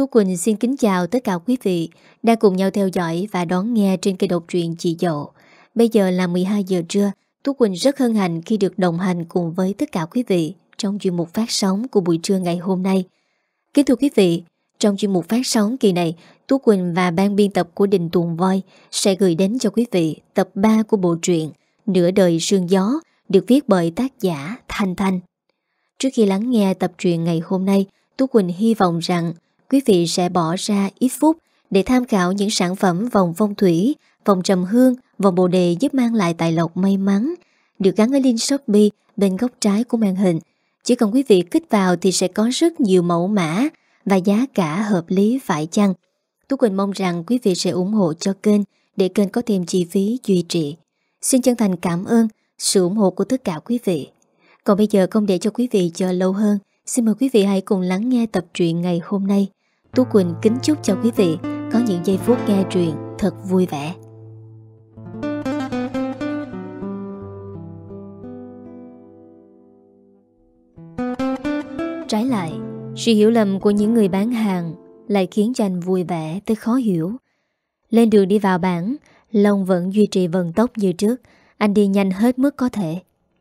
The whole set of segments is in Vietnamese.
Tú Quỳnh xin kính chào tất cả quý vị đang cùng nhau theo dõi và đón nghe trên kênh độc truyện Chị Dậu. Bây giờ là 12 giờ trưa, Tú Quỳnh rất hân hạnh khi được đồng hành cùng với tất cả quý vị trong chuyên mục phát sóng của buổi trưa ngày hôm nay. Kính thưa quý vị, trong chuyên mục phát sóng kỳ này, Tú Quỳnh và ban biên tập của Đình Tuồng Voi sẽ gửi đến cho quý vị tập 3 của bộ truyện Nửa đời sương gió được viết bởi tác giả Thanh Thanh. Trước khi lắng nghe tập truyện ngày hôm nay, Tú Quỳnh hy vọng rằng quý vị sẽ bỏ ra ít phút để tham khảo những sản phẩm vòng phong thủy, vòng trầm hương, vòng bồ đề giúp mang lại tài lộc may mắn, được gắn ở link Shopee bên góc trái của màn hình. Chỉ cần quý vị kích vào thì sẽ có rất nhiều mẫu mã và giá cả hợp lý phải chăng. Tú Quỳnh mong rằng quý vị sẽ ủng hộ cho kênh để kênh có thêm chi phí duy trì. Xin chân thành cảm ơn sự ủng hộ của tất cả quý vị. Còn bây giờ không để cho quý vị chờ lâu hơn, xin mời quý vị hãy cùng lắng nghe tập truyện ngày hôm nay. Tú Quỳnh kính chúc cho quý vị có những giây phút nghe truyện thật vui vẻ. Trái lại, sự hiểu lầm của những người bán hàng lại khiến cho anh vui vẻ tới khó hiểu. Lên đường đi vào bản, Long vẫn duy trì vận tốc như trước. Anh đi nhanh hết mức có thể.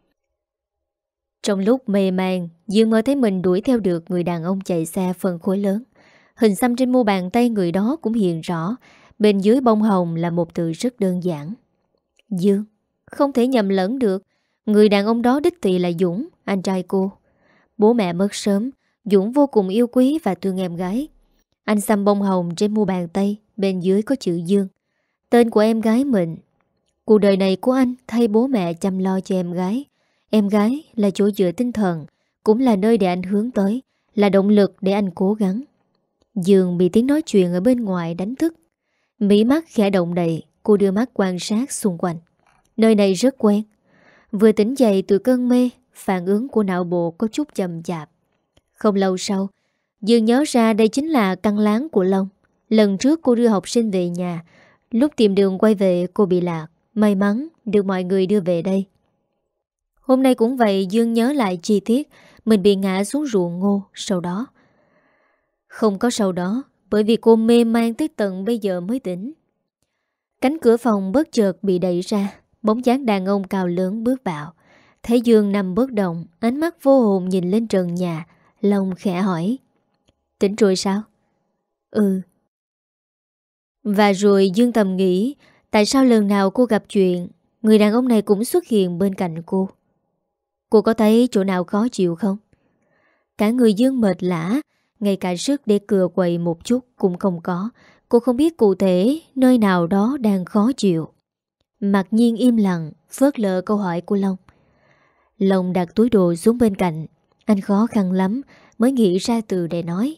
Trong lúc mê man, Dương mới thấy mình đuổi theo được người đàn ông chạy xe phân khối lớn. Hình xăm trên mu bàn tay người đó cũng hiện rõ. Bên dưới bông hồng là một từ rất đơn giản: Dương. Không thể nhầm lẫn được. Người đàn ông đó đích thị là Dũng, anh trai cô. Bố mẹ mất sớm, Dũng vô cùng yêu quý và thương em gái. Anh xăm bông hồng trên mu bàn tay, bên dưới có chữ Dương, tên của em gái mình. Cuộc đời này của anh thay bố mẹ chăm lo cho em gái. Em gái là chỗ dựa tinh thần, cũng là nơi để anh hướng tới, là động lực để anh cố gắng. Dương bị tiếng nói chuyện ở bên ngoài đánh thức. Mí mắt khẽ động đậy, cô đưa mắt quan sát xung quanh. Nơi này rất quen. Vừa tỉnh dậy từ cơn mê, phản ứng của não bộ có chút chậm chạp. Không lâu sau, Dương nhớ ra đây chính là căn lán của Long. Lần trước cô đưa học sinh về nhà, lúc tìm đường quay về cô bị lạc. May mắn được mọi người đưa về đây. Hôm nay cũng vậy, Dương nhớ lại chi tiết mình bị ngã xuống ruộng ngô sau đó. Không có sau đó, bởi vì cô mê man tới tận bây giờ mới tỉnh. Cánh cửa phòng bất chợt bị đẩy ra, bóng dáng đàn ông cao lớn bước vào. Thấy Dương nằm bất động, ánh mắt vô hồn nhìn lên trần nhà. Long khẽ hỏi: Tỉnh rồi sao? Ừ. Và rồi Dương thầm nghĩ, tại sao lần nào cô gặp chuyện, người đàn ông này cũng xuất hiện bên cạnh cô? Cô có thấy chỗ nào khó chịu không? Cả người Dương mệt lả, ngay cả sức để cựa quậy một chút cũng không có. Cô không biết cụ thể nơi nào đó đang khó chịu. Mặc nhiên im lặng, phớt lờ câu hỏi của Long. Long đặt túi đồ xuống bên cạnh. Anh khó khăn lắm mới nghĩ ra từ để nói: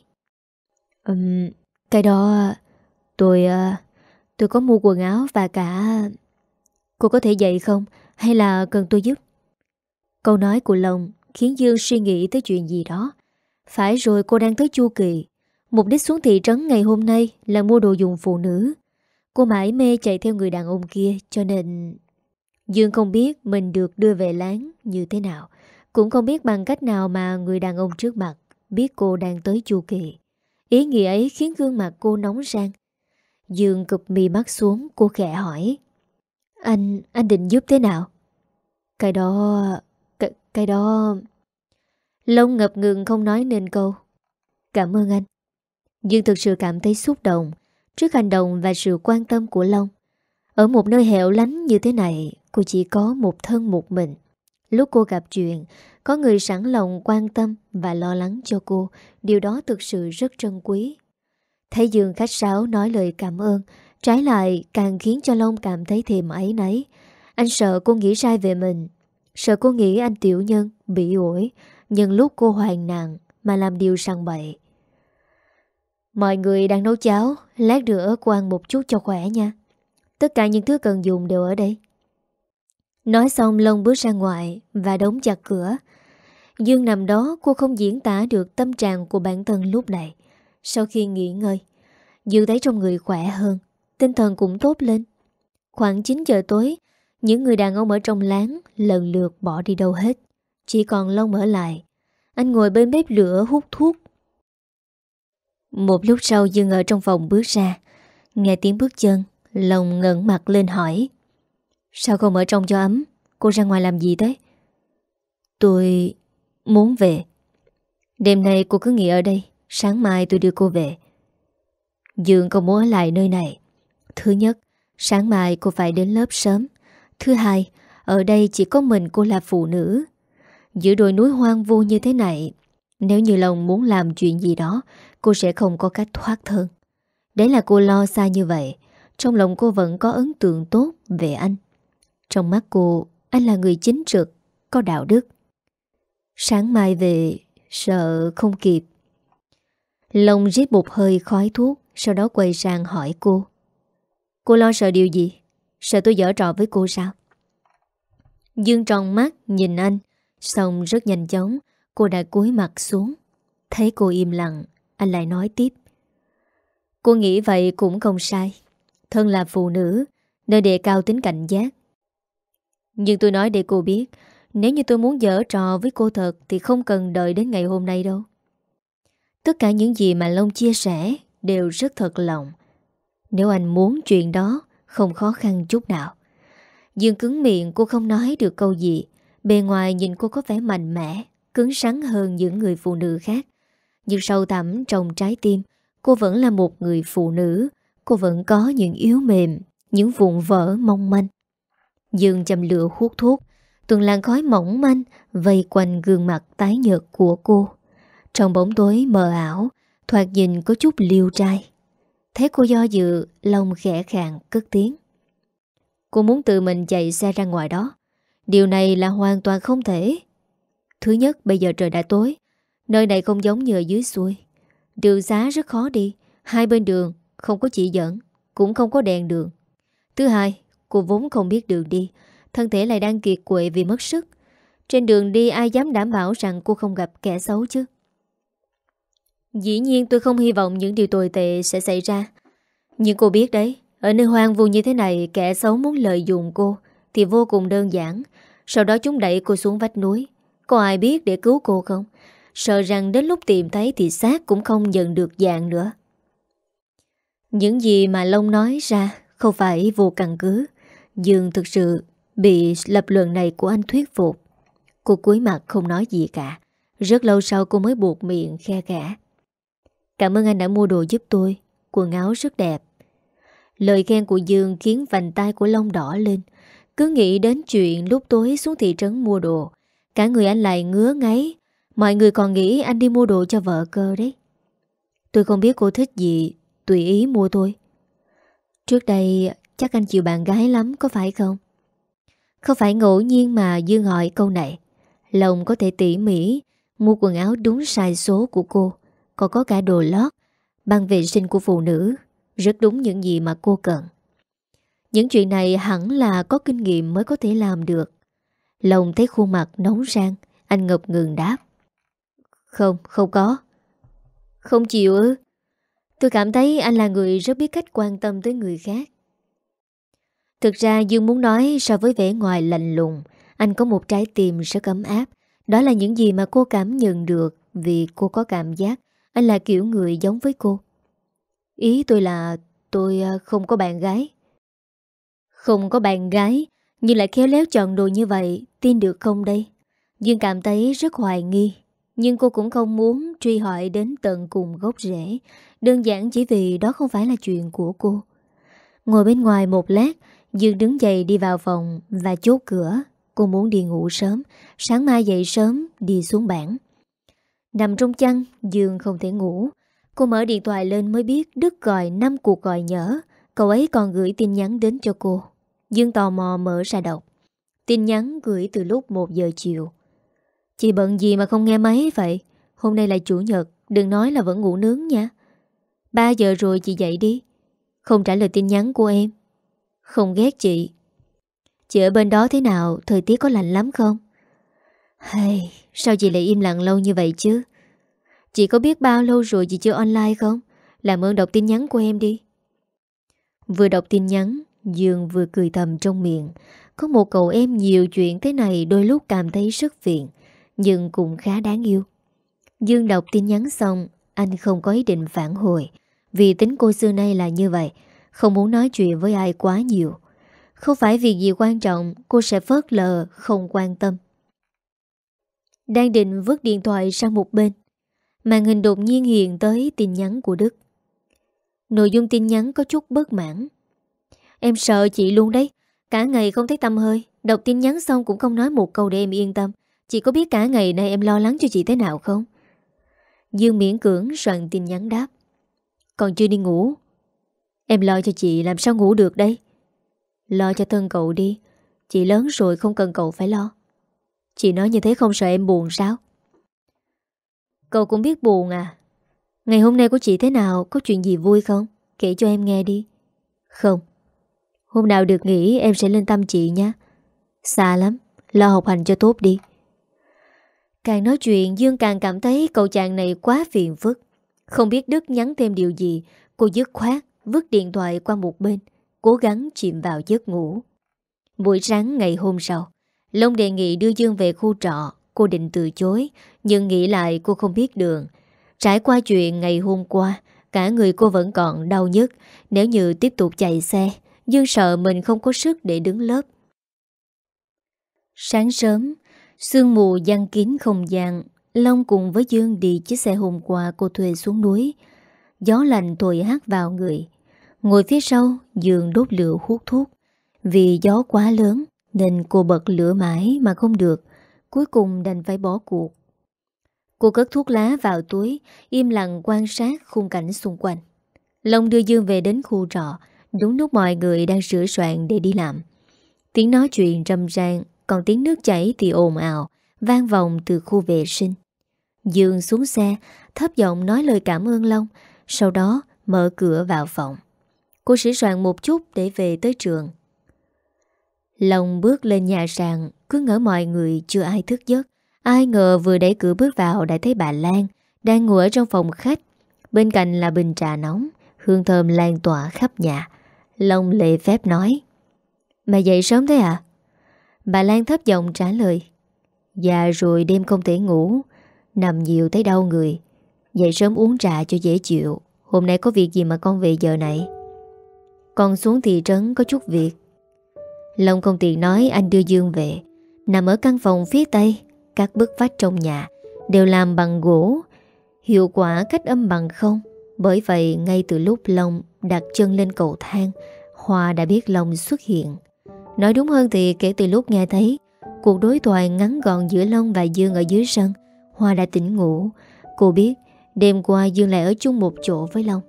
Cái đó tôi có mua quần áo và cả... Cô có thể dậy không? Hay là cần tôi giúp? Câu nói của Long khiến Dương suy nghĩ tới chuyện gì đó. Phải rồi, cô đang tới chu kỳ. Mục đích xuống thị trấn ngày hôm nay là mua đồ dùng phụ nữ. Cô mải mê chạy theo người đàn ông kia, cho nên... Dương không biết mình được đưa về láng như thế nào, cũng không biết bằng cách nào mà người đàn ông trước mặt biết cô đang tới chu kỳ. Ý nghĩa ấy khiến gương mặt cô nóng rang. Dương cụp mì mắt xuống, cô khẽ hỏi: Anh định giúp thế nào? Cái đó... Long ngập ngừng không nói nên câu. Cảm ơn anh. Dương thực sự cảm thấy xúc động trước hành động và sự quan tâm của Long. Ở một nơi hẻo lánh như thế này, cô chỉ có một thân một mình. Lúc cô gặp chuyện, có người sẵn lòng quan tâm và lo lắng cho cô. Điều đó thực sự rất trân quý. Thấy Dương khách sáo nói lời cảm ơn, trái lại càng khiến cho Long cảm thấy thêm áy náy. Anh sợ cô nghĩ sai về mình, sợ cô nghĩ anh tiểu nhân, bị ổi, nhân lúc cô hoạn nạn mà làm điều sằng bậy. Mọi người đang nấu cháo, lát nữa cô ăn một chút cho khỏe nha. Tất cả những thứ cần dùng đều ở đây. Nói xong Long bước ra ngoài và đóng chặt cửa. Dương nằm đó, cô không diễn tả được tâm trạng của bản thân lúc này. Sau khi nghỉ ngơi, Dương thấy trong người khỏe hơn, tinh thần cũng tốt lên. Khoảng 9 giờ tối, những người đàn ông ở trong láng lần lượt bỏ đi đâu hết. Chỉ còn Long ở lại. Anh ngồi bên bếp lửa hút thuốc. Một lúc sau Dương ở trong phòng bước ra. Nghe tiếng bước chân, Long ngẩng mặt lên hỏi: Sao không ở trong cho ấm? Cô ra ngoài làm gì thế? Tôi muốn về. Đêm nay cô cứ nghỉ ở đây, sáng mai tôi đưa cô về. Dương không muốn ở lại nơi này. Thứ nhất, sáng mai cô phải đến lớp sớm. Thứ hai, ở đây chỉ có mình cô là phụ nữ. Giữa đồi núi hoang vu như thế này, nếu như Long muốn làm chuyện gì đó, cô sẽ không có cách thoát thân. Đấy là cô lo xa như vậy. Trong lòng cô vẫn có ấn tượng tốt về anh. Trong mắt cô, anh là người chính trực, có đạo đức. Sáng mai về, sợ không kịp. Long rít một hơi khói thuốc, sau đó quay sang hỏi cô: Cô lo sợ điều gì? Sợ tôi giở trò với cô sao? Dương tròn mắt nhìn anh, xong rất nhanh chóng cô đã cúi mặt xuống. Thấy cô im lặng, anh lại nói tiếp: Cô nghĩ vậy cũng không sai. Thân là phụ nữ nên đề cao tính cảnh giác. Nhưng tôi nói để cô biết, nếu như tôi muốn giở trò với cô thật thì không cần đợi đến ngày hôm nay đâu. Tất cả những gì mà Long chia sẻ đều rất thật lòng. Nếu anh muốn chuyện đó, không khó khăn chút nào. Dương cứng miệng, cô không nói được câu gì. Bề ngoài nhìn cô có vẻ mạnh mẽ, cứng rắn hơn những người phụ nữ khác. Nhưng sâu thẳm trong trái tim, cô vẫn là một người phụ nữ. Cô vẫn có những yếu mềm, những vụn vỡ mong manh. Dương châm lửa hút thuốc, tuần làn khói mỏng manh vây quanh gương mặt tái nhợt của cô. Trong bóng tối mờ ảo, thoạt nhìn có chút liêu trai. Thấy cô do dự, Long khẽ khàng cất tiếng: Cô muốn tự mình chạy xe ra ngoài đó. Điều này là hoàn toàn không thể. Thứ nhất, bây giờ trời đã tối. Nơi này không giống như ở dưới xuôi. Đường xá rất khó đi. Hai bên đường không có chỉ dẫn, cũng không có đèn đường. Thứ hai, cô vốn không biết đường đi, thân thể lại đang kiệt quệ vì mất sức. Trên đường đi ai dám đảm bảo rằng cô không gặp kẻ xấu chứ? Dĩ nhiên tôi không hy vọng những điều tồi tệ sẽ xảy ra. Nhưng cô biết đấy, ở nơi hoang vu như thế này, kẻ xấu muốn lợi dụng cô thì vô cùng đơn giản. Sau đó chúng đẩy cô xuống vách núi. Có ai biết để cứu cô không? Sợ rằng đến lúc tìm thấy thì xác cũng không nhận được dạng nữa. Những gì mà Long nói ra không phải vô căn cứ. Dương thực sự bị lập luận này của anh thuyết phục. Cô cúi mặt không nói gì cả. Rất lâu sau cô mới buộc miệng khe khẽ: Cảm ơn anh đã mua đồ giúp tôi. Quần áo rất đẹp. Lời khen của Dương khiến vành tay của Long đỏ lên. Cứ nghĩ đến chuyện lúc tối xuống thị trấn mua đồ, cả người anh lại ngứa ngáy. Mọi người còn nghĩ anh đi mua đồ cho vợ cơ đấy. Tôi không biết cô thích gì, tùy ý mua thôi. Trước đây chắc anh chịu bạn gái lắm, có phải không? Không phải ngẫu nhiên mà Dương hỏi câu này. Long có thể tỉ mỉ mua quần áo đúng size số của cô, còn có cả đồ lót, băng vệ sinh của phụ nữ, rất đúng những gì mà cô cần. Những chuyện này hẳn là có kinh nghiệm mới có thể làm được. Long thấy khuôn mặt nóng rang, anh ngập ngừng đáp: Không, không có. Không chịu ư? Tôi cảm thấy anh là người rất biết cách quan tâm tới người khác. Thực ra Dương muốn nói, so với vẻ ngoài lạnh lùng, anh có một trái tim rất ấm áp. Đó là những gì mà cô cảm nhận được, vì cô có cảm giác anh là kiểu người giống với cô. Ý tôi là tôi không có bạn gái. Không có bạn gái nhưng lại khéo léo chọn đồ như vậy, tin được không đây? Dương cảm thấy rất hoài nghi. Nhưng cô cũng không muốn truy hỏi đến tận cùng gốc rễ, đơn giản chỉ vì đó không phải là chuyện của cô. Ngồi bên ngoài một lát, Dương đứng dậy đi vào phòng và chốt cửa. Cô muốn đi ngủ sớm, sáng mai dậy sớm đi xuống bản. Nằm trong chăn, Dương không thể ngủ. Cô mở điện thoại lên mới biết Đức gọi 5 cuộc gọi nhỡ. Cậu ấy còn gửi tin nhắn đến cho cô. Dương tò mò mở ra đọc. Tin nhắn gửi từ lúc 1 giờ chiều. Chị bận gì mà không nghe máy vậy? Hôm nay là chủ nhật, đừng nói là vẫn ngủ nướng nha. 3 giờ rồi chị dậy đi. Không trả lời tin nhắn của em. Không ghét chị. Chị ở bên đó thế nào? Thời tiết có lạnh lắm không? Hay, sao chị lại im lặng lâu như vậy chứ? Chị có biết bao lâu rồi chị chưa online không? Làm ơn đọc tin nhắn của em đi. Vừa đọc tin nhắn, Dương vừa cười thầm trong miệng. Có một cậu em nhiều chuyện thế này đôi lúc cảm thấy rất phiền, nhưng cũng khá đáng yêu. Dương đọc tin nhắn xong, anh không có ý định phản hồi. Vì tính cô xưa nay là như vậy, không muốn nói chuyện với ai quá nhiều. Không phải việc gì quan trọng cô sẽ phớt lờ, không quan tâm. Đang định vứt điện thoại sang một bên, màn hình đột nhiên hiện tới tin nhắn của Đức. Nội dung tin nhắn có chút bất mãn. Em sợ chị luôn đấy. Cả ngày không thấy tăm hơi. Đọc tin nhắn xong cũng không nói một câu để em yên tâm. Chị có biết cả ngày nay em lo lắng cho chị thế nào không? Dương miễn cưỡng soạn tin nhắn đáp. Còn chưa đi ngủ. Em lo cho chị làm sao ngủ được đây? Lo cho thân cậu đi. Chị lớn rồi không cần cậu phải lo. Chị nói như thế không sợ em buồn sao? Cậu cũng biết buồn à? Ngày hôm nay của chị thế nào? Có chuyện gì vui không? Kể cho em nghe đi. Không. Hôm nào được nghỉ em sẽ lên thăm chị nha. Xa lắm. Lo học hành cho tốt đi. Càng nói chuyện Dương càng cảm thấy cậu chàng này quá phiền phức. Không biết Đức nhắn thêm điều gì, cô dứt khoát vứt điện thoại qua một bên, cố gắng chìm vào giấc ngủ. Buổi sáng ngày hôm sau, Long đề nghị đưa Dương về khu trọ. Cô định từ chối, nhưng nghĩ lại cô không biết đường. Trải qua chuyện ngày hôm qua, cả người cô vẫn còn đau nhức. Nếu như tiếp tục chạy xe, Dương sợ mình không có sức để đứng lớp. Sáng sớm, sương mù giăng kín không gian. Long cùng với Dương đi chiếc xe hôm qua cô thuê xuống núi. Gió lạnh thổi hắt vào người. Ngồi phía sau, Dương đốt lửa hút thuốc. Vì gió quá lớn nên cô bật lửa mãi mà không được. Cuối cùng đành phải bỏ cuộc. Cô cất thuốc lá vào túi, im lặng quan sát khung cảnh xung quanh. Long đưa Dương về đến khu trọ, đúng lúc mọi người đang sửa soạn để đi làm. Tiếng nói chuyện râm ran, còn tiếng nước chảy thì ồn ào, vang vọng từ khu vệ sinh. Dương xuống xe, thấp giọng nói lời cảm ơn Long, sau đó mở cửa vào phòng. Cô sửa soạn một chút để về tới trường. Long bước lên nhà sàn, cứ ngỡ mọi người chưa ai thức giấc. Ai ngờ vừa đẩy cửa bước vào đã thấy bà Lan đang ngồi ở trong phòng khách. Bên cạnh là bình trà nóng, hương thơm lan tỏa khắp nhà. Long lễ phép nói: Mẹ dậy sớm thế à? Bà Lan thấp giọng trả lời: Dạ rồi, đêm không thể ngủ, nằm nhiều thấy đau người. Dậy sớm uống trà cho dễ chịu. Hôm nay có việc gì mà con về giờ này? Con xuống thị trấn có chút việc. Long không tiện nói, anh đưa Dương về. Nằm ở căn phòng phía tây, các bức vách trong nhà đều làm bằng gỗ, hiệu quả cách âm bằng không. Bởi vậy ngay từ lúc Long đặt chân lên cầu thang, Hoa đã biết Long xuất hiện. Nói đúng hơn thì kể từ lúc nghe thấy cuộc đối thoại ngắn gọn giữa Long và Dương ở dưới sân, Hoa đã tỉnh ngủ. Cô biết đêm qua Dương lại ở chung một chỗ với Long.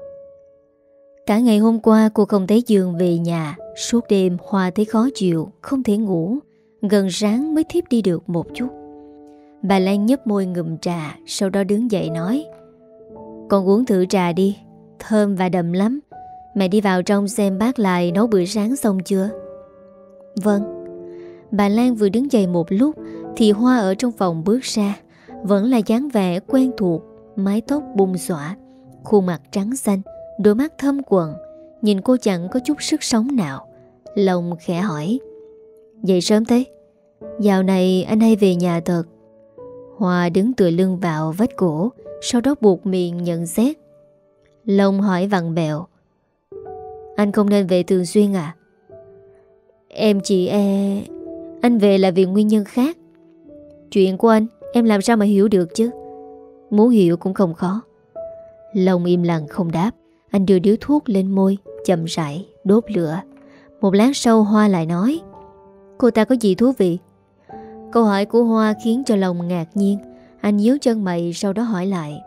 Cả ngày hôm qua cô không thấy Dương về nhà. Suốt đêm Hoa thấy khó chịu, không thể ngủ. Gần sáng mới thiếp đi được một chút. Bà Lan nhấp môi ngụm trà, sau đó đứng dậy nói: Con uống thử trà đi, thơm và đậm lắm. Mẹ đi vào trong xem bác lại nấu bữa sáng xong chưa. Vâng. Bà Lan vừa đứng dậy một lúc thì Hoa ở trong phòng bước ra. Vẫn là dáng vẻ quen thuộc, mái tóc bung xõa, khuôn mặt trắng xanh, đôi mắt thâm quầng. Nhìn cô chẳng có chút sức sống nào. Long khẽ hỏi: Dậy sớm thế? Dạo này anh hay về nhà thật. Hoa đứng tựa lưng vào vách gỗ, sau đó buộc miệng nhận xét. Long hỏi vặn vẹo: Anh không nên về thường xuyên à? Em chỉ anh về là vì nguyên nhân khác. Chuyện của anh em làm sao mà hiểu được chứ? Muốn hiểu cũng không khó. Long im lặng không đáp. Anh đưa điếu thuốc lên môi, chậm rãi đốt lửa. Một lát sau Hoa lại nói: Cô ta có gì thú vị? Câu hỏi của Hoa khiến cho Long ngạc nhiên. Anh nhíu chân mày, sau đó hỏi lại: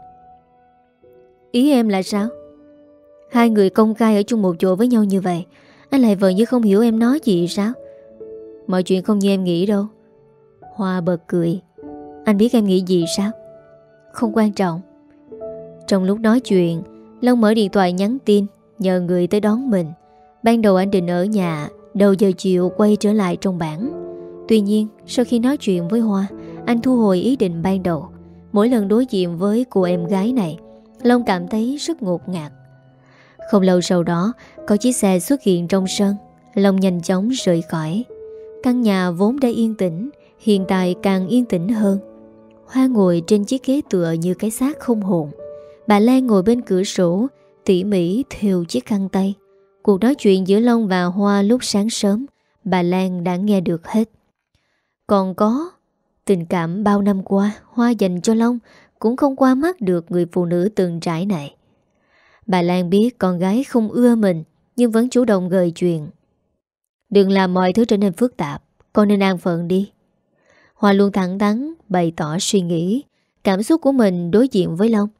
Ý em là sao? Hai người công khai ở chung một chỗ với nhau như vậy, anh lại vờ như không hiểu em nói gì sao? Mọi chuyện không như em nghĩ đâu. Hoa bật cười: Anh biết em nghĩ gì sao? Không quan trọng. Trong lúc nói chuyện, Long mở điện thoại nhắn tin nhờ người tới đón mình. Ban đầu anh định ở nhà, đầu giờ chiều quay trở lại trong bản. Tuy nhiên sau khi nói chuyện với Hoa, anh thu hồi ý định ban đầu. Mỗi lần đối diện với cô em gái này, Long cảm thấy rất ngột ngạt. Không lâu sau đó, có chiếc xe xuất hiện trong sân. Long nhanh chóng rời khỏi. Căn nhà vốn đã yên tĩnh, hiện tại càng yên tĩnh hơn. Hoa ngồi trên chiếc ghế tựa như cái xác không hồn. Bà Lan ngồi bên cửa sổ, tỉ mỉ thêu chiếc khăn tay. Cuộc nói chuyện giữa Long và Hoa lúc sáng sớm, bà Lan đã nghe được hết. Còn có tình cảm bao năm qua Hoa dành cho Long cũng không qua mắt được người phụ nữ từng trải này. Bà Lan biết con gái không ưa mình, nhưng vẫn chủ động gợi chuyện. Đừng làm mọi thứ trở nên phức tạp, con nên an phận đi. Hoa luôn thẳng thắn bày tỏ suy nghĩ, cảm xúc của mình đối diện với Long.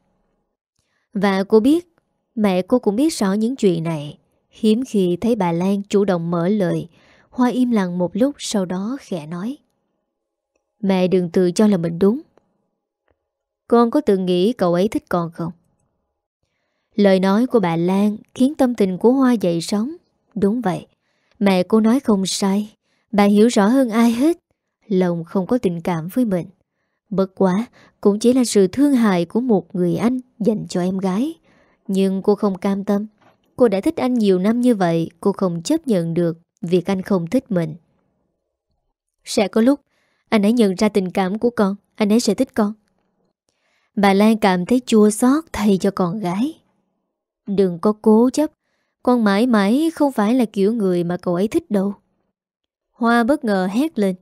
Và cô biết, mẹ cô cũng biết rõ những chuyện này. Hiếm khi thấy bà Lan chủ động mở lời. Hoa im lặng một lúc, sau đó khẽ nói: Mẹ đừng tự cho là mình đúng. Con có từng nghĩ cậu ấy thích con không? Lời nói của bà Lan khiến tâm tình của Hoa dậy sóng. Đúng vậy, mẹ cô nói không sai. Bà hiểu rõ hơn ai hết Long không có tình cảm với mình. Bất quá cũng chỉ là sự thương hại của một người anh dành cho em gái. Nhưng cô không cam tâm. Cô đã thích anh nhiều năm như vậy, cô không chấp nhận được việc anh không thích mình. Sẽ có lúc anh ấy nhận ra tình cảm của con, anh ấy sẽ thích con. Bà Lan cảm thấy chua xót thay cho con gái. Đừng có cố chấp, con mãi mãi không phải là kiểu người mà cậu ấy thích đâu. Hoa bất ngờ hét lên: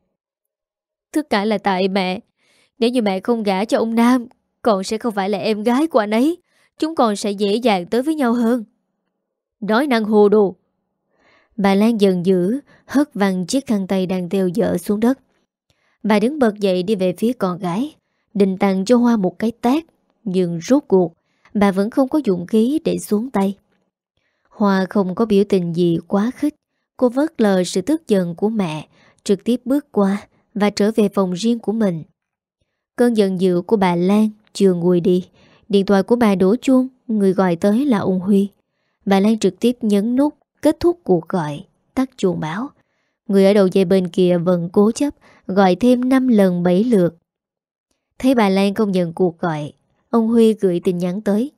Tất cả là tại mẹ. Nếu như mẹ không gả cho ông Nam, con sẽ không phải là em gái của anh ấy. Chúng con sẽ dễ dàng tới với nhau hơn. Nói năng hồ đồ. Bà Lan giận dữ hất văng chiếc khăn tay đang đeo dở xuống đất. Bà đứng bật dậy đi về phía con gái, định tặng cho Hoa một cái tát. Nhưng rốt cuộc bà vẫn không có dũng khí để xuống tay. Hoa không có biểu tình gì quá khích. Cô vớt lờ sự tức giận của mẹ, trực tiếp bước qua và trở về phòng riêng của mình. Cơn giận dữ của bà Lan chưa nguôi đi, điện thoại của bà đổ chuông. Người gọi tới là ông Huy. Bà Lan trực tiếp nhấn nút kết thúc cuộc gọi, tắt chuông báo. Người ở đầu dây bên kia vẫn cố chấp gọi thêm 5 lần 7 lượt. Thấy bà Lan không nhận cuộc gọi, ông Huy gửi tin nhắn tới: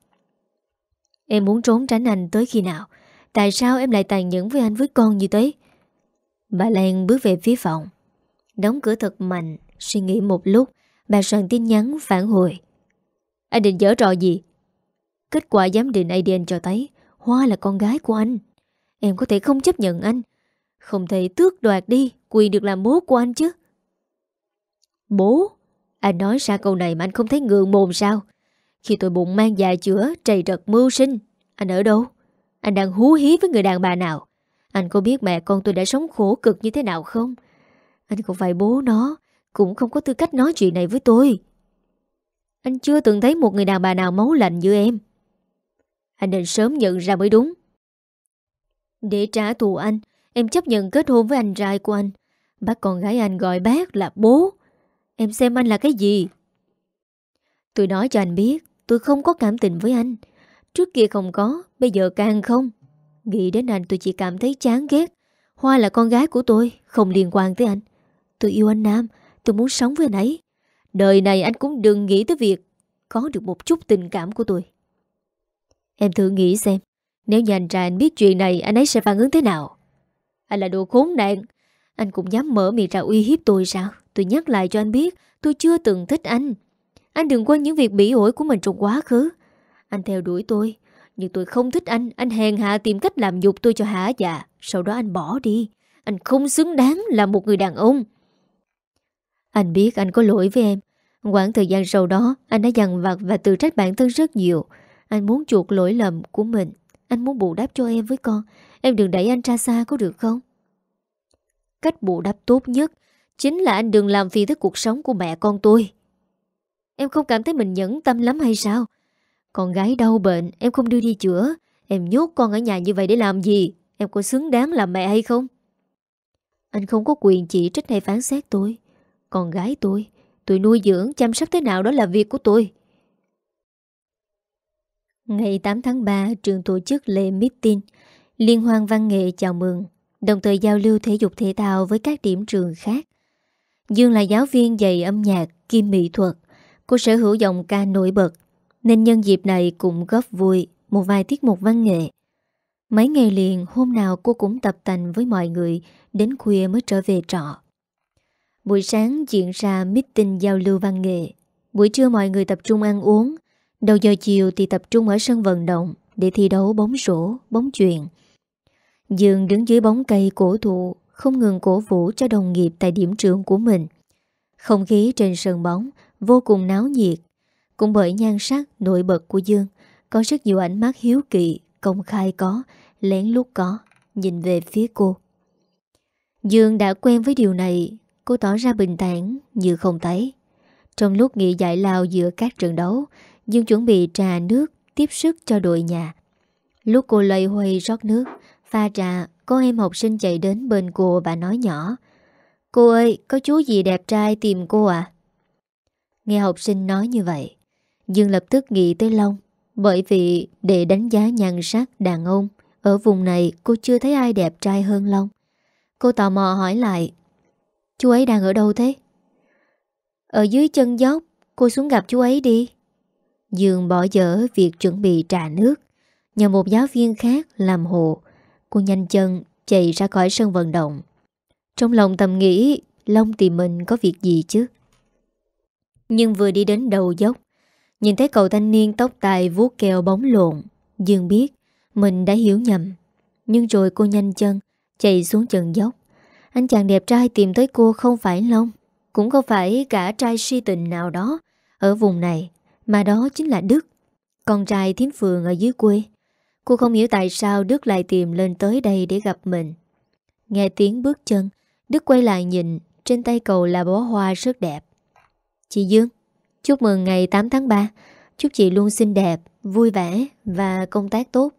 Em muốn trốn tránh anh tới khi nào? Tại sao em lại tàn nhẫn với anh với con như thế? Bà Lan bước về phía phòng, đóng cửa thật mạnh. Suy nghĩ một lúc, bà soạn tin nhắn phản hồi: Anh định giở trò gì? Kết quả giám định ADN cho thấy Hoa là con gái của anh. Em có thể không chấp nhận anh, không thể tước đoạt đi quyền được làm bố của anh chứ. Bố? Anh nói ra câu này mà anh không thấy ngượng mồm sao? Khi tôi bụng mang dạ chữa trầy trật mưu sinh, anh ở đâu? Anh đang hú hí với người đàn bà nào? Anh có biết mẹ con tôi đã sống khổ cực như thế nào không? Anh không phải bố nó, cũng không có tư cách nói chuyện này với tôi. Anh chưa từng thấy một người đàn bà nào máu lạnh như em. Anh nên sớm nhận ra mới đúng. Để trả thù anh, em chấp nhận kết hôn với anh trai của anh. Bắt con gái anh gọi bác là bố. Em xem anh là cái gì? Tôi nói cho anh biết, tôi không có cảm tình với anh. Trước kia không có, bây giờ càng không. Nghĩ đến anh tôi chỉ cảm thấy chán ghét. Hoa là con gái của tôi, không liên quan tới anh. Tôi yêu anh Nam, tôi muốn sống với anh ấy. Đời này anh cũng đừng nghĩ tới việc có được một chút tình cảm của tôi. Em thử nghĩ xem, nếu như anh trai anh biết chuyện này, anh ấy sẽ phản ứng thế nào? Anh là đồ khốn nạn. Anh cũng dám mở miệng ra uy hiếp tôi sao? Tôi nhắc lại cho anh biết, tôi chưa từng thích anh. Anh đừng quên những việc bỉ ổi của mình trong quá khứ. Anh theo đuổi tôi, nhưng tôi không thích anh. Anh hèn hạ tìm cách làm nhục tôi cho hả dạ. Sau đó anh bỏ đi. Anh không xứng đáng là một người đàn ông. Anh biết anh có lỗi với em. Quãng thời gian sau đó anh đã dằn vặt và tự trách bản thân rất nhiều. Anh muốn chuộc lỗi lầm của mình. Anh muốn bù đắp cho em với con. Em đừng đẩy anh ra xa có được không? Cách bù đắp tốt nhất chính là anh đừng làm phiền tới cuộc sống của mẹ con tôi. Em không cảm thấy mình nhẫn tâm lắm hay sao? Con gái đau bệnh em không đưa đi chữa. Em nhốt con ở nhà như vậy để làm gì? Em có xứng đáng làm mẹ hay không? Anh không có quyền chỉ trích hay phán xét tôi. Con gái tôi nuôi dưỡng chăm sóc thế nào đó là việc của tôi. Ngày 8 tháng 3, trường tổ chức lễ meeting liên hoan văn nghệ chào mừng, đồng thời giao lưu thể dục thể thao với các điểm trường khác. Dương là giáo viên dạy âm nhạc kiêm mỹ thuật. Cô sở hữu giọng ca nổi bật, nên nhân dịp này cũng góp vui một vài tiết mục văn nghệ. Mấy ngày liền, hôm nào cô cũng tập tành với mọi người, đến khuya mới trở về trọ. Buổi sáng diễn ra meeting giao lưu văn nghệ. Buổi trưa mọi người tập trung ăn uống. Đầu giờ chiều thì tập trung ở sân vận động để thi đấu bóng rổ, bóng chuyền. Dương đứng dưới bóng cây cổ thụ, không ngừng cổ vũ cho đồng nghiệp tại điểm trường của mình. Không khí trên sân bóng vô cùng náo nhiệt. Cũng bởi nhan sắc nổi bật của Dương, có rất nhiều ánh mắt hiếu kỳ, công khai có, lén lút có, nhìn về phía cô. Dương đã quen với điều này, cô tỏ ra bình thản như không thấy. Trong lúc nghỉ giải lao giữa các trận đấu, Dương chuẩn bị trà nước tiếp sức cho đội nhà. Lúc cô loay hoay rót nước, pha trà, có em học sinh chạy đến bên cô và nói nhỏ: "Cô ơi, có chú gì đẹp trai tìm cô à?" Nghe học sinh nói như vậy, Dương lập tức nghĩ tới Long. Bởi vì để đánh giá nhan sắc đàn ông ở vùng này, cô chưa thấy ai đẹp trai hơn Long. Cô tò mò hỏi lại: "Chú ấy đang ở đâu thế?" "Ở dưới chân dốc, cô xuống gặp chú ấy đi." Dương bỏ dở việc chuẩn bị trà nước, nhờ một giáo viên khác làm hộ. Cô nhanh chân chạy ra khỏi sân vận động. Trong lòng thầm nghĩ Long tìm mình có việc gì chứ. Nhưng vừa đi đến đầu dốc, nhìn thấy cậu thanh niên tóc tai vuốt keo bóng lộn, Dương biết mình đã hiểu nhầm. Nhưng rồi cô nhanh chân chạy xuống chân dốc. Anh chàng đẹp trai tìm tới cô không phải Long, cũng không phải cả trai si tình nào đó ở vùng này, mà đó chính là Đức, con trai thím Phường ở dưới quê. Cô không hiểu tại sao Đức lại tìm lên tới đây để gặp mình. Nghe tiếng bước chân, Đức quay lại nhìn, trên tay cậu là bó hoa rất đẹp. "Chị Dương, chúc mừng ngày 8 tháng 3. Chúc chị luôn xinh đẹp, vui vẻ và công tác tốt."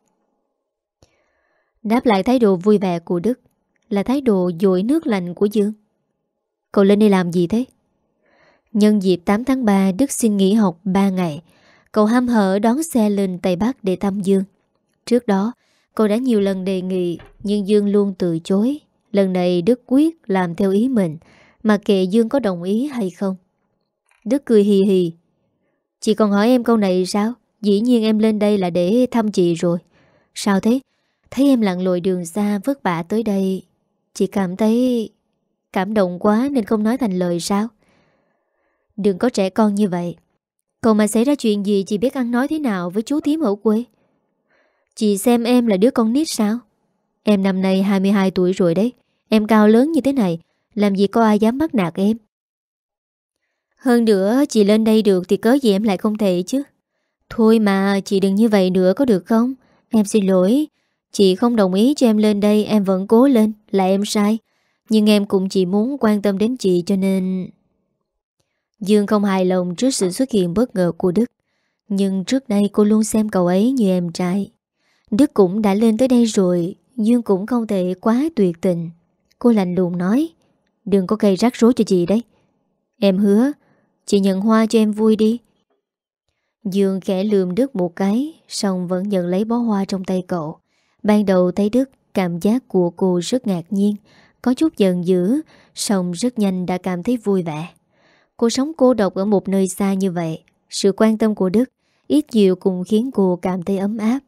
Đáp lại thái độ vui vẻ của Đức là thái độ dội nước lạnh của Dương. "Cậu lên đây làm gì thế?" Nhân dịp 8 tháng 3, Đức xin nghỉ học 3 ngày. Cậu hăm hở đón xe lên Tây Bắc để thăm Dương. Trước đó, cậu đã nhiều lần đề nghị, nhưng Dương luôn từ chối. Lần này Đức quyết làm theo ý mình, mà kệ Dương có đồng ý hay không. Đức cười hì hì: "Chị còn hỏi em câu này sao? Dĩ nhiên em lên đây là để thăm chị rồi." "Sao thế? Thấy em lặn lội đường xa vất vả tới đây, chị cảm thấy cảm động quá nên không nói thành lời sao?" "Đừng có trẻ con như vậy. Còn mà xảy ra chuyện gì chị biết ăn nói thế nào với chú thím ở quê. Chị xem em là đứa con nít sao? Em năm nay 22 tuổi rồi đấy. Em cao lớn như thế này, làm gì có ai dám bắt nạt em. Hơn nữa chị lên đây được thì cớ gì em lại không thể chứ. Thôi mà chị đừng như vậy nữa có được không? Em xin lỗi. Chị không đồng ý cho em lên đây, em vẫn cố lên, là em sai. Nhưng em cũng chỉ muốn quan tâm đến chị cho nên..." Dương không hài lòng trước sự xuất hiện bất ngờ của Đức. Nhưng trước đây cô luôn xem cậu ấy như em trai. Đức cũng đã lên tới đây rồi, Dương cũng không thể quá tuyệt tình. Cô lạnh lùng nói: "Đừng có gây rắc rối cho chị đấy. Em hứa chị nhận hoa cho em vui đi." Dương khẽ lườm Đức một cái, xong vẫn nhận lấy bó hoa trong tay cậu. Ban đầu thấy Đức, cảm giác của cô rất ngạc nhiên, có chút giận dữ, xong rất nhanh đã cảm thấy vui vẻ. Cô sống cô độc ở một nơi xa như vậy, sự quan tâm của Đức ít nhiều cũng khiến cô cảm thấy ấm áp.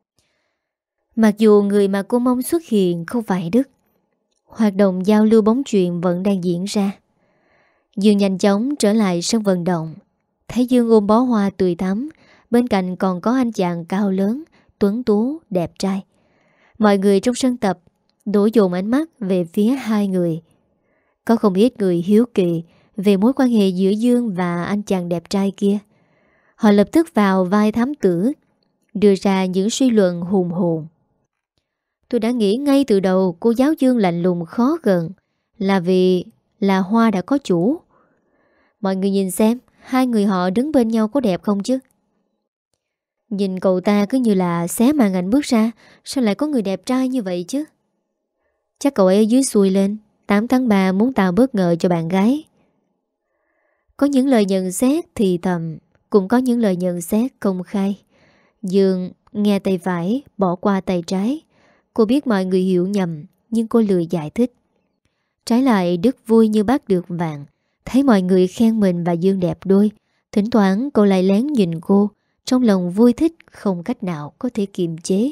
Mặc dù người mà cô mong xuất hiện không phải Đức. Hoạt động giao lưu bóng chuyền vẫn đang diễn ra. Dương nhanh chóng trở lại sân vận động. Thấy Dương ôm bó hoa tươi thắm, bên cạnh còn có anh chàng cao lớn, tuấn tú, đẹp trai. Mọi người trong sân tập đổ dồn ánh mắt về phía hai người. Có không ít người hiếu kỳ về mối quan hệ giữa Dương và anh chàng đẹp trai kia. Họ lập tức vào vai thám tử, đưa ra những suy luận hùng hồn. Tôi đã nghĩ ngay từ đầu cô giáo Dương lạnh lùng khó gần là vì là hoa đã có chủ. Mọi người nhìn xem hai người họ đứng bên nhau có đẹp không chứ. Nhìn cậu ta cứ như là xé màn ảnh bước ra, sao lại có người đẹp trai như vậy chứ. Chắc cậu ấy ở dưới xuôi lên 8 tháng 3 muốn tạo bất ngờ cho bạn gái. Có những lời nhận xét thì thầm, cũng có những lời nhận xét công khai. Dương nghe tay phải, bỏ qua tay trái. Cô biết mọi người hiểu nhầm, nhưng cô lười giải thích. Trái lại Đức vui như bắt được vàng, thấy mọi người khen mình và Dương đẹp đôi. Thỉnh thoảng cô lại lén nhìn cô, trong lòng vui thích không cách nào có thể kiềm chế.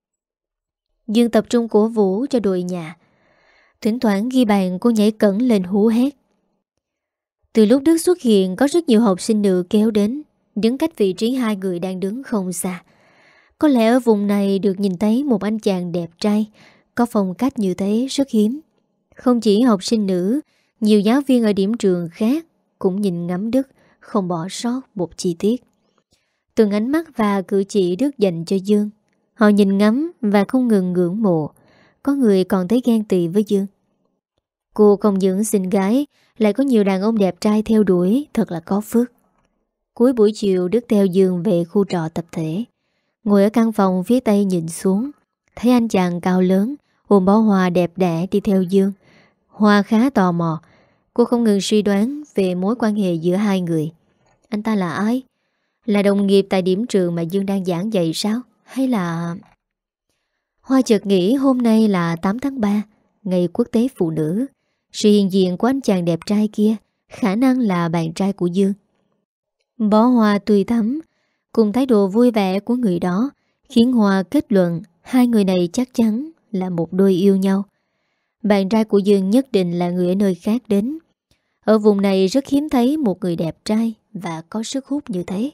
Dương tập trung cổ vũ cho đội nhà. Thỉnh thoảng ghi bàn cô nhảy cẫng lên hú hét. Từ lúc Đức xuất hiện có rất nhiều học sinh nữ kéo đến. đứng cách vị trí hai người đang đứng không xa. Có lẽ ở vùng này được nhìn thấy một anh chàng đẹp trai, có phong cách như thế rất hiếm. Không chỉ học sinh nữ, nhiều giáo viên ở điểm trường khác cũng nhìn ngắm Đức, không bỏ sót một chi tiết. Từng ánh mắt và cử chỉ Đức dành cho Dương, họ nhìn ngắm và không ngừng ngưỡng mộ. Có người còn thấy ghen tị với Dương. Cô không những xinh gái, lại có nhiều đàn ông đẹp trai theo đuổi, thật là có phước. Cuối buổi chiều, Đức theo Dương về khu trọ tập thể. Ngồi ở căn phòng phía tây nhìn xuống, thấy anh chàng cao lớn ôm bó hoa đẹp đẽ đi theo Dương. Hoa khá tò mò. Cô không ngừng suy đoán về mối quan hệ giữa hai người. Anh ta là ai? Là đồng nghiệp tại điểm trường mà Dương đang giảng dạy sao? Hay là... Hoa chợt nghĩ hôm nay là 8 tháng 3, ngày quốc tế phụ nữ. Sự hiện diện của anh chàng đẹp trai kia khả năng là bạn trai của Dương. Bó hoa tươi thắm cùng thái độ vui vẻ của người đó khiến Hoa kết luận hai người này chắc chắn là một đôi yêu nhau. Bạn trai của Dương nhất định là người ở nơi khác đến. Ở vùng này rất hiếm thấy một người đẹp trai và có sức hút như thế.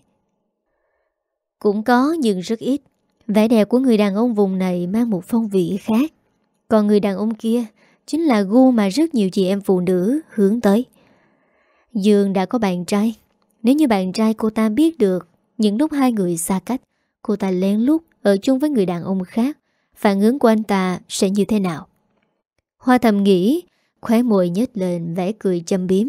Cũng có nhưng rất ít. Vẻ đẹp của người đàn ông vùng này mang một phong vị khác. Còn người đàn ông kia chính là gu mà rất nhiều chị em phụ nữ hướng tới. Dương đã có bạn trai. Nếu như bạn trai cô ta biết được những lúc hai người xa cách, cô ta lén lút ở chung với người đàn ông khác, phản ứng của anh ta sẽ như thế nào? Hoa thầm nghĩ, khóe môi nhếch lên vẻ cười châm biếm.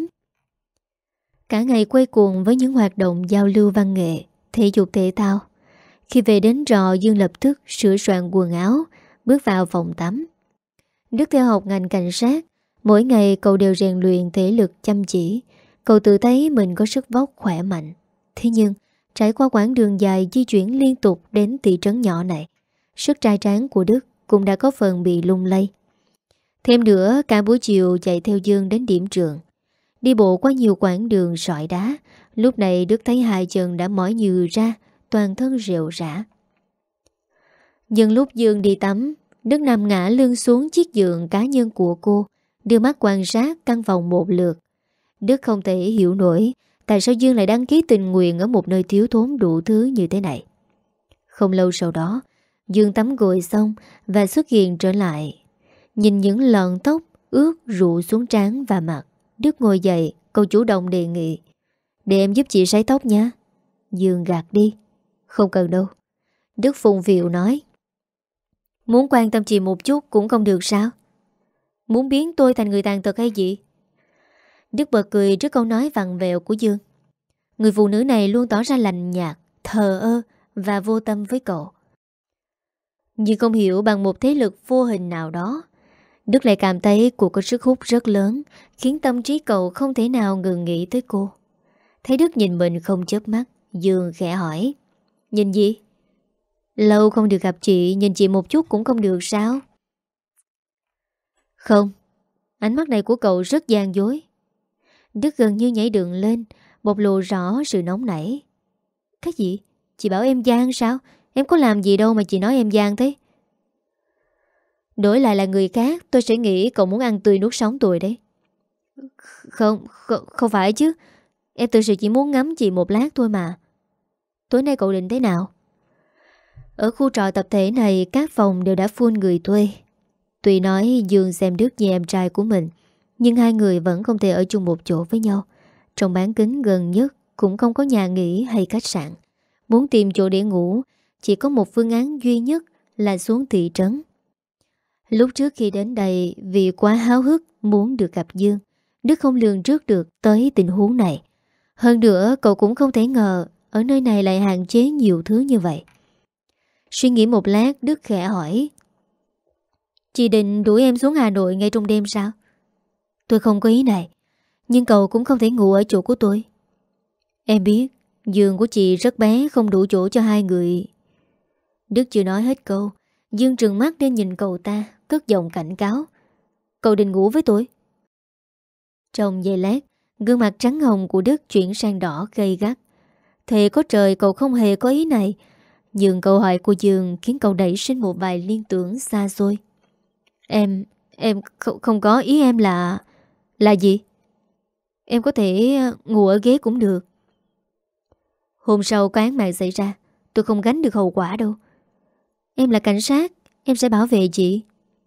Cả ngày quay cuồng với những hoạt động giao lưu văn nghệ, thể dục thể thao. Khi về đến trọ, Dương lập tức sửa soạn quần áo, bước vào phòng tắm. Đức theo học ngành cảnh sát, mỗi ngày cậu đều rèn luyện thể lực chăm chỉ. Cậu tự thấy mình có sức vóc khỏe mạnh. Thế nhưng, trải qua quãng đường dài di chuyển liên tục đến thị trấn nhỏ này, sức trai tráng của Đức cũng đã có phần bị lung lay. Thêm nữa, cả buổi chiều chạy theo Dương đến điểm trường. Đi bộ qua nhiều quãng đường sỏi đá, lúc này Đức thấy hai chân đã mỏi nhừ ra, toàn thân rệu rã. Nhưng lúc Dương đi tắm, Đức nằm ngã lưng xuống chiếc giường cá nhân của cô, đưa mắt quan sát căn phòng một lượt. Đức không thể hiểu nổi tại sao Dương lại đăng ký tình nguyện ở một nơi thiếu thốn đủ thứ như thế này. Không lâu sau đó, Dương tắm gội xong và xuất hiện trở lại. Nhìn những lọn tóc ướt rụ xuống trán và mặt, Đức ngồi dậy, cậu chủ động đề nghị: "Để em giúp chị sấy tóc nha." Dương gạt đi: "Không cần đâu." Đức phùng phịu nói: "Muốn quan tâm chị một chút cũng không được sao? Muốn biến tôi thành người tàn tật hay gì?" Đức bật cười trước câu nói vặn vẹo của Dương. Người phụ nữ này luôn tỏ ra lạnh nhạt, thờ ơ và vô tâm với cậu. Nhưng không hiểu bằng một thế lực vô hình nào đó, Đức lại cảm thấy cô có sức hút rất lớn, khiến tâm trí cậu không thể nào ngừng nghĩ tới cô. Thấy Đức nhìn mình không chớp mắt, Dương khẽ hỏi: "Nhìn gì? Lâu không được gặp chị, nhìn chị một chút cũng không được sao?" "Không." Ánh mắt này của cậu rất gian dối. Đức gần như nhảy dựng lên, bộc lộ rõ sự nóng nảy. "Cái gì? Chị bảo em gian sao? Em có làm gì đâu mà chị nói em gian thế?" "Đổi lại là người khác, tôi sẽ nghĩ cậu muốn ăn tươi nuốt sống tôi đấy." Không phải chứ. Em thực sự chỉ muốn ngắm chị một lát thôi mà. Tối nay cậu định thế nào?" Ở khu trọ tập thể này, các phòng đều đã full người thuê. Tuy nói Dương xem Đức như em trai của mình, nhưng hai người vẫn không thể ở chung một chỗ với nhau. Trong bán kính gần nhất cũng không có nhà nghỉ hay khách sạn. Muốn tìm chỗ để ngủ, chỉ có một phương án duy nhất là xuống thị trấn. Lúc trước khi đến đây, vì quá háo hức muốn được gặp Dương, Đức không lường trước được tới tình huống này. Hơn nữa, cậu cũng không thể ngờ ở nơi này lại hạn chế nhiều thứ như vậy. Suy nghĩ một lát, Đức khẽ hỏi: "Chị định đuổi em xuống Hà Nội ngay trong đêm sao?" "Tôi không có ý này, nhưng cậu cũng không thể ngủ ở chỗ của tôi. Em biết giường của chị rất bé, không đủ chỗ cho hai người." Đức chưa nói hết câu, Dương trừng mắt lên nhìn cậu ta, cất giọng cảnh cáo: "Cậu định ngủ với tôi?" Trong giây lát, gương mặt trắng hồng của Đức chuyển sang đỏ gay gắt. Thề có trời cậu không hề có ý này. Nhưng câu hỏi của Dương khiến cậu nảy sinh một vài liên tưởng xa xôi. Em không có ý em là... Là gì? Em có thể ngủ ở ghế cũng được." Hôm sau có án mạng xảy ra, tôi không gánh được hậu quả đâu. Em là cảnh sát, em sẽ bảo vệ chị.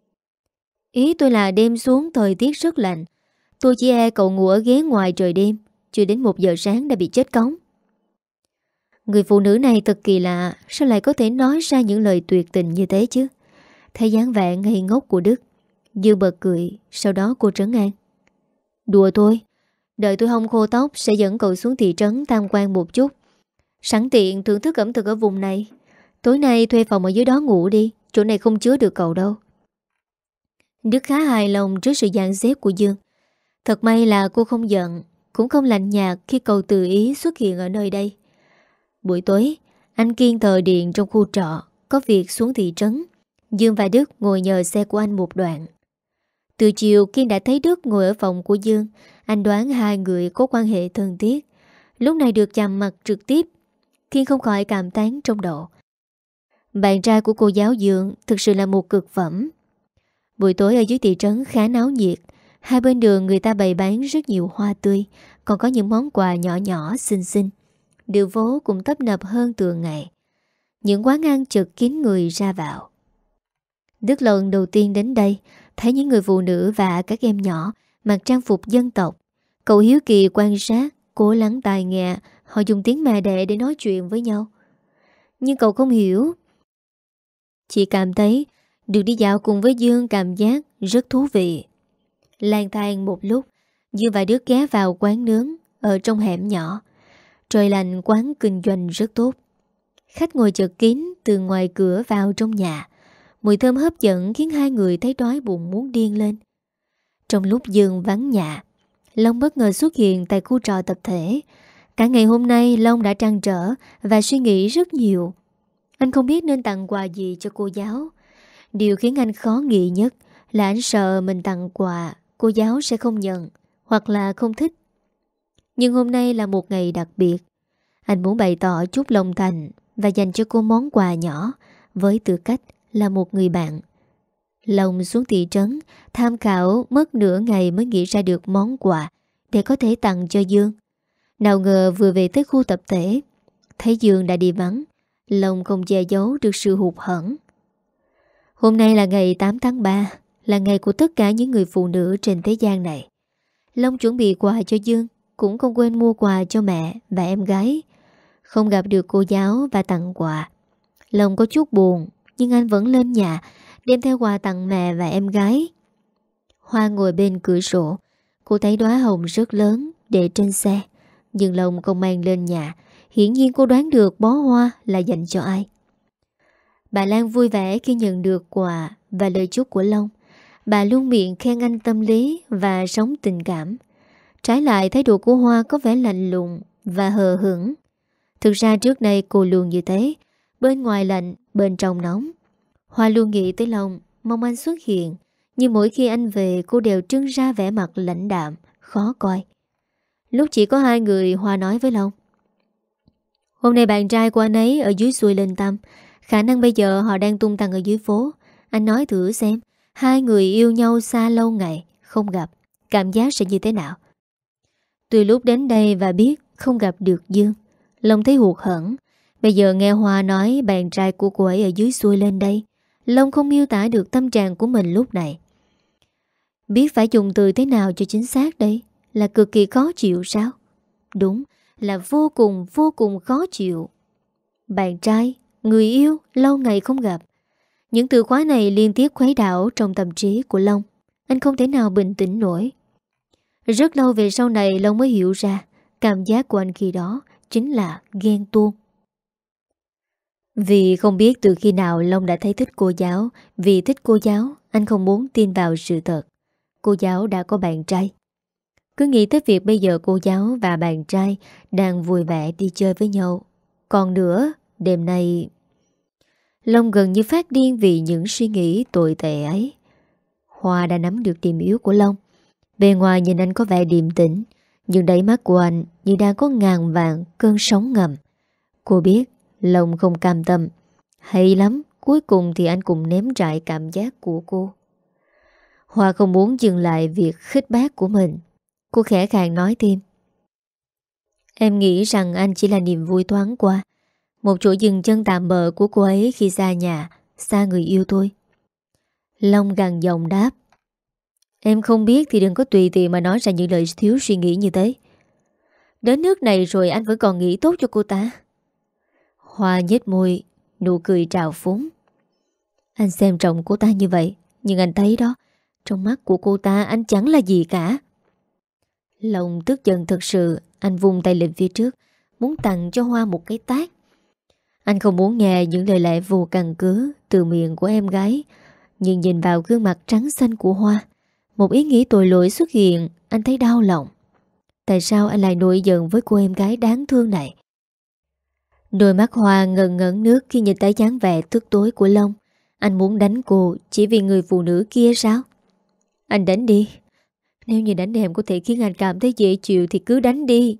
Ý tôi là đêm xuống thời tiết rất lạnh. Tôi chỉ e cậu ngủ ở ghế ngoài trời đêm, chưa đến 1 giờ sáng đã bị chết cóng. Người phụ nữ này thật kỳ lạ, sao lại có thể nói ra những lời tuyệt tình như thế chứ? Thấy dáng vẻ ngây ngốc của Đức, Dương bật cười, sau đó cô trấn an. Đùa thôi, đợi tôi hong khô tóc sẽ dẫn cậu xuống thị trấn tham quan một chút. Sẵn tiện thưởng thức ẩm thực ở vùng này. Tối nay thuê phòng ở dưới đó ngủ đi, chỗ này không chứa được cậu đâu. Đức khá hài lòng trước sự dàn xếp của Dương. Thật may là cô không giận, cũng không lạnh nhạt khi cậu tự ý xuất hiện ở nơi đây. Buổi tối, anh Kiên thợ điện trong khu trọ có việc xuống thị trấn. Dương và Đức ngồi nhờ xe của anh một đoạn. Từ chiều Kiên đã thấy Đức ngồi ở phòng của Dương. Anh đoán hai người có quan hệ thân thiết. Lúc này được chạm mặt trực tiếp, Kiên không khỏi cảm tán trong đầu. Bạn trai của cô giáo Dương thực sự là một cực phẩm. Buổi tối ở dưới thị trấn khá náo nhiệt. Hai bên đường người ta bày bán rất nhiều hoa tươi, còn có những món quà nhỏ nhỏ xinh xinh. Đường phố cũng tấp nập hơn thường ngày. Những quán ăn chật kín người ra vào. Đức lần đầu tiên đến đây, thấy những người phụ nữ và các em nhỏ mặc trang phục dân tộc. Cậu hiếu kỳ quan sát, cố lắng tai nghe họ dùng tiếng mẹ đẻ để nói chuyện với nhau. Nhưng cậu không hiểu. Chỉ cảm thấy được đi dạo cùng với Dương cảm giác rất thú vị. Lang thang một lúc, Dương và Đức ghé vào quán nướng ở trong hẻm nhỏ. Trời lạnh, quán kinh doanh rất tốt. Khách ngồi chật kín từ ngoài cửa vào trong nhà. Mùi thơm hấp dẫn khiến hai người thấy đói bụng muốn điên lên. Trong lúc Dương vắng nhà, Long bất ngờ xuất hiện tại khu trọ tập thể. Cả ngày hôm nay Long đã trăn trở và suy nghĩ rất nhiều. Anh không biết nên tặng quà gì cho cô giáo. Điều khiến anh khó nghĩ nhất là anh sợ mình tặng quà cô giáo sẽ không nhận hoặc là không thích. Nhưng hôm nay là một ngày đặc biệt. Anh muốn bày tỏ chút lòng thành và dành cho cô món quà nhỏ với tư cách là một người bạn. Long xuống thị trấn tham khảo mất nửa ngày mới nghĩ ra được món quà để có thể tặng cho Dương. Nào ngờ vừa về tới khu tập thể, thấy Dương đã đi vắng, Long không che giấu được sự hụt hẫng. Hôm nay là ngày 8 tháng 3, là ngày của tất cả những người phụ nữ trên thế gian này. Long chuẩn bị quà cho Dương, cũng không quên mua quà cho mẹ và em gái. Không gặp được cô giáo và tặng quà, Long có chút buồn, nhưng anh vẫn lên nhà đem theo quà tặng mẹ và em gái. Hoa ngồi bên cửa sổ. Cô thấy đóa hồng rất lớn để trên xe, nhưng Long không mang lên nhà. Hiển nhiên cô đoán được bó hoa là dành cho ai. Bà Lan vui vẻ khi nhận được quà và lời chúc của Long. Bà luôn miệng khen anh tâm lý và sống tình cảm. Trái lại thái độ của Hoa có vẻ lạnh lùng và hờ hững. Thực ra trước đây cô luôn như thế. Bên ngoài lạnh, bên trong nóng. Hoa luôn nghĩ tới Long, mong anh xuất hiện. Nhưng mỗi khi anh về cô đều trưng ra vẻ mặt lãnh đạm, khó coi. Lúc chỉ có hai người, Hoa nói với Long: Hôm nay bạn trai của anh ấy ở dưới xuôi lên Tâm. Khả năng bây giờ họ đang tung tăng ở dưới phố. Anh nói thử xem, hai người yêu nhau xa lâu ngày không gặp, cảm giác sẽ như thế nào? Từ lúc đến đây và biết không gặp được Dương, Long thấy hụt hẫng. Bây giờ nghe Hoa nói bạn trai của cô ấy ở dưới xuôi lên đây, Long không miêu tả được tâm trạng của mình lúc này. Biết phải dùng từ thế nào cho chính xác đây? Là cực kỳ khó chịu sao? Đúng, là vô cùng khó chịu. Bạn trai, người yêu, lâu ngày không gặp. Những từ khóa này liên tiếp khuấy đảo trong tâm trí của Long. Anh không thể nào bình tĩnh nổi. Rất lâu về sau này Long mới hiểu ra cảm giác của anh khi đó chính là ghen tuông. Vì không biết từ khi nào Long đã thấy thích cô giáo. Vì thích cô giáo, anh không muốn tin vào sự thật. Cô giáo đã có bạn trai. Cứ nghĩ tới việc bây giờ cô giáo và bạn trai đang vui vẻ đi chơi với nhau. Còn nữa, đêm nay Long gần như phát điên vì những suy nghĩ tồi tệ ấy. Hoa đã nắm được điểm yếu của Long. Bề ngoài nhìn anh có vẻ điềm tĩnh, nhưng đáy mắt của anh như đang có ngàn vạn cơn sóng ngầm. Cô biết Long không cam tâm. Hay lắm, cuối cùng thì anh cũng ném trại cảm giác của cô. Hoa không muốn dừng lại việc khích bác của mình. Cô khẽ khàng nói thêm: Em nghĩ rằng anh chỉ là niềm vui thoáng qua, một chỗ dừng chân tạm bợ của cô ấy khi xa nhà, xa người yêu thôi. Long gằn giọng đáp. Em không biết thì đừng có tùy tiện mà nói ra những lời thiếu suy nghĩ như thế. Đến nước này rồi anh vẫn còn nghĩ tốt cho cô ta. Hoa nhếch môi, nụ cười trào phúng. Anh xem trọng cô ta như vậy, nhưng anh thấy đó, trong mắt của cô ta anh chẳng là gì cả. Long tức giận thật sự. Anh vung tay lên phía trước, muốn tặng cho Hoa một cái tát. Anh không muốn nghe những lời lẽ vô căn cứ từ miệng của em gái. Nhưng nhìn vào gương mặt trắng xanh của Hoa, một ý nghĩ tội lỗi xuất hiện. Anh thấy đau lòng. Tại sao anh lại nổi giận với cô em gái đáng thương này? Đôi mắt Hoa ngần ngấn nước khi nhìn thấy dáng vẻ tức tối của Long. Anh muốn đánh cô chỉ vì người phụ nữ kia sao? Anh đánh đi. Nếu như đánh em có thể khiến anh cảm thấy dễ chịu thì cứ đánh đi.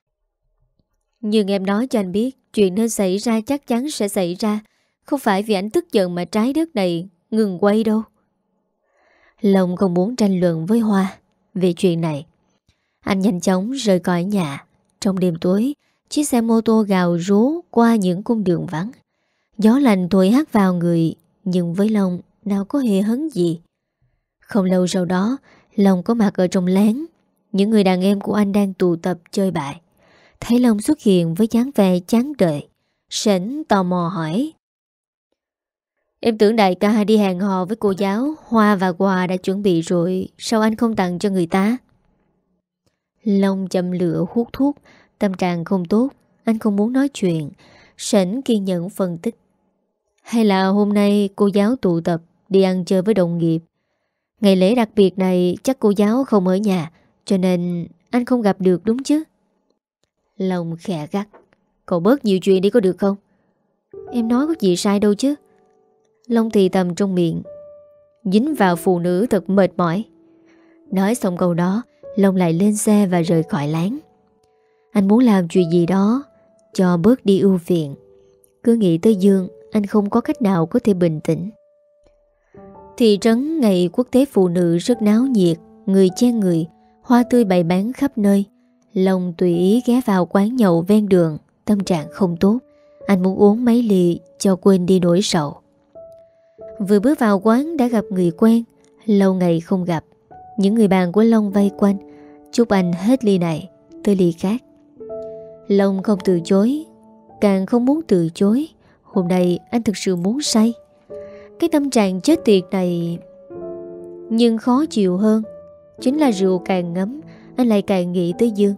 Nhưng em nói cho anh biết, chuyện nên xảy ra chắc chắn sẽ xảy ra. Không phải vì anh tức giận mà trái đất này ngừng quay đâu. Long không muốn tranh luận với Hoa về chuyện này. Anh nhanh chóng rời khỏi nhà. Trong đêm tối, chiếc xe mô tô gào rú qua những cung đường vắng. Gió lạnh thổi hắt vào người, nhưng với Long nào có hề hấn gì. Không lâu sau đó, Long có mặt ở trong láng. Những người đàn em của anh đang tụ tập chơi bài. Thấy Long xuất hiện với dáng vẻ chán đợi, Sển tò mò hỏi. Em tưởng đại ca đi hẹn hò với cô giáo, hoa và quà đã chuẩn bị rồi, sao anh không tặng cho người ta? Long châm lửa hút thuốc, tâm trạng không tốt, anh không muốn nói chuyện. Sển kiên nhẫn phân tích. Hay là hôm nay cô giáo tụ tập đi ăn chơi với đồng nghiệp. Ngày lễ đặc biệt này chắc cô giáo không ở nhà, cho nên anh không gặp được đúng chứ? Long khẽ gắt. Cậu bớt nhiều chuyện đi có được không? Em nói có gì sai đâu chứ. Long thì thầm trong miệng. Dính vào phụ nữ thật mệt mỏi. Nói xong câu đó, Long lại lên xe và rời khỏi láng. Anh muốn làm chuyện gì đó cho bớt đi ưu phiền. Cứ nghĩ tới Dương, anh không có cách nào có thể bình tĩnh. Thị trấn ngày quốc tế phụ nữ rất náo nhiệt, người chen người, hoa tươi bày bán khắp nơi. Long tùy ý ghé vào quán nhậu ven đường, tâm trạng không tốt. Anh muốn uống mấy ly cho quên đi nỗi sầu. Vừa bước vào quán đã gặp người quen, lâu ngày không gặp. Những người bạn của Long vây quanh, chúc anh hết ly này tới ly khác. Long không từ chối, càng không muốn từ chối. Hôm nay anh thực sự muốn say. Cái tâm trạng chết tiệt này. Nhưng khó chịu hơn chính là rượu càng ngấm, anh lại càng nghĩ tới Dương.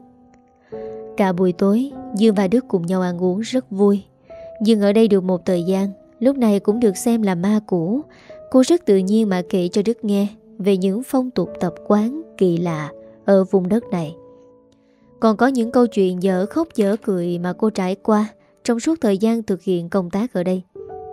Cả buổi tối, Dương và Đức cùng nhau ăn uống rất vui. Dương ở đây được một thời gian, lúc này cũng được xem là ma cũ. Cô rất tự nhiên mà kể cho Đức nghe về những phong tục tập quán kỳ lạ ở vùng đất này. Còn có những câu chuyện dở khóc dở cười mà cô trải qua trong suốt thời gian thực hiện công tác ở đây.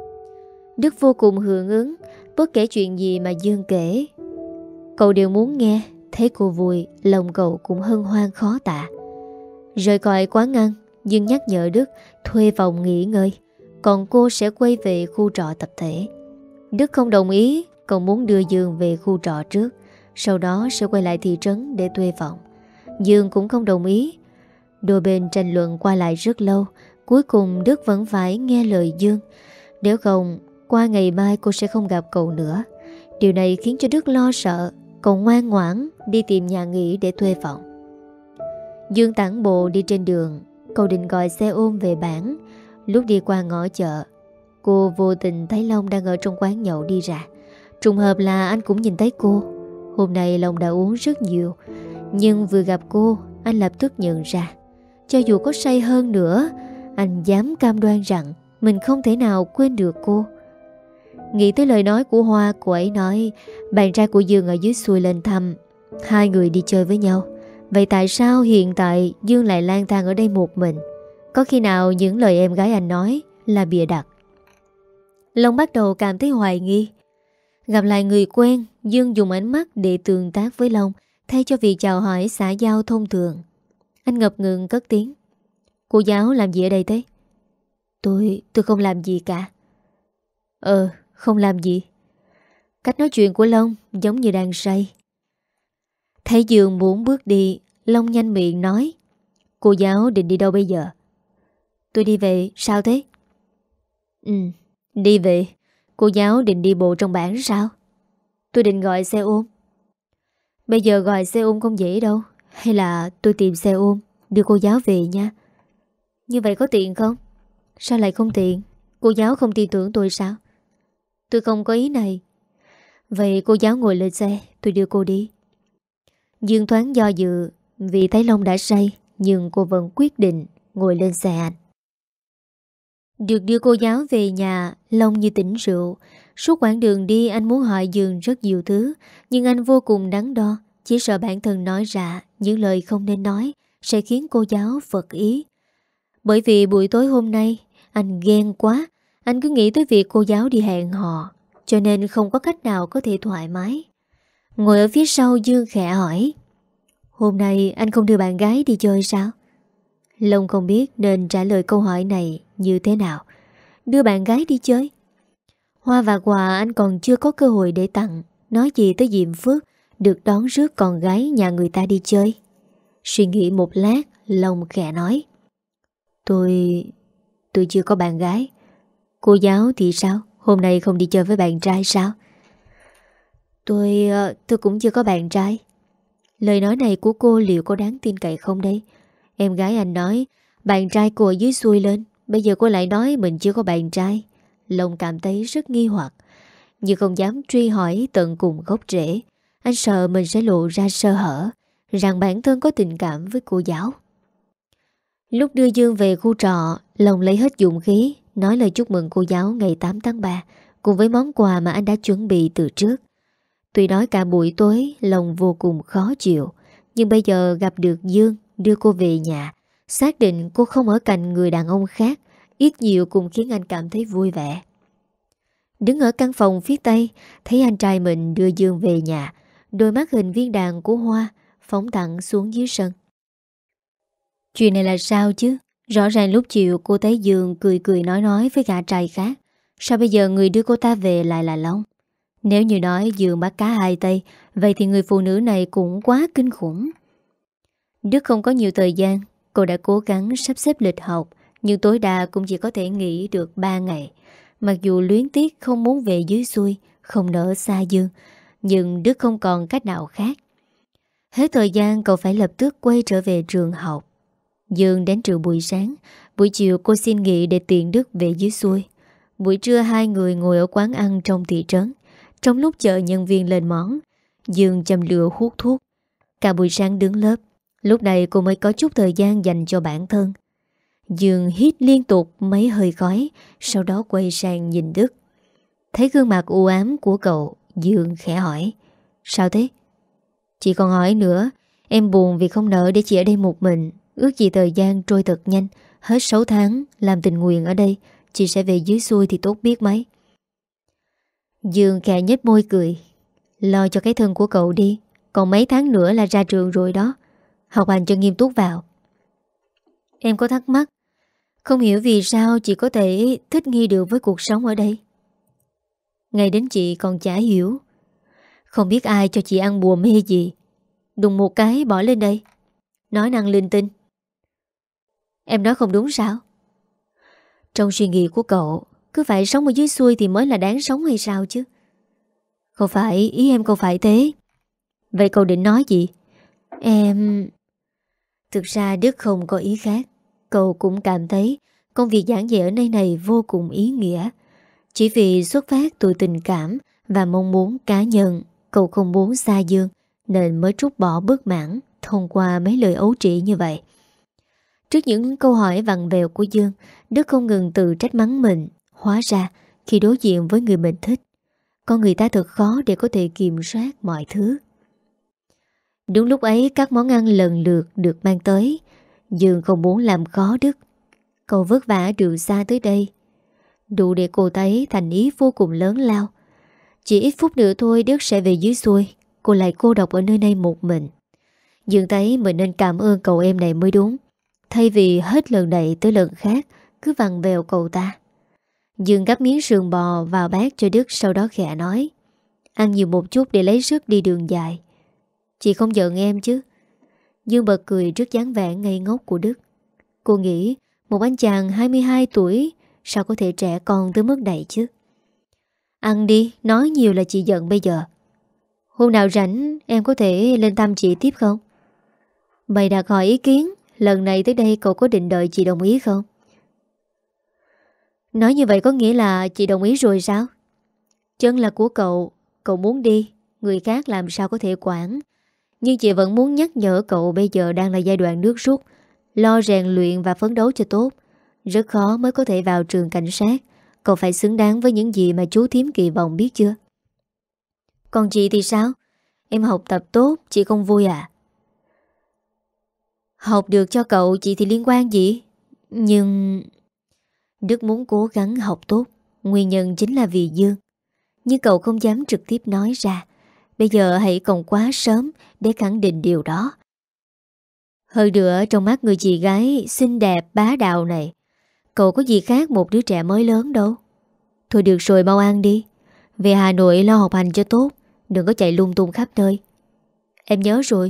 Đức vô cùng hưởng ứng, bất kể chuyện gì mà Dương kể, cậu đều muốn nghe. Thấy cô vui, lòng cậu cũng hân hoan khó tả. Rời khỏi quán ăn, Dương nhắc nhở Đức thuê phòng nghỉ ngơi, còn cô sẽ quay về khu trọ tập thể. Đức không đồng ý, cậu muốn đưa Dương về khu trọ trước, sau đó sẽ quay lại thị trấn để thuê phòng. Dương cũng không đồng ý. Đôi bên tranh luận qua lại rất lâu. Cuối cùng Đức vẫn phải nghe lời Dương. Nếu không, qua ngày mai cô sẽ không gặp cậu nữa. Điều này khiến cho Đức lo sợ. Cậu ngoan ngoãn đi tìm nhà nghỉ để thuê phòng. Dương tản bộ đi trên đường. Cậu định gọi xe ôm về bản. Lúc đi qua ngõ chợ, cô vô tình thấy Long đang ở trong quán nhậu đi ra. Trùng hợp là anh cũng nhìn thấy cô. Hôm nay Long đã uống rất nhiều, nhưng vừa gặp cô, anh lập tức nhận ra. Cho dù có say hơn nữa, anh dám cam đoan rằng mình không thể nào quên được cô. Nghĩ tới lời nói của Hoa, cô ấy nói bạn trai của Dương ở dưới xuôi lên thăm, hai người đi chơi với nhau. Vậy tại sao hiện tại Dương lại lang thang ở đây một mình? Có khi nào những lời em gái anh nói là bịa đặt? Long bắt đầu cảm thấy hoài nghi. Gặp lại người quen, Dương dùng ánh mắt để tương tác với Long thay cho việc chào hỏi xã giao thông thường. Anh ngập ngừng cất tiếng. Cô giáo làm gì ở đây thế? Tôi không làm gì cả. Không làm gì. Cách nói chuyện của Long giống như đang say. Thấy Dương muốn bước đi, Long nhanh miệng nói. Cô giáo định đi đâu bây giờ? Tôi đi về, sao thế? Đi về. Cô giáo định đi bộ trong bản sao? Tôi định gọi xe ôm. Bây giờ gọi xe ôm không dễ đâu. Hay là tôi tìm xe ôm đưa cô giáo về nha. Như vậy có tiện không? Sao lại không tiện? Cô giáo không tin tưởng tôi sao? Tôi không có ý này. Vậy cô giáo ngồi lên xe, tôi đưa cô đi. Dương thoáng do dự vì thấy Long đã say, nhưng cô vẫn quyết định ngồi lên xe anh. Được đưa cô giáo về nhà, Long như tỉnh rượu. Suốt quãng đường đi anh muốn hỏi Dương rất nhiều thứ, nhưng anh vô cùng đắn đo, chỉ sợ bản thân nói ra những lời không nên nói sẽ khiến cô giáo phật ý. Bởi vì buổi tối hôm nay anh ghen quá. Anh cứ nghĩ tới việc cô giáo đi hẹn hò, cho nên không có cách nào có thể thoải mái. Ngồi ở phía sau, Dương khẽ hỏi: Hôm nay anh không đưa bạn gái đi chơi sao? Long không biết nên trả lời câu hỏi này như thế nào. Đưa bạn gái đi chơi? Hoa và quà anh còn chưa có cơ hội để tặng, nói gì tới Diệm Phước được đón rước con gái nhà người ta đi chơi. Suy nghĩ một lát, Long khẽ nói: Tôi chưa có bạn gái. Cô giáo thì sao? Hôm nay không đi chơi với bạn trai sao? Tôi cũng chưa có bạn trai. Lời nói này của cô liệu có đáng tin cậy không đây? Em gái anh nói bạn trai cô ở dưới xuôi lên, bây giờ cô lại nói mình chưa có bạn trai. Long cảm thấy rất nghi hoặc, nhưng không dám truy hỏi tận cùng gốc rễ. Anh sợ mình sẽ lộ ra sơ hở rằng bản thân có tình cảm với cô giáo. Lúc đưa Dương về khu trọ, Long lấy hết dũng khí nói lời chúc mừng cô giáo ngày 8 tháng 3 cùng với món quà mà anh đã chuẩn bị từ trước. Tuy nói cả buổi tối Long vô cùng khó chịu, nhưng bây giờ gặp được Dương đưa cô về nhà, xác định cô không ở cạnh người đàn ông khác, ít nhiều cũng khiến anh cảm thấy vui vẻ. Đứng ở căn phòng phía tây, thấy anh trai mình đưa Dương về nhà, đôi mắt hình viên đạn của Hoa phóng thẳng xuống dưới sân. Chuyện này là sao chứ? Rõ ràng lúc chiều cô thấy Dương cười cười nói với gã trai khác, sao bây giờ người đưa cô ta về lại là Long? Nếu như nói Dương bắt cá hai tay, vậy thì người phụ nữ này cũng quá kinh khủng. Đức không có nhiều thời gian, cô đã cố gắng sắp xếp lịch học, nhưng tối đa cũng chỉ có thể nghỉ được 3 ngày. Mặc dù luyến tiếc không muốn về dưới xuôi, không nỡ xa Dương, nhưng Đức không còn cách nào khác. Hết thời gian cậu phải lập tức quay trở về trường học. Dương đến trường buổi sáng, buổi chiều cô xin nghỉ để tiện Đức về dưới xuôi. Buổi trưa hai người ngồi ở quán ăn trong thị trấn. Trong lúc chờ nhân viên lên món, Dương châm lửa hút thuốc. Cả buổi sáng đứng lớp, lúc này cô mới có chút thời gian dành cho bản thân. Dương hít liên tục mấy hơi khói, sau đó quay sang nhìn Đức. Thấy gương mặt u ám của cậu, Dương khẽ hỏi: Sao thế? Chị còn hỏi nữa, em buồn vì không nỡ để chị ở đây một mình. Ước gì thời gian trôi thật nhanh. Hết 6 tháng làm tình nguyện ở đây, chị sẽ về dưới xuôi thì tốt biết mấy. Dương khẽ nhếch môi cười: Lo cho cái thân của cậu đi, còn mấy tháng nữa là ra trường rồi đó. Học hành cho nghiêm túc vào. Em có thắc mắc, không hiểu vì sao chị có thể thích nghi được với cuộc sống ở đây. Ngay đến chị còn chả hiểu. Không biết ai cho chị ăn bùa mê gì, đùng một cái bỏ lên đây, nói năng linh tinh. Em nói không đúng sao? Trong suy nghĩ của cậu, cứ phải sống ở dưới xuôi thì mới là đáng sống hay sao chứ? Không phải, ý em không phải thế. Vậy cậu định nói gì? Em... Thực ra Đức không có ý khác. Cậu cũng cảm thấy công việc giảng dạy ở nơi này vô cùng ý nghĩa. Chỉ vì xuất phát từ tình cảm và mong muốn cá nhân, cậu không muốn xa Dương, nên mới trút bỏ bất mãn thông qua mấy lời ấu trĩ như vậy. Trước những câu hỏi vặn vẹo của Dương, Đức không ngừng tự trách mắng mình. Hóa ra khi đối diện với người mình thích, con người ta thật khó để có thể kiểm soát mọi thứ. Đúng lúc ấy các món ăn lần lượt được mang tới. Dương không muốn làm khó Đức. Cậu vất vả đường xa tới đây, đủ để cô thấy thành ý vô cùng lớn lao. Chỉ ít phút nữa thôi Đức sẽ về dưới xuôi, cô lại cô độc ở nơi này một mình. Dương thấy mình nên cảm ơn cậu em này mới đúng, thay vì hết lần này tới lần khác cứ vặn vẹo cậu ta. Dương gắp miếng sườn bò vào bát cho Đức, sau đó khẽ nói: Ăn nhiều một chút để lấy sức đi đường dài. Chị không giận em chứ? Dương bật cười trước dáng vẻ ngây ngốc của Đức. Cô nghĩ một anh chàng 22 tuổi sao có thể trẻ con tới mức này chứ. Ăn đi, nói nhiều là chị giận bây giờ. Hôm nào rảnh em có thể lên thăm chị tiếp không? Bày đặt hỏi ý kiến. Lần này tới đây cậu có định đợi chị đồng ý không? Nói như vậy có nghĩa là chị đồng ý rồi sao? Chân là của cậu. Cậu muốn đi, người khác làm sao có thể quản. Nhưng chị vẫn muốn nhắc nhở cậu bây giờ đang là giai đoạn nước rút. Lo rèn luyện và phấn đấu cho tốt. Rất khó mới có thể vào trường cảnh sát. Cậu phải xứng đáng với những gì mà chú thím kỳ vọng, biết chưa? Còn chị thì sao? Em học tập tốt, chị không vui à? Học được cho cậu, chị thì liên quan gì? Nhưng... Đức muốn cố gắng học tốt. Nguyên nhân chính là vì Dương. Nhưng cậu không dám trực tiếp nói ra. Bây giờ hãy còn quá sớm để khẳng định điều đó. Hơn nữa trong mắt người chị gái xinh đẹp bá đạo này, cậu có gì khác một đứa trẻ mới lớn đâu. Thôi được rồi, mau ăn đi. Về Hà Nội lo học hành cho tốt, đừng có chạy lung tung khắp nơi. Em nhớ rồi.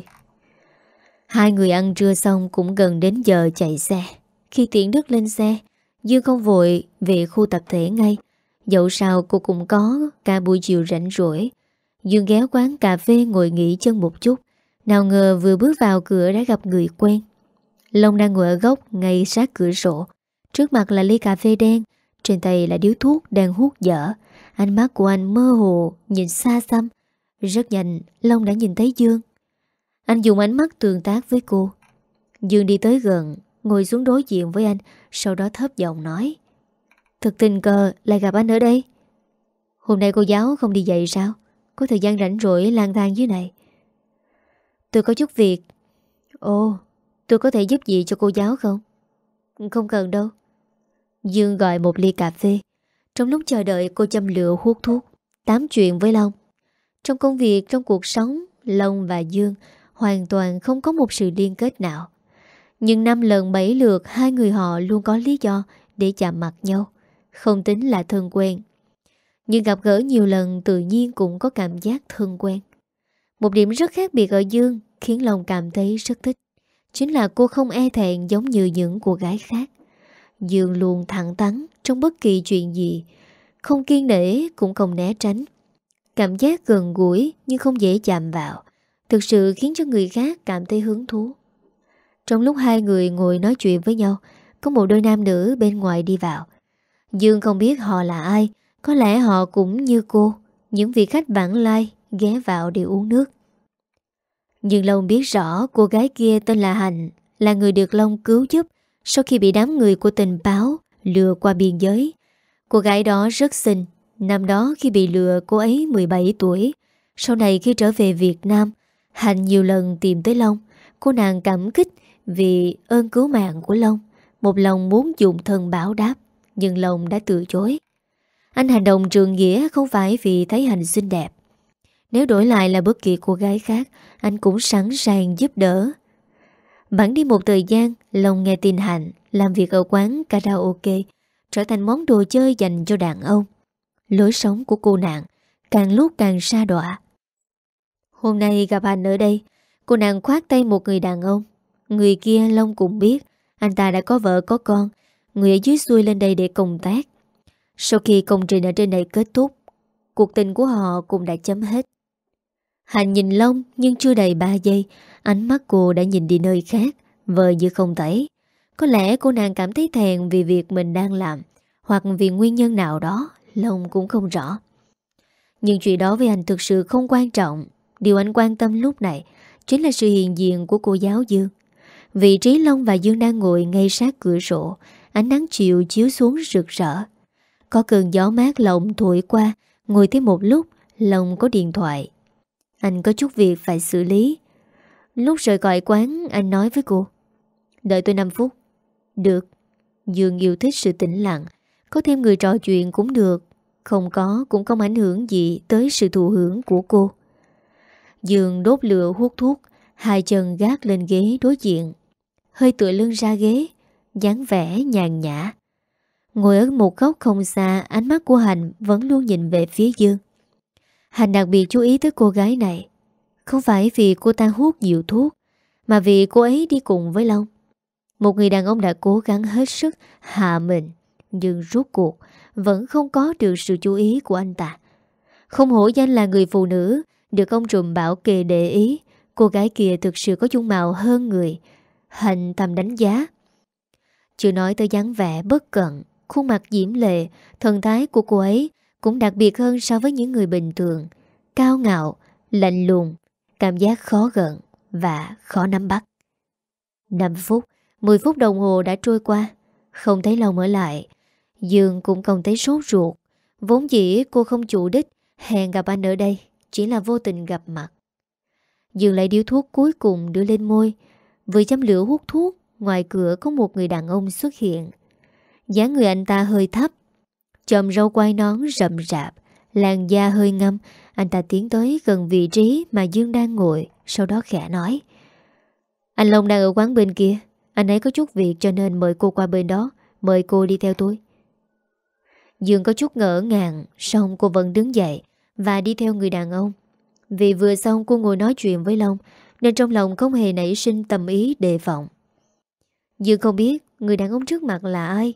Hai người ăn trưa xong cũng gần đến giờ chạy xe. Khi tiễn Đức lên xe, Dương không vội về khu tập thể ngay. Dẫu sao cô cũng có cả buổi chiều rảnh rỗi. Dương ghé quán cà phê ngồi nghỉ chân một chút. Nào ngờ vừa bước vào cửa đã gặp người quen. Long đang ngồi ở góc ngay sát cửa sổ. Trước mặt là ly cà phê đen, trên tay là điếu thuốc đang hút dở. Ánh mắt của anh mơ hồ, nhìn xa xăm. Rất nhanh, Long đã nhìn thấy Dương. Anh dùng ánh mắt tương tác với cô. Dương đi tới gần, ngồi xuống đối diện với anh, sau đó thấp giọng nói: Thật tình cờ lại gặp anh ở đây. Hôm nay cô giáo không đi dạy sao? Có thời gian rảnh rỗi lang thang dưới này. Tôi có chút việc. Ồ, tôi có thể giúp gì cho cô giáo không? Không cần đâu. Dương gọi một ly cà phê. Trong lúc chờ đợi cô châm lửa hút thuốc, tám chuyện với Long. Trong công việc, trong cuộc sống, Long và Dương hoàn toàn không có một sự liên kết nào. Nhưng 5 lần 7 lượt hai người họ luôn có lý do để chạm mặt nhau, không tính là thân quen. Nhưng gặp gỡ nhiều lần tự nhiên cũng có cảm giác thân quen. Một điểm rất khác biệt ở Dương khiến Long cảm thấy rất thích. Chính là cô không e thẹn giống như những cô gái khác. Dương luôn thẳng thắn trong bất kỳ chuyện gì, không kiêng nể cũng không né tránh. Cảm giác gần gũi nhưng không dễ chạm vào, thực sự khiến cho người khác cảm thấy hứng thú. Trong lúc hai người ngồi nói chuyện với nhau, có một đôi nam nữ bên ngoài đi vào. Dương không biết họ là ai, có lẽ họ cũng như cô, những vị khách vãng lai ghé vào để uống nước. Nhưng Long biết rõ cô gái kia tên là Hạnh, là người được Long cứu giúp sau khi bị đám người của tình báo lừa qua biên giới. Cô gái đó rất xinh. Năm đó khi bị lừa cô ấy 17 tuổi. Sau này khi trở về Việt Nam, Hạnh nhiều lần tìm tới Long. Cô nàng cảm kích vì ơn cứu mạng của Long, một lòng muốn dùng thân báo đáp. Nhưng Long đã từ chối. Anh hành động trượng nghĩa không phải vì thấy Hạnh xinh đẹp. Nếu đổi lại là bất kỳ cô gái khác, anh cũng sẵn sàng giúp đỡ. Bẵng đi một thời gian, Long nghe tin Hạnh làm việc ở quán karaoke, trở thành món đồ chơi dành cho đàn ông. Lối sống của cô nàng càng lúc càng sa đọa. Hôm nay gặp Hạnh ở đây, cô nàng khoác tay một người đàn ông. Người kia Long cũng biết, anh ta đã có vợ có con. Người ở dưới xuôi lên đây để công tác. Sau khi công trình ở trên này kết thúc, cuộc tình của họ cũng đã chấm hết. Hạnh nhìn Long nhưng chưa đầy 3 giây, ánh mắt cô đã nhìn đi nơi khác, vờ như không thấy. Có lẽ cô nàng cảm thấy thèn vì việc mình đang làm, hoặc vì nguyên nhân nào đó, Long cũng không rõ. Nhưng chuyện đó với anh thực sự không quan trọng. Điều anh quan tâm lúc này chính là sự hiện diện của cô giáo Dương. Vị trí Long và Dương đang ngồi ngay sát cửa sổ, ánh nắng chiều chiếu xuống rực rỡ. Có cơn gió mát lộng thổi qua. Ngồi thêm một lúc, Long có điện thoại. Anh có chút việc phải xử lý. Lúc rời khỏi quán, anh nói với cô: Đợi tôi 5 phút. Được. Dương yêu thích sự tĩnh lặng. Có thêm người trò chuyện cũng được. Không có cũng không ảnh hưởng gì tới sự thụ hưởng của cô. Dương đốt lửa hút thuốc, hai chân gác lên ghế đối diện, hơi tựa lưng ra ghế, dáng vẻ nhàn nhã. Ngồi ở một góc không xa, ánh mắt của Hạnh vẫn luôn nhìn về phía Dương. Hạnh đặc biệt chú ý tới cô gái này. Không phải vì cô ta hút nhiều thuốc, mà vì cô ấy đi cùng với Long. Một người đàn ông đã cố gắng hết sức hạ mình, nhưng rốt cuộc vẫn không có được sự chú ý của anh ta. Không hổ danh là người phụ nữ được ông trùm bảo kê để ý, cô gái kia thực sự có dung mạo hơn người Hạnh thầm đánh giá. Chưa nói tới dáng vẻ bất cận, khuôn mặt diễm lệ, thần thái của cô ấy cũng đặc biệt hơn so với những người bình thường. Cao ngạo, lạnh lùng, cảm giác khó gần và khó nắm bắt. 5 phút, 10 phút đồng hồ đã trôi qua, không thấy Long ở lại. Dương cũng không thấy sốt ruột. Vốn dĩ cô không chủ đích hẹn gặp anh ở đây, chỉ là vô tình gặp mặt. Dương lại điếu thuốc cuối cùng đưa lên môi, vừa châm lửa hút thuốc. Ngoài cửa có một người đàn ông xuất hiện. dáng người anh ta hơi thấp, chòm râu quai nón rậm rạp, làn da hơi ngâm. Anh ta tiến tới gần vị trí mà Dương đang ngồi, sau đó khẽ nói: "Anh Long đang ở quán bên kia, anh ấy có chút việc cho nên mời cô qua bên đó. Mời cô đi theo tôi." Dương có chút ngỡ ngàng, xong cô vẫn đứng dậy và đi theo người đàn ông. Vì vừa xong cô ngồi nói chuyện với Long, nên trong lòng không hề nảy sinh tâm ý đề phòng. Dương không biết người đàn ông trước mặt là ai,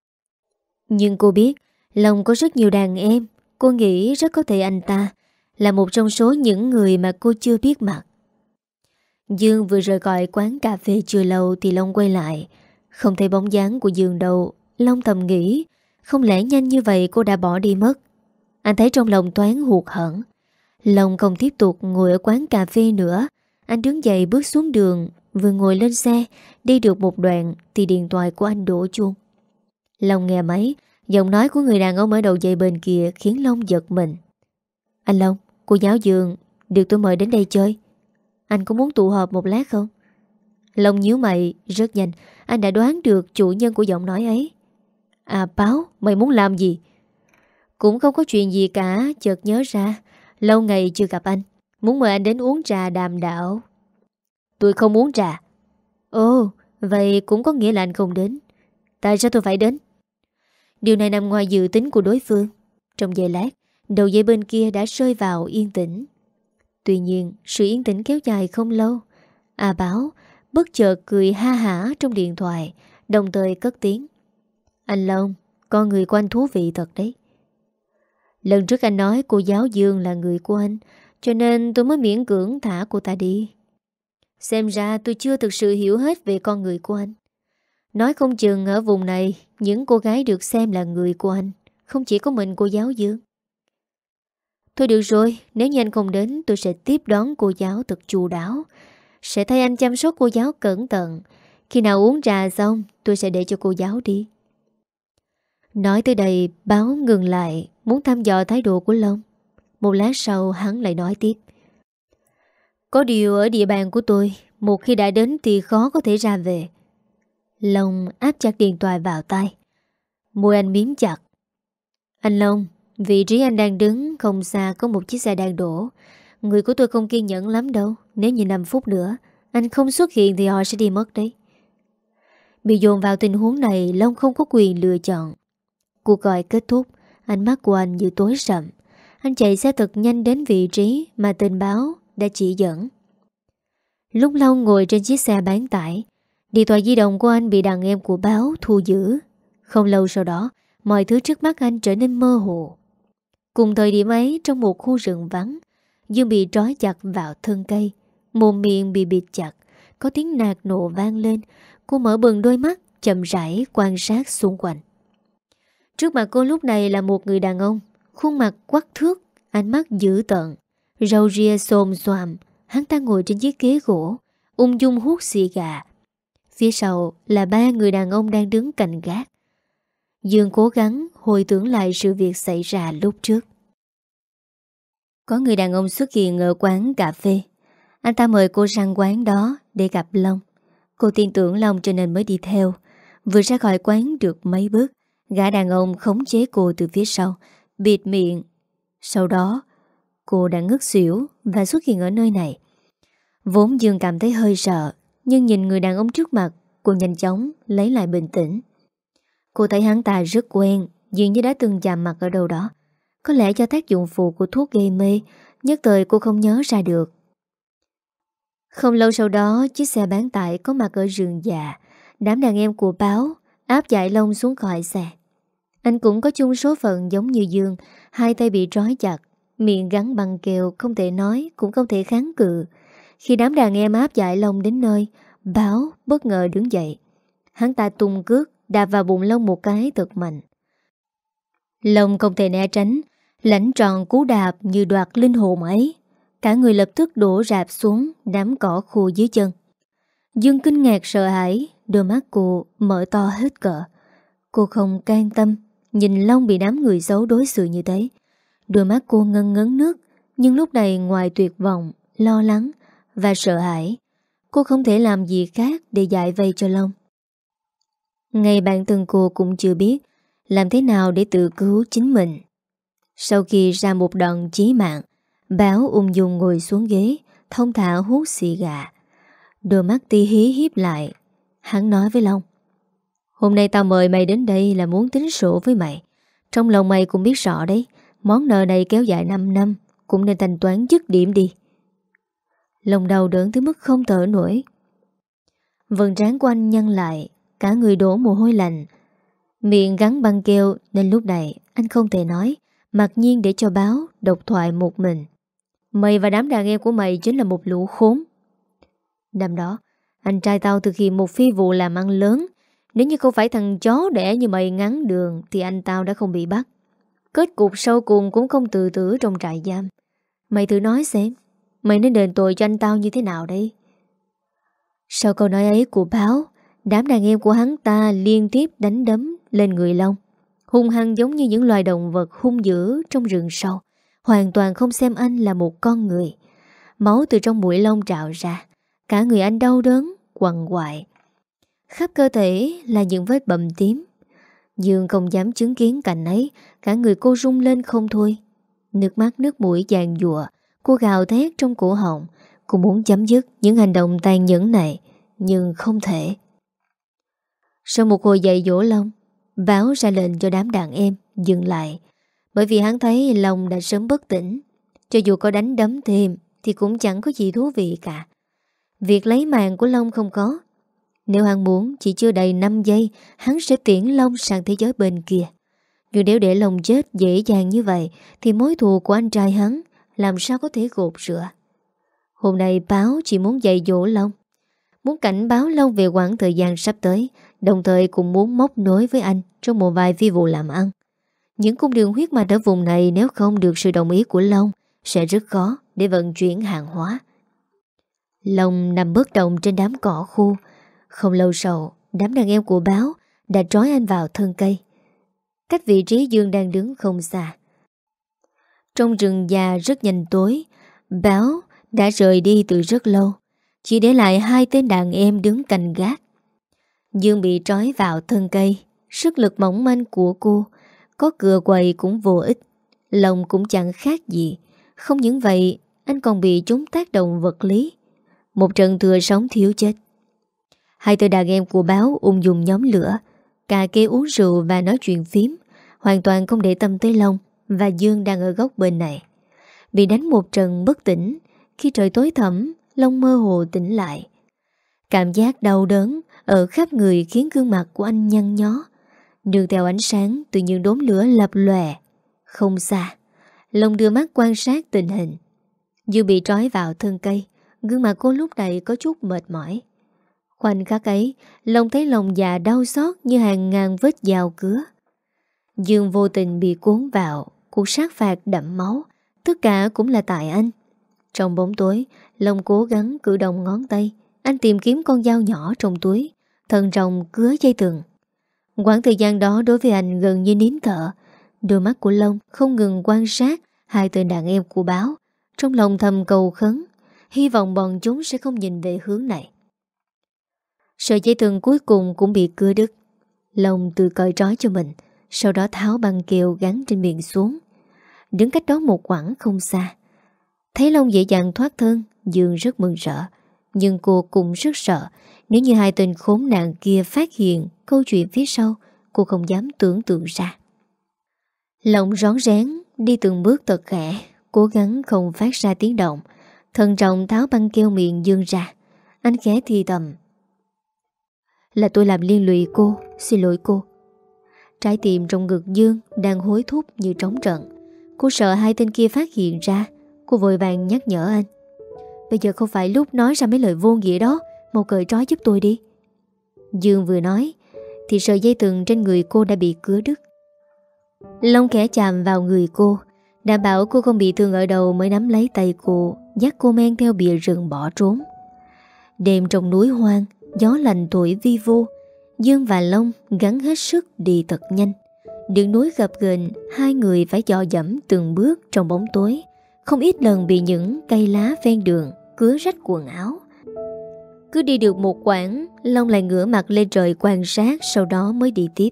nhưng cô biết Long có rất nhiều đàn em. Cô nghĩ rất có thể anh ta là một trong số những người mà cô chưa biết mặt. Dương vừa rời khỏi quán cà phê chưa lâu thì Long quay lại, không thấy bóng dáng của Dương đâu. Long thầm nghĩ, không lẽ nhanh như vậy cô đã bỏ đi mất. Anh thấy trong lòng toán hụt hẫng. Long không tiếp tục ngồi ở quán cà phê nữa. Anh đứng dậy bước xuống đường. Vừa ngồi lên xe, đi được một đoạn thì điện thoại của anh đổ chuông. Long nghe máy, giọng nói của người đàn ông ở đầu dây bên kia khiến Long giật mình. "Anh Long, cô giáo Dương được tôi mời đến đây chơi. Anh có muốn tụ họp một lát không?" Long nhíu mày, rất nhanh anh đã đoán được chủ nhân của giọng nói ấy. "À Báo, mày muốn làm gì?" "Cũng không có chuyện gì cả, chợt nhớ ra lâu ngày chưa gặp anh, muốn mời anh đến uống trà đàm đạo." "Tôi không uống trà." "Ồ, vậy cũng có nghĩa là anh không đến. Tại sao tôi phải đến?" Điều này nằm ngoài dự tính của đối phương. Trong giây lát, đầu dây bên kia đã rơi vào yên tĩnh. Tuy nhiên, sự yên tĩnh kéo dài không lâu. À Báo bất chợt cười ha hả trong điện thoại, đồng thời cất tiếng: "Anh Long, con người của anh thú vị thật đấy. Lần trước anh nói cô giáo Dương là người của anh, cho nên tôi mới miễn cưỡng thả cô ta đi. Xem ra tôi chưa thực sự hiểu hết về con người của anh. Nói không chừng ở vùng này, những cô gái được xem là người của anh không chỉ có mình cô giáo Dương." "Thôi được rồi, nếu như anh không đến, tôi sẽ tiếp đón cô giáo thật chu đáo, sẽ thay anh chăm sóc cô giáo cẩn thận. Khi nào uống trà xong, tôi sẽ để cho cô giáo đi." Nói tới đây, Báo ngừng lại, muốn thăm dò thái độ của Long. Một lát sau hắn lại nói tiếp: "Có điều ở địa bàn của tôi, một khi đã đến thì khó có thể ra về." Long áp chặt điện thoại vào tai, môi anh miếm chặt. "Anh Long, vị trí anh đang đứng không xa có một chiếc xe đang đổ. Người của tôi không kiên nhẫn lắm đâu. Nếu như 5 phút nữa anh không xuất hiện thì họ sẽ đi mất đấy." Bị dồn vào tình huống này, Long không có quyền lựa chọn. Cuộc gọi kết thúc, ánh mắt của anh như tối sầm. Anh chạy xe thật nhanh đến vị trí mà tình báo đã chỉ dẫn. Lúc Long ngồi trên chiếc xe bán tải, điện thoại di động của anh bị đàn em của Báo thu giữ. Không lâu sau đó, mọi thứ trước mắt anh trở nên mơ hồ. Cùng thời điểm ấy, trong một khu rừng vắng, Dương bị trói chặt vào thân cây, mồm miệng bị bịt chặt, có tiếng nạt nộ vang lên. Cô mở bừng đôi mắt, chậm rãi quan sát xung quanh. Trước mặt cô lúc này là một người đàn ông, khuôn mặt quắc thước, ánh mắt dữ tợn, râu ria xồm xoàm. Hắn ta ngồi trên chiếc ghế gỗ, ung dung hút xì gà. Phía sau là 3 người đàn ông đang đứng cạnh gác. Dương cố gắng hồi tưởng lại sự việc xảy ra lúc trước. Có người đàn ông xuất hiện ở quán cà phê. Anh ta mời cô sang quán đó để gặp Long. Cô tin tưởng Long cho nên mới đi theo. Vừa ra khỏi quán được mấy bước, gã đàn ông khống chế cô từ phía sau, bịt miệng. Sau đó cô đã ngất xỉu và xuất hiện ở nơi này. Vốn Dương cảm thấy hơi sợ, nhưng nhìn người đàn ông trước mặt, cô nhanh chóng lấy lại bình tĩnh. Cô thấy hắn ta rất quen, dường như đã từng chạm mặt ở đâu đó. Có lẽ do tác dụng phụ của thuốc gây mê, nhất thời cô không nhớ ra được. Không lâu sau đó, chiếc xe bán tải có mặt ở rừng già. Đám đàn em của Báo áp giải Long xuống khỏi xe. Anh cũng có chung số phận giống như Dương, hai tay bị trói chặt, miệng gắn băng keo, không thể nói cũng không thể kháng cự. Khi đám đàn em áp giải Long đến nơi, Báo bất ngờ đứng dậy. Hắn ta tung cước đạp vào bụng Long một cái thật mạnh. Long không thể né tránh, lãnh tròn cú đạp như đoạt linh hồn ấy. Cả người lập tức đổ rạp xuống đám cỏ khô dưới chân. Dương kinh ngạc sợ hãi, đôi mắt cô mở to hết cỡ. Cô không can tâm nhìn Long bị đám người xấu đối xử như thế. Đôi mắt cô ngân ngấn nước, nhưng lúc này ngoài tuyệt vọng, lo lắng và sợ hãi, cô không thể làm gì khác để giải vây cho Long. Ngay bản thân cô cũng chưa biết làm thế nào để tự cứu chính mình. Sau khi ra một đòn chí mạng, Báo ung dung ngồi xuống ghế, thông thả hút xì gà. Đôi mắt ti hí hiếp lại. Hắn nói với Long: "Hôm nay tao mời mày đến đây là muốn tính sổ với mày. Trong lòng mày cũng biết rõ đấy, món nợ này kéo dài 5 năm, cũng nên thanh toán dứt điểm đi." Lòng đau đớn tới mức không thở nổi. Vầng trán của anh nhăn lại, cả người đổ mồ hôi lạnh. Miệng gắn băng keo nên lúc này anh không thể nói, mặc nhiên để cho Báo độc thoại một mình. "Mày và đám đàn em của mày chính là một lũ khốn. Năm đó anh trai tao thực hiện một phi vụ làm ăn lớn. Nếu như không phải thằng chó đẻ như mày ngắn đường thì anh tao đã không bị bắt. Kết cục sau cùng cũng không tự tử trong trại giam. Mày thử nói xem, mày nên đền tội cho anh tao như thế nào đây?" Sau câu nói ấy của Báo, đám đàn em của hắn ta liên tiếp đánh đấm lên người Long, hung hăng giống như những loài động vật hung dữ trong rừng sâu, hoàn toàn không xem anh là một con người. Máu từ trong mũi Long trào ra, cả người anh đau đớn, quằn quại. Khắp cơ thể là những vết bầm tím. Dương không dám chứng kiến cảnh ấy, cả người cô rung lên không thôi. Nước mắt nước mũi giàn giụa, cô gào thét trong cổ họng. Cô muốn chấm dứt những hành động tàn nhẫn này, nhưng không thể. Sau một hồi dạy dỗ Long, Báo ra lệnh cho đám đàn em dừng lại, bởi vì hắn thấy Long đã sớm bất tỉnh. Cho dù có đánh đấm thêm thì cũng chẳng có gì thú vị cả. Việc lấy mạng của Long không có. Nếu hắn muốn, chỉ chưa đầy 5 giây hắn sẽ tiễn Long sang thế giới bên kia. Nhưng nếu để Long chết dễ dàng như vậy thì mối thù của anh trai hắn làm sao có thể gột rửa. Hôm nay Báo chỉ muốn dạy dỗ Long, muốn cảnh báo Long về quãng thời gian sắp tới, đồng thời cũng muốn móc nối với anh trong một vài phi vụ làm ăn. Những cung đường huyết mạch ở vùng này nếu không được sự đồng ý của Long sẽ rất khó để vận chuyển hàng hóa. Long nằm bất động trên đám cỏ khô. Không lâu sau, đám đàn em của Báo đã trói anh vào thân cây, cách vị trí Dương đang đứng không xa. Trong rừng già rất nhanh tối, Báo đã rời đi từ rất lâu, chỉ để lại 2 tên đàn em đứng canh gác. Dương bị trói vào thân cây, sức lực mỏng manh của cô có cựa quậy cũng vô ích, lòng cũng chẳng khác gì. Không những vậy, anh còn bị chúng tác động vật lý. Một trận thừa sống thiếu chết. 2 tên đàn em của Báo ung dung nhóm lửa, cà kê uống rượu và nói chuyện phím, hoàn toàn không để tâm tới Long và Dương đang ở góc bên này. Bị đánh một trận bất tỉnh, khi trời tối thẳm, Long mơ hồ tỉnh lại. Cảm giác đau đớn ở khắp người khiến gương mặt của anh nhăn nhó. Nương theo ánh sáng từ những đốm lửa lập lòe. Không xa, Long đưa mắt quan sát tình hình. Dương bị trói vào thân cây, gương mặt cô lúc này có chút mệt mỏi. Khoảnh khắc ấy, Long thấy lòng dạ đau xót như hàng ngàn vết dao cứa. Dương vô tình bị cuốn vào cuộc sát phạt đẫm máu. Tất cả cũng là tại anh. Trong bóng tối, Long cố gắng cử động ngón tay. Anh tìm kiếm con dao nhỏ trong túi, thận trọng cứa dây thừng. Quãng thời gian đó đối với anh gần như nín thở. Đôi mắt của Long không ngừng quan sát 2 tên đàn em của Báo, trong lòng thầm cầu khấn, hy vọng bọn chúng sẽ không nhìn về hướng này. Sợi dây thừng cuối cùng cũng bị cưa đứt. Long tự cởi trói cho mình, sau đó tháo băng keo gắn trên miệng xuống. Đứng cách đó một quãng không xa, thấy Long dễ dàng thoát thân, Dương rất mừng rỡ. Nhưng cô cũng rất sợ. Nếu như 2 tên khốn nạn kia phát hiện câu chuyện phía sau, cô không dám tưởng tượng ra. Long rón rén đi từng bước thật khẽ, cố gắng không phát ra tiếng động. Thận trọng tháo băng keo miệng Dương ra. Anh khẽ thì thầm: Là tôi làm liên lụy cô, xin lỗi cô. Trái tim trong ngực Dương đang hối thúc như trống trận. Cô sợ hai tên kia phát hiện ra. Cô vội vàng nhắc nhở anh: Bây giờ không phải lúc nói ra mấy lời vô nghĩa đó. Mau cởi trói giúp tôi đi. Dương vừa nói thì sợi dây thừng trên người cô đã bị cứa đứt. Long khẽ chạm vào người cô, đảm bảo cô không bị thương ở đầu, mới nắm lấy tay cô, dắt cô men theo bìa rừng bỏ trốn. Đêm trong núi hoang, gió lạnh thổi vi vu. Dương và Long gắng hết sức đi thật nhanh. Đường núi gập ghềnh, hai người phải dò dẫm từng bước trong bóng tối. Không ít lần bị những cây lá ven đường cứa rách quần áo. Cứ đi được một quãng, Long lại ngửa mặt lên trời quan sát, sau đó mới đi tiếp.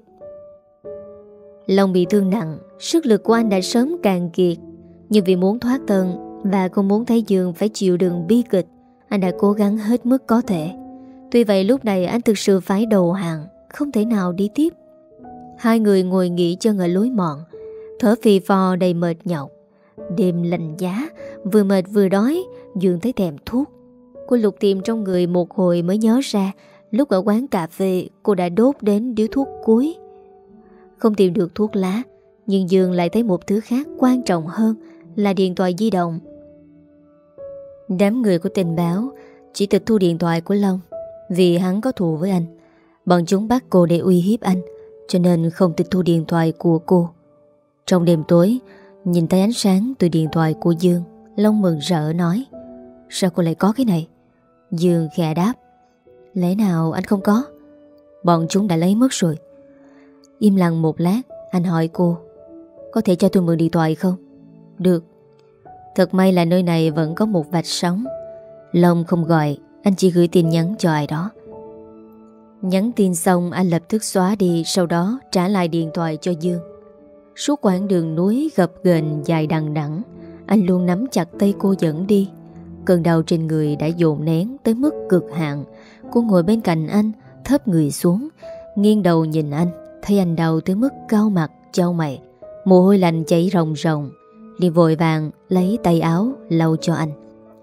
Long bị thương nặng, sức lực của anh đã sớm cạn kiệt. Nhưng vì muốn thoát thân và không muốn thấy Dương phải chịu đựng bi kịch, anh đã cố gắng hết mức có thể. Tuy vậy lúc này anh thực sự phải đầu hàng, không thể nào đi tiếp. Hai người ngồi nghỉ chân ở lối mòn, thở phì phò đầy mệt nhọc. Đêm lạnh giá, vừa mệt vừa đói, Dương thấy thèm thuốc. Cô lục tìm trong người một hồi mới nhớ ra lúc ở quán cà phê cô đã đốt đến điếu thuốc cuối. Không tìm được thuốc lá, nhưng Dương lại thấy một thứ khác quan trọng hơn là điện thoại di động. Đám người của tình báo chỉ tịch thu điện thoại của Long vì hắn có thù với anh. Bọn chúng bắt cô để uy hiếp anh, cho nên không tịch thu điện thoại của cô. Trong đêm tối, nhìn thấy ánh sáng từ điện thoại của Dương, Long mừng rỡ nói: Sao cô lại có cái này? Dương khẽ đáp: Lẽ nào anh không có? Bọn chúng đã lấy mất rồi. Im lặng một lát, anh hỏi cô: Có thể cho tôi mượn điện thoại không? Được. Thật may là nơi này vẫn có một vạch sóng. Long không gọi, anh chỉ gửi tin nhắn cho ai đó. Nhắn tin xong anh lập tức xóa đi, sau đó trả lại điện thoại cho Dương. Suốt quãng đường núi gập ghềnh dài đằng đẵng, anh luôn nắm chặt tay cô dẫn đi. Cơn đau trên người đã dồn nén tới mức cực hạn. Cô ngồi bên cạnh anh, thấp người xuống, nghiêng đầu nhìn anh. Thấy anh đau tới mức cau mặt, chau mày, mồ hôi lạnh chảy ròng ròng, liền vội vàng lấy tay áo lau cho anh.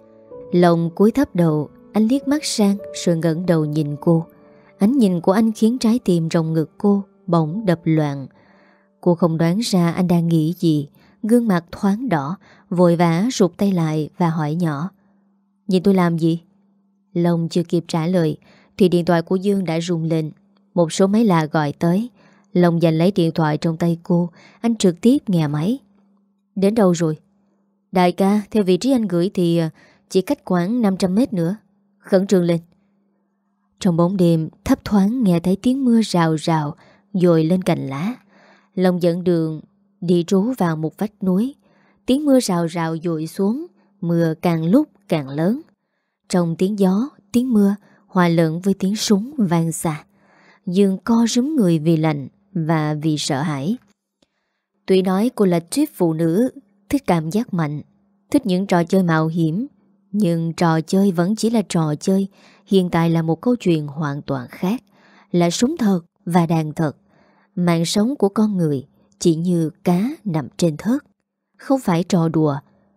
Lòng cúi thấp đầu, anh liếc mắt sang rồi ngẩng đầu nhìn cô. Ánh nhìn của anh khiến trái tim trong ngực cô bỗng đập loạn. Cô không đoán ra anh đang nghĩ gì, gương mặt thoáng đỏ, vội vã rụt tay lại và hỏi nhỏ: Nhìn tôi làm gì? Long chưa kịp trả lời thì điện thoại của Dương đã rung lên. Một số máy lạ gọi tới. Long giành lấy điện thoại trong tay cô, anh trực tiếp nghe máy. Đến đâu rồi? Đại ca, theo vị trí anh gửi thì chỉ cách khoảng 500 mét nữa. Khẩn trương lên. Trong bóng đêm thấp thoáng nghe thấy tiếng mưa rào rào dội lên cành lá. Long dẫn đường đi trú vào một vách núi. Tiếng mưa rào rào dội xuống, mưa càng lúc càng lớn. Trong tiếng gió, tiếng mưa hòa lẫn với tiếng súng vang xa. Dương co rúm người vì lạnh và vì sợ hãi. Tuy nói cô là tuyết phụ nữ, thích cảm giác mạnh, thích những trò chơi mạo hiểm, nhưng trò chơi vẫn chỉ là trò chơi. Hiện tại là một câu chuyện hoàn toàn khác, là súng thật và đạn thật. Mạng sống của con người chỉ như cá nằm trên thớt, không phải trò đùa.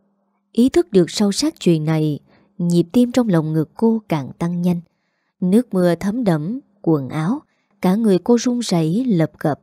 Ý thức được sâu sắc chuyện này, nhịp tim trong lồng ngực cô càng tăng nhanh. Nước mưa thấm đẫm quần áo, cả người cô run rẩy lập cập.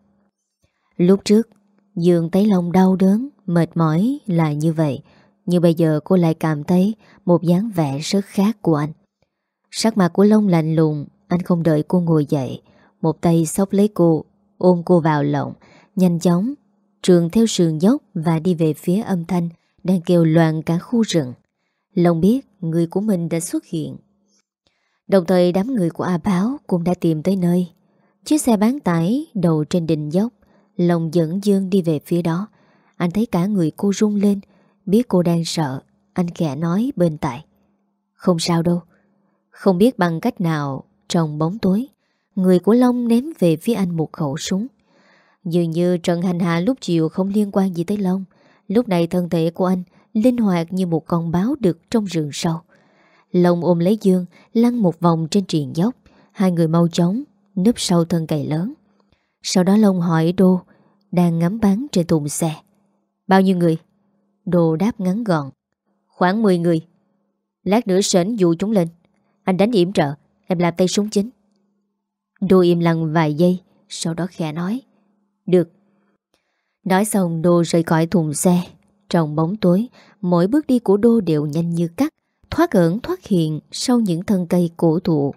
Lúc trước Dương thấy lòng đau đớn, mệt mỏi là như vậy, nhưng bây giờ cô lại cảm thấy một dáng vẻ rất khác của anh. Sắc mặt của Long lạnh lùng. Anh không đợi cô ngồi dậy, một tay xốc lấy cô, ôm cô vào lòng, nhanh chóng trườn theo sườn dốc và đi về phía âm thanh đang kêu loạn cả khu rừng. Long biết người của mình đã xuất hiện. Đồng thời đám người của A Báo cũng đã tìm tới nơi. Chiếc xe bán tải đầu trên đỉnh dốc. Long dẫn Dương đi về phía đó. Anh thấy cả người cô run lên, biết cô đang sợ. Anh khẽ nói bên tai: Không sao đâu. Không biết bằng cách nào, trong bóng tối, người của Long ném về phía anh một khẩu súng. Dường như trận hành hạ lúc chiều không liên quan gì tới Long. Lúc này thân thể của anh linh hoạt như một con báo đực trong rừng sâu. Long ôm lấy Dương, lăn một vòng trên triền dốc. Hai người mau chóng núp sau thân cây lớn. Sau đó Long hỏi Đô đang ngắm bắn trên thùng xe: Bao nhiêu người? Đô đáp ngắn gọn: Khoảng 10 người. Lát nữa sến dụ chúng lên, anh đánh yểm trợ, em làm tay súng chính. Đô im lặng vài giây, sau đó khẽ nói: Được. Nói xong Đô rời khỏi thùng xe. Trong bóng tối, mỗi bước đi của Đô đều nhanh như cắt, thoát ẩn thoát hiện sau những thân cây cổ thụ.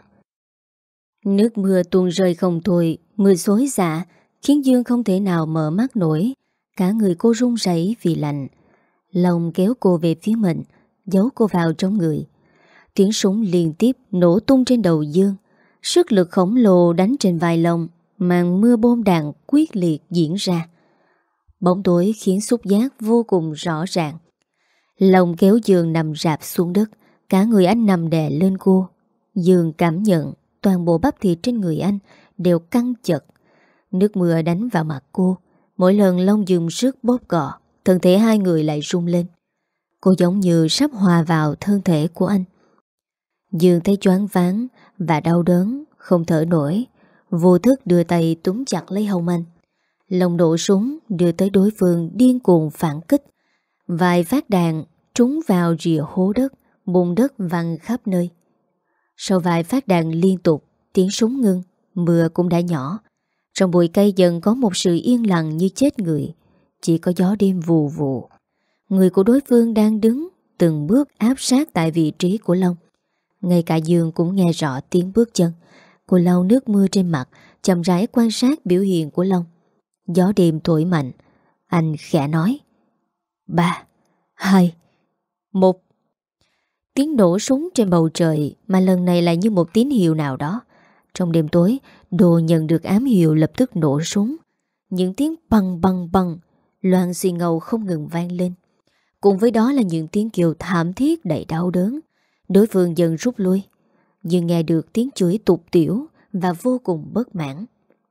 Nước mưa tuôn rơi không thôi, mưa xối xả khiến Dương không thể nào mở mắt nổi. Cả người cô run rẩy vì lạnh. Lòng kéo cô về phía mình, giấu cô vào trong người. Tiếng súng liên tiếp nổ tung trên đầu Dương. Sức lực khổng lồ đánh trên vai Long. Màn mưa bom đạn quyết liệt diễn ra. Bóng tối khiến xúc giác vô cùng rõ ràng. Long kéo Dương nằm rạp xuống đất. Cả người anh nằm đè lên cô. Dương cảm nhận toàn bộ bắp thịt trên người anh đều căng chật. Nước mưa đánh vào mặt cô. Mỗi lần Long dùng sức bóp cọ, thân thể hai người lại rung lên. Cô giống như sắp hòa vào thân thể của anh. Dương thấy choáng váng và đau đớn, không thở nổi. Vô thức đưa tay túm chặt lấy hông anh. Long đổ súng đưa tới đối phương điên cuồng phản kích. Vài phát đạn trúng vào rìa hố đất, bùn đất văng khắp nơi. Sau vài phát đạn liên tục, tiếng súng ngưng, mưa cũng đã nhỏ. Trong bụi cây dần có một sự yên lặng như chết người. Chỉ có gió đêm vù vù. Người của đối phương đang đứng từng bước áp sát tại vị trí của Long. Ngay cả Dương cũng nghe rõ tiếng bước chân. Cô lau nước mưa trên mặt, chậm rãi quan sát biểu hiện của Long. Gió đêm thổi mạnh. Anh khẽ nói: 3, 2, 1. Tiếng nổ súng trên bầu trời, mà lần này lại như một tín hiệu nào đó. Trong đêm tối, Đô nhận được ám hiệu lập tức nổ súng. Những tiếng băng băng băng loạn xì ngầu không ngừng vang lên. Cùng với đó là những tiếng kêu thảm thiết đầy đau đớn. Đối phương dần rút lui, nhưng nghe được tiếng chửi tục tiểu và vô cùng bất mãn.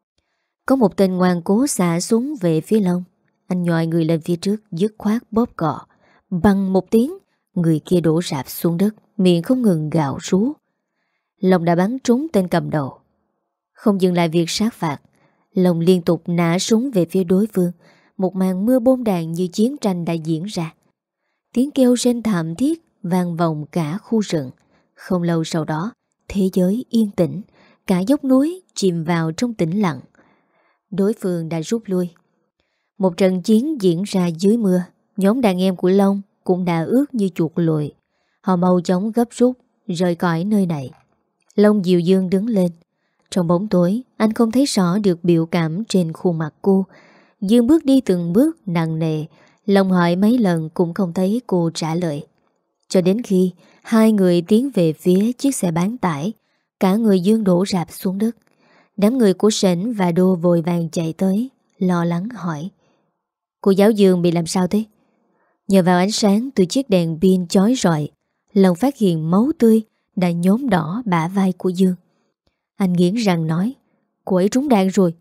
Có một tên ngoan cố xả súng về phía Long. Anh nhòi người lên phía trước, dứt khoát bóp cọ. Bằng một tiếng, người kia đổ rạp xuống đất, miệng không ngừng gào rú. Long đã bắn trúng tên cầm đầu. Không dừng lại việc sát phạt, Long liên tục nã súng về phía đối phương. Một màn mưa bom đạn như chiến tranh đã diễn ra. Tiếng kêu rên thảm thiết vang vọng cả khu rừng. Không lâu sau đó, thế giới yên tĩnh. Cả dốc núi chìm vào trong tĩnh lặng. Đối phương đã rút lui. Một trận chiến diễn ra dưới mưa. Nhóm đàn em của Long cũng đã ướt như chuột lội. Họ mau chóng gấp rút rời khỏi nơi này. Long dịu Dương đứng lên. Trong bóng tối, anh không thấy rõ được biểu cảm trên khuôn mặt cô. Dương bước đi từng bước nặng nề. Long hỏi mấy lần cũng không thấy cô trả lời. Cho đến khi hai người tiến về phía chiếc xe bán tải, cả người Dương đổ rạp xuống đất. Đám người của Sển và Đô vội vàng chạy tới, lo lắng hỏi: Cô giáo Dương bị làm sao thế? Nhờ vào ánh sáng từ chiếc đèn pin chói rọi, Long phát hiện máu tươi đã nhuốm đỏ bả vai của Dương. Anh nghiến răng nói: Cô ấy trúng đạn rồi.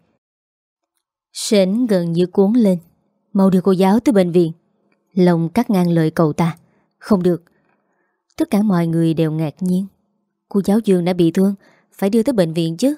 Sển gần như cuốn lên: Mau đưa cô giáo tới bệnh viện. Long cắt ngang lời cậu ta: Không được. Tất cả mọi người đều ngạc nhiên. Cô giáo Dương đã bị thương, phải đưa tới bệnh viện chứ.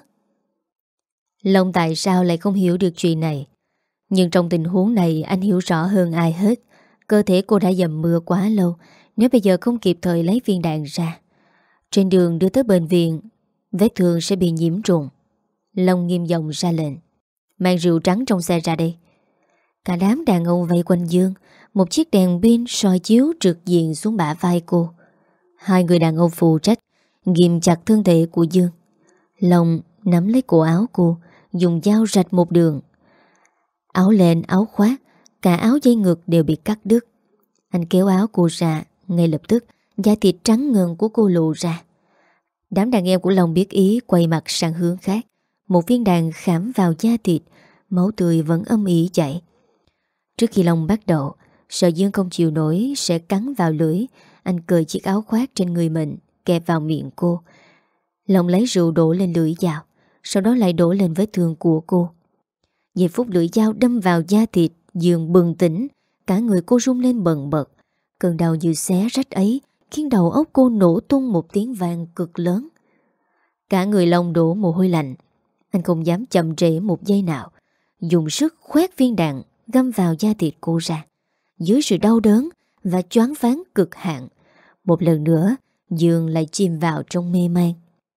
Long tại sao lại không hiểu được chuyện này? Nhưng trong tình huống này anh hiểu rõ hơn ai hết. Cơ thể cô đã dầm mưa quá lâu. Nếu bây giờ không kịp thời lấy viên đạn ra, trên đường đưa tới bệnh viện, vết thương sẽ bị nhiễm trùng. Long nghiêm giọng ra lệnh: Mang rượu trắng trong xe ra đây. Cả đám đàn ông vây quanh Dương. Một chiếc đèn pin soi chiếu trực diện xuống bả vai cô. Hai người đàn ông phụ trách ghim chặt thân thể của Dương. Long nắm lấy cổ áo cô, dùng dao rạch một đường. Áo len, áo khoác, cả áo dây ngực đều bị cắt đứt. Anh kéo áo cô ra. Ngay lập tức, da thịt trắng ngần của cô lộ ra. Đám đàn em của Long biết ý, quay mặt sang hướng khác. Một viên đạn khảm vào da thịt, máu tươi vẫn âm ỉ chảy. Trước khi Long bắt đầu, sợ Dương không chịu nổi sẽ cắn vào lưỡi, anh cởi chiếc áo khoác trên người mình, kẹp vào miệng cô. Long lấy rượu đổ lên lưỡi dao, sau đó lại đổ lên vết thương của cô. Giây phút lưỡi dao đâm vào da thịt, Dương bừng tỉnh, cả người cô rung lên bần bật. Cơn đau như xé rách ấy khiến đầu óc cô nổ tung một tiếng vang cực lớn. Cả người Long đổ mồ hôi lạnh. Anh không dám chậm trễ một giây nào, dùng sức khoét viên đạn găm vào da thịt cô ra. Dưới sự đau đớn và choáng váng cực hạn, một lần nữa Dương lại chìm vào trong mê man.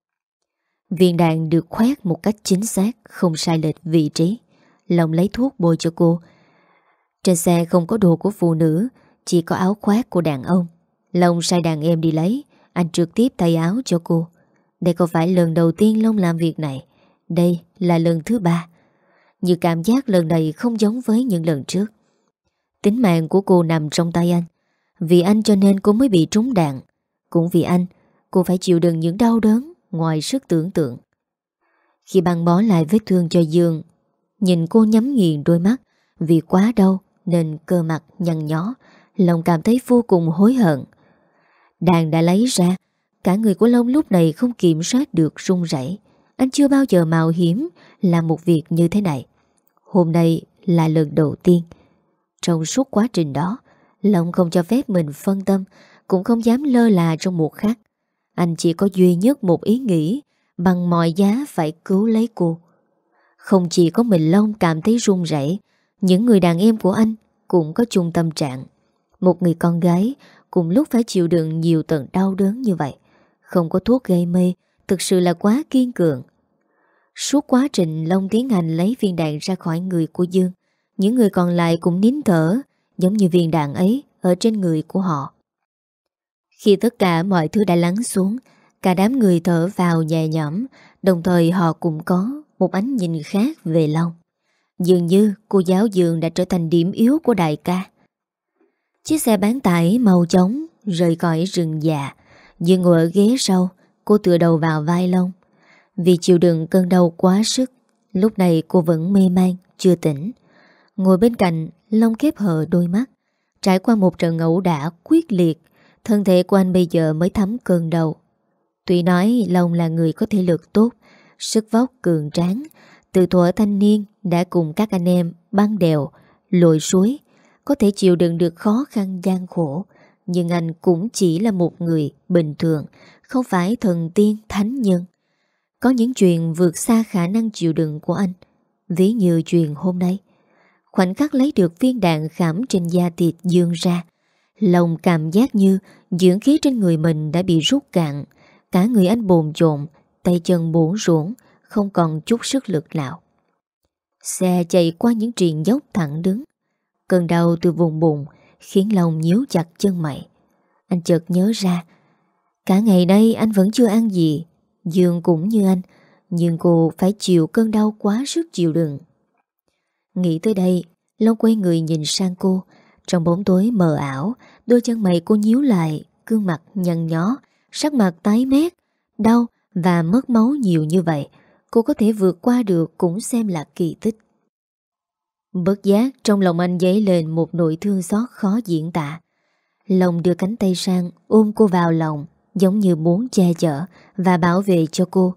Viên đạn được khoét một cách chính xác, không sai lệch vị trí. Long lấy thuốc bôi cho cô. Trên xe không có đồ của phụ nữ, chỉ có áo khoác của đàn ông. Long sai đàn em đi lấy. Anh trực tiếp thay áo cho cô. Đây không phải lần đầu tiên Long làm việc này. Đây là lần thứ 3. Như cảm giác lần này không giống với những lần trước. Tính mạng của cô nằm trong tay anh. Vì anh cho nên cô mới bị trúng đạn. Cũng vì anh, cô phải chịu đựng những đau đớn ngoài sức tưởng tượng. Khi băng bó lại vết thương cho Dương, nhìn cô nhắm nghiền đôi mắt. Vì quá đau nên cơ mặt nhăn nhó. Long cảm thấy vô cùng hối hận. Đạn đã lấy ra. Cả người của Long lúc này không kiểm soát được run rẩy. Anh chưa bao giờ mạo hiểm làm một việc như thế này. Hôm nay là lần đầu tiên. Trong suốt quá trình đó, Long không cho phép mình phân tâm, cũng không dám lơ là trong một khắc. Anh chỉ có duy nhất một ý nghĩ, bằng mọi giá phải cứu lấy cô. Không chỉ có mình Long cảm thấy run rẩy, những người đàn em của anh cũng có chung tâm trạng. Một người con gái cùng lúc phải chịu đựng nhiều tầng đau đớn như vậy. Không có thuốc gây mê, thực sự là quá kiên cường. Suốt quá trình Long tiến hành lấy viên đạn ra khỏi người của Dương, những người còn lại cũng nín thở, giống như viên đạn ấy ở trên người của họ. Khi tất cả mọi thứ đã lắng xuống, cả đám người thở vào nhẹ nhõm, đồng thời họ cũng có một ánh nhìn khác về Long. Dường như cô giáo Dương đã trở thành điểm yếu của đại ca. Chiếc xe bán tải mau chóng rời khỏi rừng già. Dương ngồi ở ghế sau, cô tựa đầu vào vai Long. Vì chịu đựng cơn đau quá sức, lúc này cô vẫn mê man, chưa tỉnh. Ngồi bên cạnh, Long khép hờ đôi mắt. Trải qua một trận ẩu đả quyết liệt, thân thể của anh bây giờ mới thấm cơn đau. Tuy nói Long là người có thể lực tốt, sức vóc cường tráng, từ thuở thanh niên đã cùng các anh em băng đèo, lội suối, có thể chịu đựng được khó khăn gian khổ. Nhưng anh cũng chỉ là một người bình thường, không phải thần tiên thánh nhân. Có những chuyện vượt xa khả năng chịu đựng của anh. Ví như chuyện hôm nay. Khoảnh khắc lấy được viên đạn khảm trên da thịt Dương ra, Long cảm giác như dưỡng khí trên người mình đã bị rút cạn. Cả người anh bồn chồn, tay chân bủn rủn, không còn chút sức lực nào. Xe chạy qua những triền dốc thẳng đứng. Cơn đau từ vùng bụng khiến Long nhíu chặt chân mày. Anh chợt nhớ ra, cả ngày nay anh vẫn chưa ăn gì. Dương cũng như anh, nhưng cô phải chịu cơn đau quá sức chịu đựng. Nghĩ tới đây, Long quay người nhìn sang cô. Trong bóng tối mờ ảo, đôi chân mày cô nhíu lại, gương mặt nhăn nhó, sắc mặt tái mét, đau và mất máu nhiều như vậy. Cô có thể vượt qua được cũng xem là kỳ tích. Bất giác trong lòng anh dấy lên một nỗi thương xót khó diễn tả. Long đưa cánh tay sang ôm cô vào lòng, giống như muốn che chở và bảo vệ cho cô.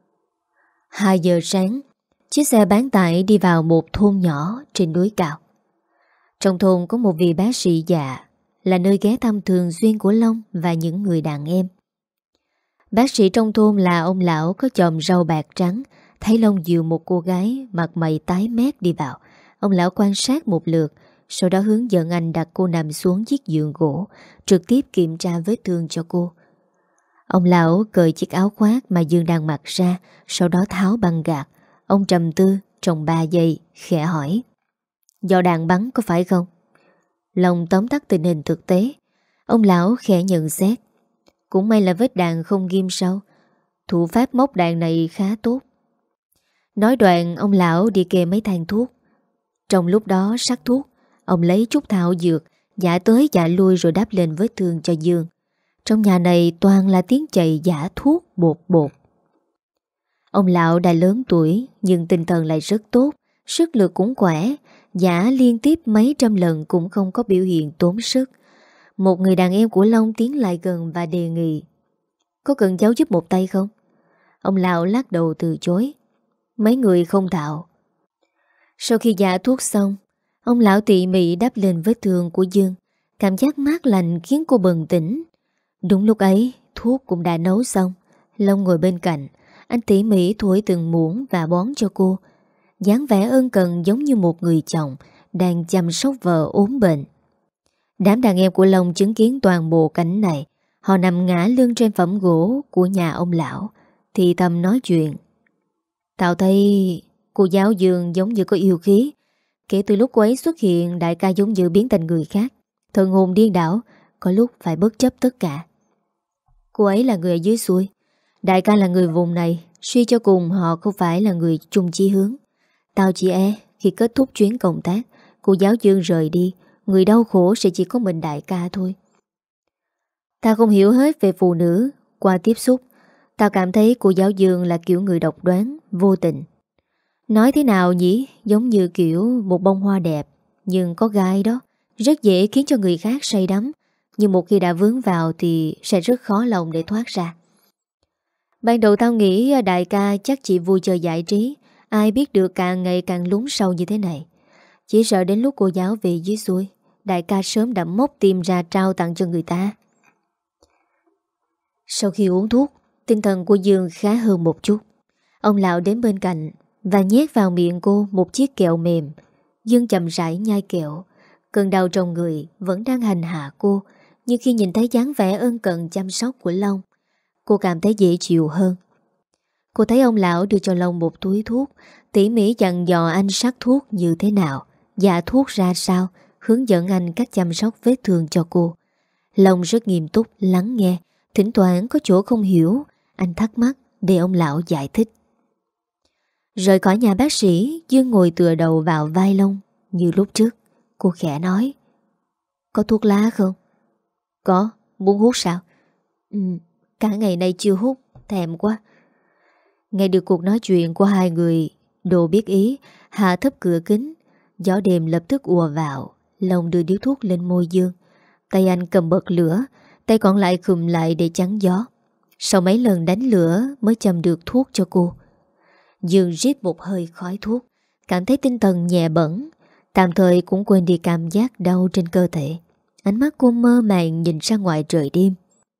2 giờ sáng, chiếc xe bán tải đi vào một thôn nhỏ trên núi cao. Trong thôn có một vị bác sĩ già, là nơi ghé thăm thường xuyên của Long và những người đàn em. Bác sĩ trong thôn là ông lão có chòm râu bạc trắng. Thấy Long dìu một cô gái mặt mày tái mét đi vào, ông lão quan sát một lượt, sau đó hướng dẫn anh đặt cô nằm xuống chiếc giường gỗ, trực tiếp kiểm tra vết thương cho cô. Ông lão cởi chiếc áo khoác mà Dương đang mặc ra, sau đó tháo băng gạc. Ông trầm tư trong 3 giây, khẽ hỏi: "Do đạn bắn có phải không?" Long tóm tắt tình hình thực tế. Ông lão khẽ nhận xét: "Cũng may là vết đạn không ghim sâu. Thủ pháp móc đạn này khá tốt." Nói đoạn, ông lão đi kê mấy thang thuốc. Trong lúc đó sắc thuốc, ông lấy chút thảo dược, giả tới giả lui rồi đắp lên vết thương cho Dương. Trong nhà này toàn là tiếng chạy giả thuốc bột bột. Ông lão đã lớn tuổi nhưng tinh thần lại rất tốt, sức lực cũng khỏe, giả liên tiếp mấy trăm lần cũng không có biểu hiện tốn sức. Một người đàn em của Long tiến lại gần và đề nghị: "Có cần cháu giúp một tay không?" Ông lão lắc đầu từ chối: "Mấy người không thạo." Sau khi giả thuốc xong, ông lão tỉ mỉ đắp lên vết thương của Dương. Cảm giác mát lạnh khiến cô bừng tỉnh. Đúng lúc ấy, thuốc cũng đã nấu xong. Long ngồi bên cạnh, anh tỉ mỉ thổi từng muỗng và bón cho cô. Dáng vẻ ân cần giống như một người chồng đang chăm sóc vợ ốm bệnh. Đám đàn em của Long chứng kiến toàn bộ cảnh này. Họ nằm ngã lưng trên phẩm gỗ của nhà ông lão, thì thầm nói chuyện. Tao thấy cô giáo Dương giống như có yêu khí. Kể từ lúc cô ấy xuất hiện, đại ca giống như biến thành người khác, thần hồn điên đảo, có lúc phải bất chấp tất cả. Cô ấy là người ở dưới xuôi, đại ca là người vùng này. Suy cho cùng họ không phải là người chung chí hướng. Tao chỉ khi kết thúc chuyến công tác, cô giáo Dương rời đi, người đau khổ sẽ chỉ có mình đại ca thôi. Tao không hiểu hết về phụ nữ. Qua tiếp xúc, tao cảm thấy cô giáo Dương là kiểu người độc đoán, vô tình. Nói thế nào nhỉ? Giống như kiểu một bông hoa đẹp, nhưng có gai đó, rất dễ khiến cho người khác say đắm. Nhưng một khi đã vướng vào thì sẽ rất khó lòng để thoát ra. Ban đầu tao nghĩ đại ca chắc chỉ vui chơi giải trí, ai biết được càng ngày càng lún sâu như thế này. Chỉ sợ đến lúc cô giáo về dưới xuôi, đại ca sớm đã móc tim ra trao tặng cho người ta. Sau khi uống thuốc, tinh thần của Dương khá hơn một chút. Ông lão đến bên cạnh và nhét vào miệng cô một chiếc kẹo mềm. Dương chậm rãi nhai kẹo. Cơn đau trong người vẫn đang hành hạ cô, nhưng khi nhìn thấy dáng vẻ ân cần chăm sóc của Long, cô cảm thấy dễ chịu hơn. Cô thấy ông lão đưa cho Long một túi thuốc, tỉ mỉ dặn dò anh sắc thuốc như thế nào, dạ thuốc ra sao, hướng dẫn anh cách chăm sóc vết thương cho cô. Long rất nghiêm túc lắng nghe, thỉnh thoảng có chỗ không hiểu, anh thắc mắc để ông lão giải thích. Rời khỏi nhà bác sĩ, Dương ngồi tựa đầu vào vai Long như lúc trước. Cô khẽ nói: Có thuốc lá không? Có, muốn hút sao? Cả ngày nay chưa hút, thèm quá. Nghe được cuộc nói chuyện của hai người, Đồ biết ý, hạ thấp cửa kính. Gió đêm lập tức ùa vào. Long đưa điếu thuốc lên môi Dương. Tay anh cầm bật lửa, tay còn lại khùm lại để chắn gió. Sau mấy lần đánh lửa mới châm được thuốc cho cô. Dương rít một hơi khói thuốc, cảm thấy tinh thần nhẹ bẫng, tạm thời cũng quên đi cảm giác đau trên cơ thể. Ánh mắt cô mơ màng nhìn ra ngoài trời đêm.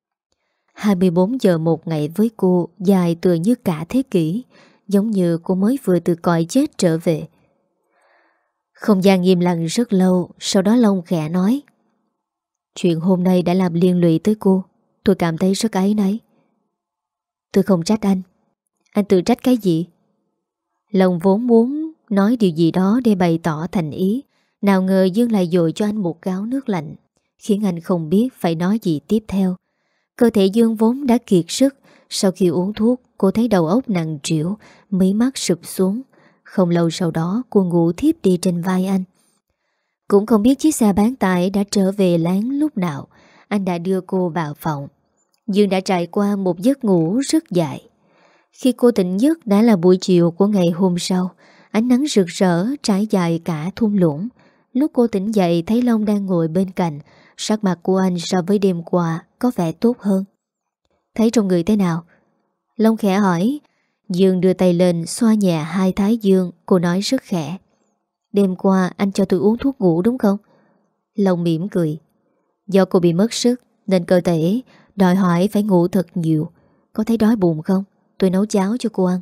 24 giờ một ngày với cô dài tựa như cả thế kỷ, giống như cô mới vừa từ cõi chết trở về. Không gian im lặng rất lâu, sau đó Long khẽ nói: Chuyện hôm nay đã làm liên lụy tới cô, tôi cảm thấy rất áy náy. Tôi không trách anh tự trách cái gì? Long vốn muốn nói điều gì đó để bày tỏ thành ý, nào ngờ Dương lại dội cho anh một gáo nước lạnh, khiến anh không biết phải nói gì tiếp theo. Cơ thể Dương vốn đã kiệt sức, sau khi uống thuốc, cô thấy đầu óc nặng trĩu, mí mắt sụp xuống. Không lâu sau đó, cô ngủ thiếp đi trên vai anh. Cũng không biết chiếc xe bán tải đã trở về láng lúc nào, anh đã đưa cô vào phòng. Dương đã trải qua một giấc ngủ rất dài. Khi cô tỉnh giấc đã là buổi chiều của ngày hôm sau. Ánh nắng rực rỡ trải dài cả thung lũng. Lúc cô tỉnh dậy thấy Long đang ngồi bên cạnh. Sắc mặt của anh so với đêm qua có vẻ tốt hơn. Thấy trong người thế nào? Long khẽ hỏi. Dương đưa tay lên xoa nhẹ hai thái dương. Cô nói rất khẽ: Đêm qua anh cho tôi uống thuốc ngủ đúng không? Long mỉm cười. Do cô bị mất sức nên cơ thể đòi hỏi phải ngủ thật nhiều. Có thấy đói bụng không? Tôi nấu cháo cho cô ăn.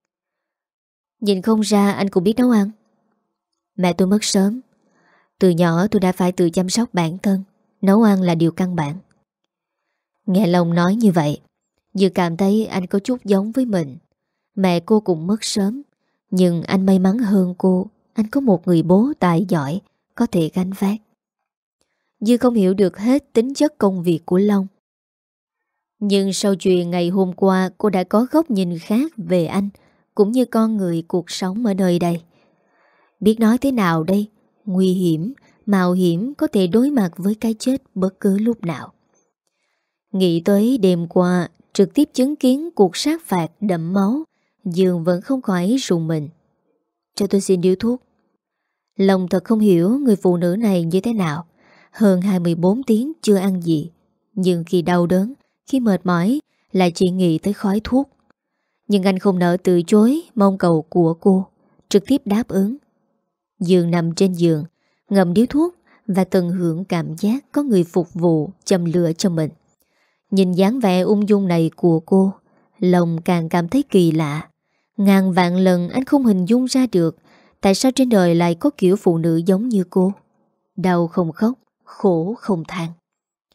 Nhìn không ra anh cũng biết nấu ăn. Mẹ tôi mất sớm. Từ nhỏ tôi đã phải tự chăm sóc bản thân. Nấu ăn là điều căn bản. Nghe Long nói như vậy, Dương cảm thấy anh có chút giống với mình. Mẹ cô cũng mất sớm, nhưng anh may mắn hơn cô. Anh có một người bố tài giỏi, có thể gánh vác. Dương không hiểu được hết tính chất công việc của Long. Nhưng sau chuyện ngày hôm qua, cô đã có góc nhìn khác về anh, cũng như con người cuộc sống ở nơi đây. Biết nói thế nào đây? Nguy hiểm, mạo hiểm, có thể đối mặt với cái chết bất cứ lúc nào. Nghĩ tới đêm qua, trực tiếp chứng kiến cuộc sát phạt đẫm máu, Dương vẫn không khỏi rùng mình. Cho tôi xin điếu thuốc. Lòng thật không hiểu người phụ nữ này như thế nào. Hơn 24 tiếng chưa ăn gì, nhưng khi đau đớn, khi mệt mỏi lại chỉ nghĩ tới khói thuốc. Nhưng anh không nỡ từ chối mong cầu của cô, trực tiếp đáp ứng. Dương nằm trên giường, ngậm điếu thuốc và tận hưởng cảm giác có người phục vụ châm lửa cho mình. Nhìn dáng vẻ ung dung này của cô, lòng càng cảm thấy kỳ lạ. Ngàn vạn lần anh không hình dung ra được tại sao trên đời lại có kiểu phụ nữ giống như cô. Đau không khóc, khổ không than.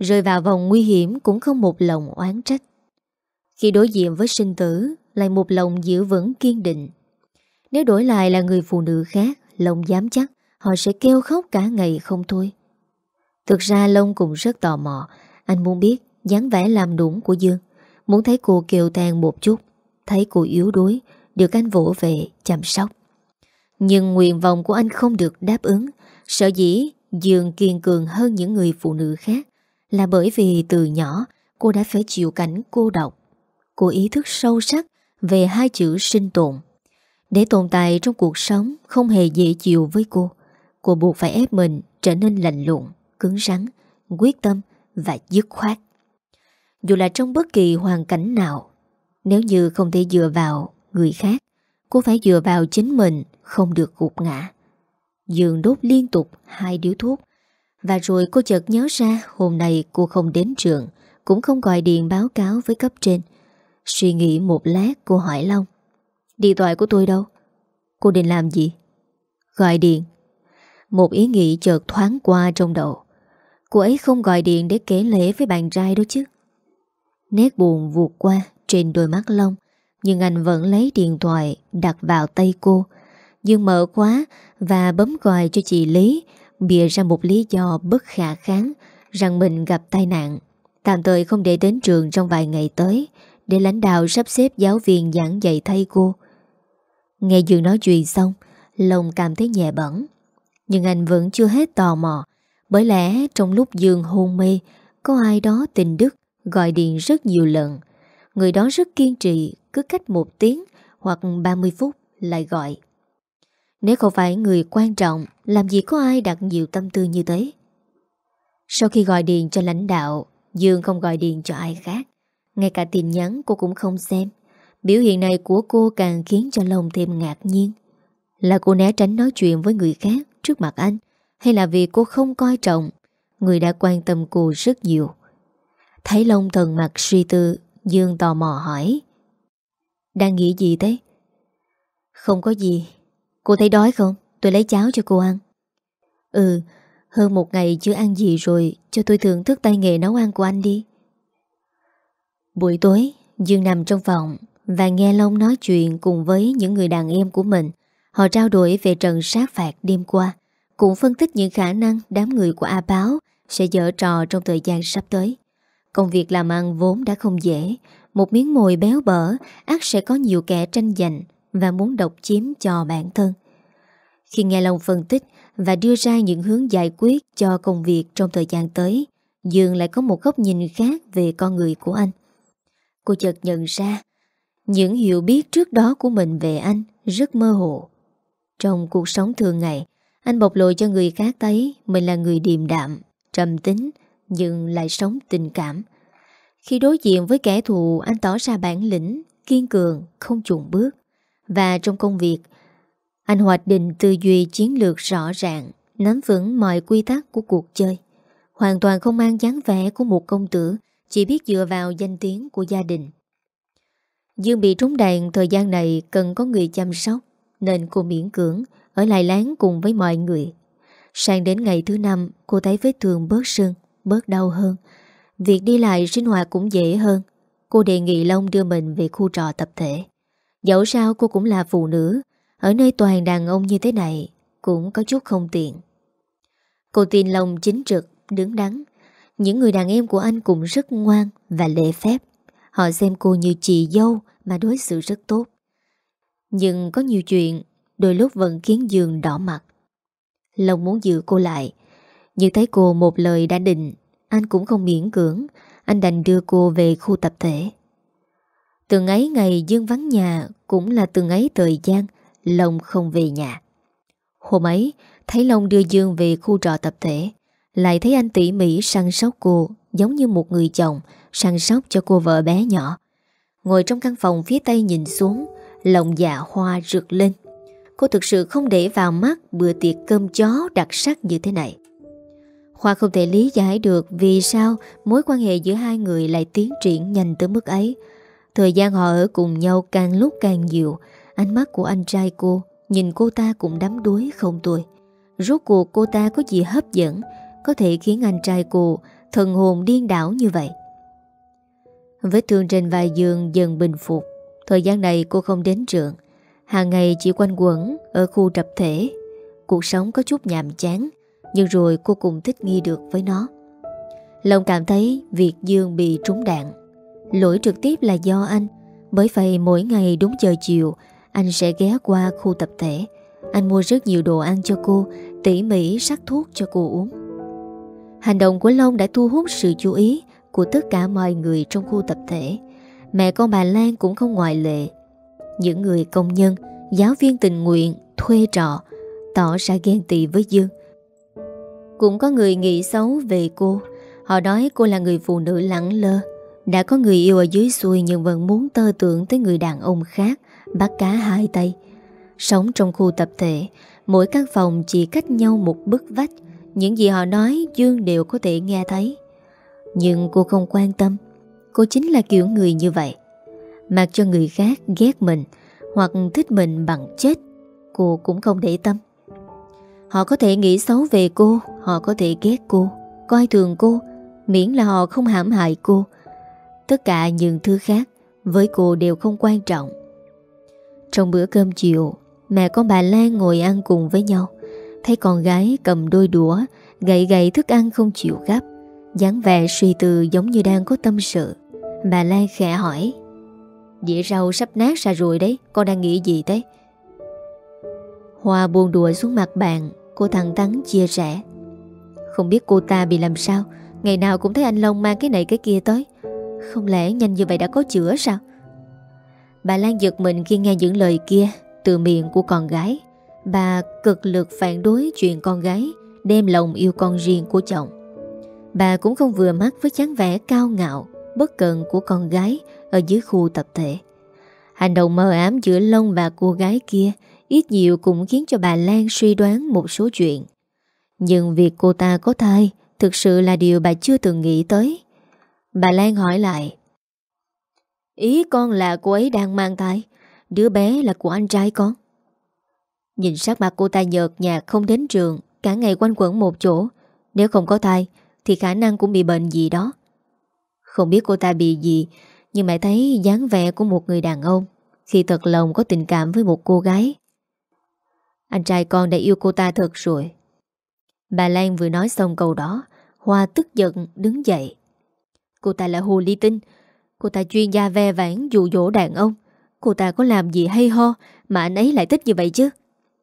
Rơi vào vòng nguy hiểm cũng không một lòng oán trách. Khi đối diện với sinh tử, lại một lòng giữ vững kiên định. Nếu đổi lại là người phụ nữ khác, Long dám chắc họ sẽ kêu khóc cả ngày không thôi. Thực ra Long cũng rất tò mò. Anh muốn biết dáng vẻ làm nũng của Dương, muốn thấy cô kêu than một chút, thấy cô yếu đuối, được anh vỗ về chăm sóc. Nhưng nguyện vọng của anh không được đáp ứng. Sở dĩ Dương kiên cường hơn những người phụ nữ khác là bởi vì từ nhỏ cô đã phải chịu cảnh cô độc. Cô ý thức sâu sắc về hai chữ sinh tồn. Để tồn tại trong cuộc sống không hề dễ chịu với cô buộc phải ép mình trở nên lạnh lùng, cứng rắn, quyết tâm và dứt khoát. Dù là trong bất kỳ hoàn cảnh nào, nếu như không thể dựa vào người khác, cô phải dựa vào chính mình, không được gục ngã. Dương đốt liên tục 2 điếu thuốc. Và rồi cô chợt nhớ ra hôm nay cô không đến trường, cũng không gọi điện báo cáo với cấp trên. Suy nghĩ một lát cô hỏi Long: điện thoại của tôi đâu? Cô định làm gì? Gọi điện. Một ý nghĩ chợt thoáng qua trong đầu. Cô ấy không gọi điện để kể lể với bạn trai đó chứ. Nét buồn vụt qua trên đôi mắt Long, nhưng anh vẫn lấy điện thoại đặt vào tay cô. Dương mở khóa và bấm gọi cho chị Lý, bịa ra một lý do bất khả kháng rằng mình gặp tai nạn, tạm thời không để đến trường trong vài ngày tới, để lãnh đạo sắp xếp giáo viên giảng dạy thay cô. Nghe Dương nói chuyện xong, lòng cảm thấy nhẹ bẫng. Nhưng anh vẫn chưa hết tò mò. Bởi lẽ trong lúc Dương hôn mê, có ai đó tình đức gọi điện rất nhiều lần. Người đó rất kiên trì, cứ cách 1 tiếng hoặc 30 phút lại gọi. Nếu không phải người quan trọng, làm gì có ai đặt nhiều tâm tư như thế. Sau khi gọi điện cho lãnh đạo, Dương không gọi điện cho ai khác. Ngay cả tin nhắn cô cũng không xem. Biểu hiện này của cô càng khiến cho Long thêm ngạc nhiên. Là cô né tránh nói chuyện với người khác trước mặt anh, hay là vì cô không coi trọng người đã quan tâm cô rất nhiều? Thấy Long thần mặt suy tư, Dương tò mò hỏi: đang nghĩ gì thế? Không có gì. Cô thấy đói không? Tôi lấy cháo cho cô ăn. Ừ, hơn 1 ngày chưa ăn gì rồi, cho tôi thưởng thức tay nghề nấu ăn của anh đi. Buổi tối, Dương nằm trong phòng và nghe Long nói chuyện cùng với những người đàn em của mình. Họ trao đổi về trận sát phạt đêm qua, cũng phân tích những khả năng đám người của A Báo sẽ giở trò trong thời gian sắp tới. Công việc làm ăn vốn đã không dễ, một miếng mồi béo bở ắt sẽ có nhiều kẻ tranh giành và muốn độc chiếm cho bản thân. Khi nghe Long phân tích và đưa ra những hướng giải quyết cho công việc trong thời gian tới, Dương lại có một góc nhìn khác về con người của anh. Cô chợt nhận ra những hiểu biết trước đó của mình về anh rất mơ hồ. Trong cuộc sống thường ngày, anh bộc lộ cho người khác thấy mình là người điềm đạm, trầm tính, nhưng lại sống tình cảm. Khi đối diện với kẻ thù, anh tỏ ra bản lĩnh, kiên cường, không chùn bước. Và trong công việc, anh hoạch định tư duy chiến lược rõ ràng, nắm vững mọi quy tắc của cuộc chơi. Hoàn toàn không mang dáng vẻ của một công tử, chỉ biết dựa vào danh tiếng của gia đình. Dương bị trúng đạn thời gian này cần có người chăm sóc, nên cô miễn cưỡng ở lại láng cùng với mọi người. Sang đến ngày thứ 5, cô thấy vết thương bớt sưng, bớt đau hơn. Việc đi lại sinh hoạt cũng dễ hơn. Cô đề nghị Long đưa mình về khu trọ tập thể. Dẫu sao cô cũng là phụ nữ, ở nơi toàn đàn ông như thế này cũng có chút không tiện. Cô tin Long chính trực, đứng đắn. Những người đàn em của anh cũng rất ngoan và lễ phép. Họ xem cô như chị dâu mà đối xử rất tốt. Nhưng có nhiều chuyện đôi lúc vẫn khiến Dương đỏ mặt. Long muốn giữ cô lại, nhưng thấy cô một lời đã định, anh cũng không miễn cưỡng. Anh đành đưa cô về khu tập thể. Từng ấy ngày Dương vắng nhà cũng là từng ấy thời gian Long không về nhà. Hôm ấy thấy Long đưa Dương về khu trọ tập thể, lại thấy anh tỉ mỉ săn sóc cô giống như một người chồng săn sóc cho cô vợ bé nhỏ. Ngồi trong căn phòng phía tây nhìn xuống, lòng dạ hoa rực lên. Cô thực sự không để vào mắt bữa tiệc cơm chó đặc sắc như thế này. Hoa không thể lý giải được vì sao mối quan hệ giữa hai người lại tiến triển nhanh tới mức ấy. Thời gian họ ở cùng nhau càng lúc càng nhiều. Ánh mắt của anh trai cô nhìn cô ta cũng đắm đuối không thôi. Rốt cuộc cô ta có gì hấp dẫn có thể khiến anh trai cô thần hồn điên đảo như vậy. Vết thương trên vai Dương dần bình phục. Thời gian này cô không đến trường, hàng ngày chỉ quanh quẩn ở khu tập thể. Cuộc sống có chút nhàm chán, nhưng rồi cô cũng thích nghi được với nó. Long cảm thấy việc Dương bị trúng đạn, lỗi trực tiếp là do anh. Bởi vậy mỗi ngày đúng giờ chiều, anh sẽ ghé qua khu tập thể. Anh mua rất nhiều đồ ăn cho cô, tỉ mỉ sắc thuốc cho cô uống. Hành động của Long đã thu hút sự chú ý của tất cả mọi người trong khu tập thể. Mẹ con bà Lan cũng không ngoại lệ. Những người công nhân, giáo viên tình nguyện, thuê trọ tỏ ra ghen tị với Dương. Cũng có người nghĩ xấu về cô. Họ nói cô là người phụ nữ lẳng lơ, đã có người yêu ở dưới xuôi nhưng vẫn muốn tơ tưởng tới người đàn ông khác, bắt cá hai tay. Sống trong khu tập thể, mỗi căn phòng chỉ cách nhau một bức vách. Những gì họ nói Dương đều có thể nghe thấy. Nhưng cô không quan tâm. Cô chính là kiểu người như vậy. Mặc cho người khác ghét mình hoặc thích mình bằng chết, cô cũng không để tâm. Họ có thể nghĩ xấu về cô, họ có thể ghét cô, coi thường cô, miễn là họ không hãm hại cô. Tất cả những thứ khác với cô đều không quan trọng. Trong bữa cơm chiều, mẹ con bà Lan ngồi ăn cùng với nhau. Thấy con gái cầm đôi đũa gậy gậy thức ăn không chịu gắp, dáng vẻ suy tư giống như đang có tâm sự. Bà Lan khẽ hỏi: "Dĩa rau sắp nát ra rồi đấy, con đang nghĩ gì thế?" Hoa buông đũa xuống mặt bàn. Cô thẳng thắn chia sẻ: "Không biết cô ta bị làm sao, ngày nào cũng thấy anh Long mang cái này cái kia tới. Không lẽ nhanh như vậy đã có chữa sao?" Bà Lan giật mình khi nghe những lời kia từ miệng của con gái. Bà cực lực phản đối chuyện con gái đem lòng yêu con riêng của chồng. Bà cũng không vừa mắt với dáng vẻ cao ngạo, bất cần của con gái ở dưới khu tập thể. Hành động mờ ám giữa Long và cô gái kia ít nhiều cũng khiến cho bà Lan suy đoán một số chuyện. Nhưng việc cô ta có thai thực sự là điều bà chưa từng nghĩ tới. Bà Lan hỏi lại: "Ý con là cô ấy đang mang thai, đứa bé là của anh trai con?" Nhìn sắc mặt cô ta nhợt nhạt, không đến trường, cả ngày quanh quẩn một chỗ. Nếu không có thai thì khả năng cũng bị bệnh gì đó. Không biết cô ta bị gì, nhưng mẹ thấy dáng vẻ của một người đàn ông khi thật lòng có tình cảm với một cô gái. Anh trai con đã yêu cô ta thật rồi. Bà Lan vừa nói xong câu đó, Hoa tức giận đứng dậy. Cô ta là hồ ly tinh. Cô ta chuyên gia ve vãn dụ dỗ đàn ông. Cô ta có làm gì hay ho mà anh ấy lại thích như vậy chứ?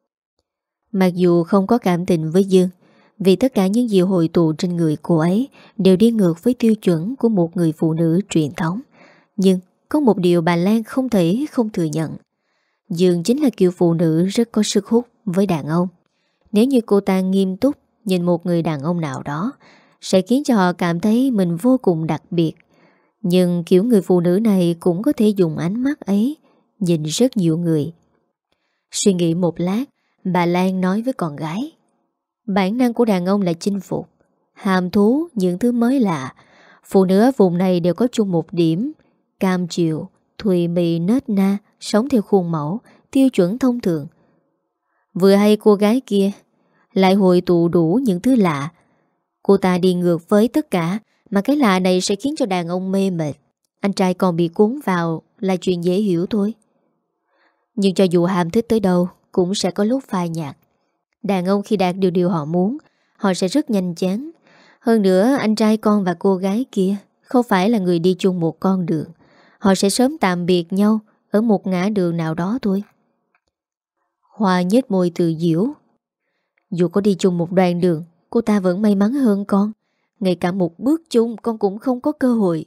Mặc dù không có cảm tình với Dương, vì tất cả những gì hội tụ trên người cô ấy đều đi ngược với tiêu chuẩn của một người phụ nữ truyền thống. Nhưng có một điều bà Lan không thể không thừa nhận: Dương chính là kiểu phụ nữ rất có sức hút với đàn ông. Nếu như cô ta nghiêm túc nhìn một người đàn ông nào đó, sẽ khiến cho họ cảm thấy mình vô cùng đặc biệt. Nhưng kiểu người phụ nữ này cũng có thể dùng ánh mắt ấy nhìn rất nhiều người. Suy nghĩ một lát, bà Lan nói với con gái: "Bản năng của đàn ông là chinh phục, hàm thú những thứ mới lạ. Phụ nữ ở vùng này đều có chung một điểm: cam chịu, thùy mị, nết na, sống theo khuôn mẫu, tiêu chuẩn thông thường. Vừa hay cô gái kia lại hội tụ đủ những thứ lạ. Cô ta đi ngược với tất cả, mà cái lạ này sẽ khiến cho đàn ông mê mệt. Anh trai còn bị cuốn vào là chuyện dễ hiểu thôi. Nhưng cho dù ham thích tới đâu cũng sẽ có lúc phai nhạt. Đàn ông khi đạt được điều họ muốn, họ sẽ rất nhanh chán. Hơn nữa, anh trai con và cô gái kia không phải là người đi chung một con đường. Họ sẽ sớm tạm biệt nhau ở một ngã đường nào đó thôi." Hoa nhếch môi tự giễu: "Dù có đi chung một đoạn đường, cô ta vẫn may mắn hơn con. Ngay cả một bước chung con cũng không có cơ hội."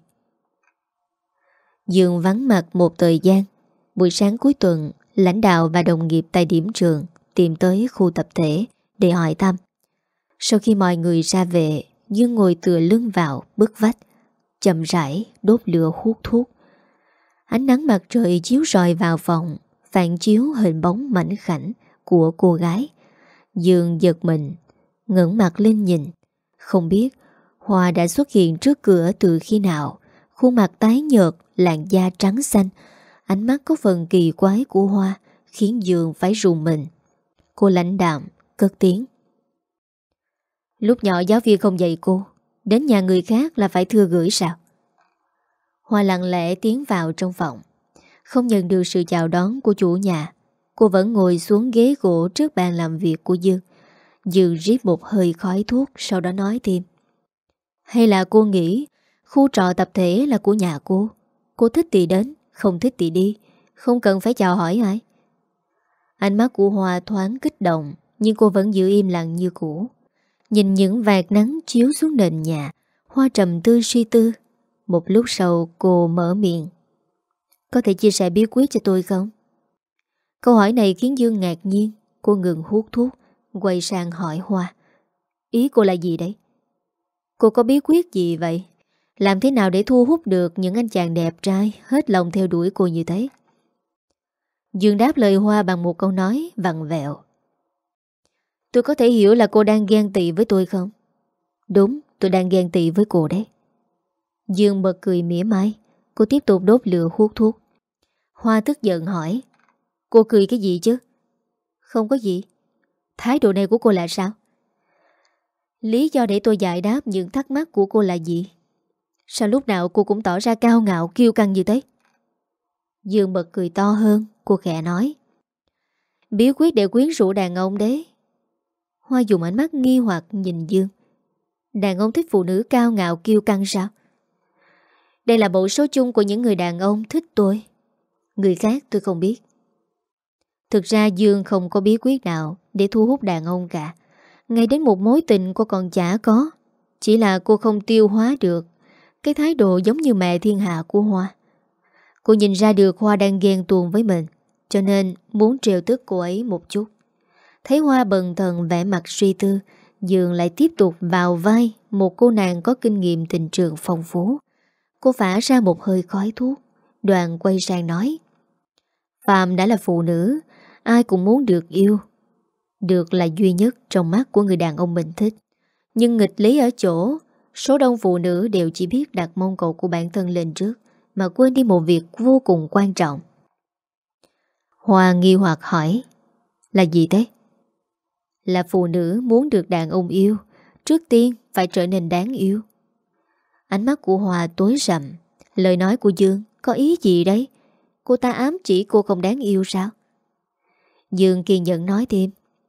Dương vắng mặt một thời gian. Buổi sáng cuối tuần, lãnh đạo và đồng nghiệp tại điểm trường tìm tới khu tập thể để hỏi thăm. Sau khi mọi người ra về, Dương ngồi tựa lưng vào bức vách, chậm rãi đốt lửa hút thuốc. Ánh nắng mặt trời chiếu rọi vào phòng, phản chiếu hình bóng mảnh khảnh của cô gái. Dương giật mình, ngẩng mặt lên nhìn. Không biết Hoa đã xuất hiện trước cửa từ khi nào. Khuôn mặt tái nhợt, làn da trắng xanh, ánh mắt có phần kỳ quái của Hoa khiến Dương phải rùng mình. Cô lãnh đạm cất tiếng: "Lúc nhỏ giáo viên không dạy cô, Đến nhà người khác là phải thưa gửi sao? Hoa lặng lẽ tiến vào trong phòng. Không nhận được sự chào đón của chủ nhà, cô vẫn ngồi xuống ghế gỗ trước bàn làm việc của Dương. Dương rít một hơi khói thuốc, sau đó nói thêm. Hay là cô nghĩ khu trọ tập thể là của nhà cô thích thì đến, không thích thì đi, không cần phải chào hỏi ai. Ánh mắt của Hoa thoáng kích động, nhưng cô vẫn giữ im lặng như cũ. Nhìn những vạt nắng chiếu xuống nền nhà, Hoa trầm tư suy tư. Một lúc sau cô mở miệng. Có thể chia sẻ bí quyết cho tôi không? Câu hỏi này khiến Dương ngạc nhiên. Cô ngừng hút thuốc, quay sang hỏi Hoa. Ý cô là gì đấy? Cô có bí quyết gì vậy? Làm thế nào để thu hút được những anh chàng đẹp trai hết lòng theo đuổi cô như thế? Dương đáp lời Hoa bằng một câu nói vặn vẹo. Tôi có thể hiểu là cô đang ghen tị với tôi không? Đúng, tôi đang ghen tị với cô đấy. Dương bật cười mỉa mai. Cô tiếp tục đốt lửa hút thuốc. Hoa tức giận hỏi. Cô cười cái gì chứ? Không có gì. Thái độ này của cô là sao? Lý do để tôi giải đáp những thắc mắc của cô là gì? Sao lúc nào cô cũng tỏ ra cao ngạo kiêu căng như thế? Dương bật cười to hơn. Cô khẽ nói. Bí quyết để quyến rũ đàn ông đấy. Hoa dùng ánh mắt nghi hoặc nhìn Dương. Đàn ông thích phụ nữ cao ngạo kiêu căng sao? Đây là bộ số chung của những người đàn ông thích tôi. Người khác tôi không biết. Thực ra Dương không có bí quyết nào để thu hút đàn ông cả. Ngay đến một mối tình cô còn chả có. Chỉ là cô không tiêu hóa được cái thái độ giống như mẹ thiên hạ của Hoa. Cô nhìn ra được Hoa đang ghen tuông với mình, cho nên muốn trêu tức cô ấy một chút. Thấy Hoa bần thần vẻ mặt suy tư, Dương lại tiếp tục vào vai một cô nàng có kinh nghiệm tình trường phong phú. Cô phả ra một hơi khói thuốc, đoạn quay sang nói. Phạm đã là phụ nữ, ai cũng muốn được yêu. Được là duy nhất trong mắt của người đàn ông mình thích. Nhưng nghịch lý ở chỗ, số đông phụ nữ đều chỉ biết đặt mong cầu của bản thân lên trước, mà quên đi một việc vô cùng quan trọng. Hoa nghi hoặc hỏi. Là gì thế? Là phụ nữ muốn được đàn ông yêu, trước tiên phải trở nên đáng yêu. Ánh mắt của Hoa tối sầm. Lời nói của Dương có ý gì đấy? Cô ta ám chỉ cô không đáng yêu sao? Dương kiên nhẫn nói thêm.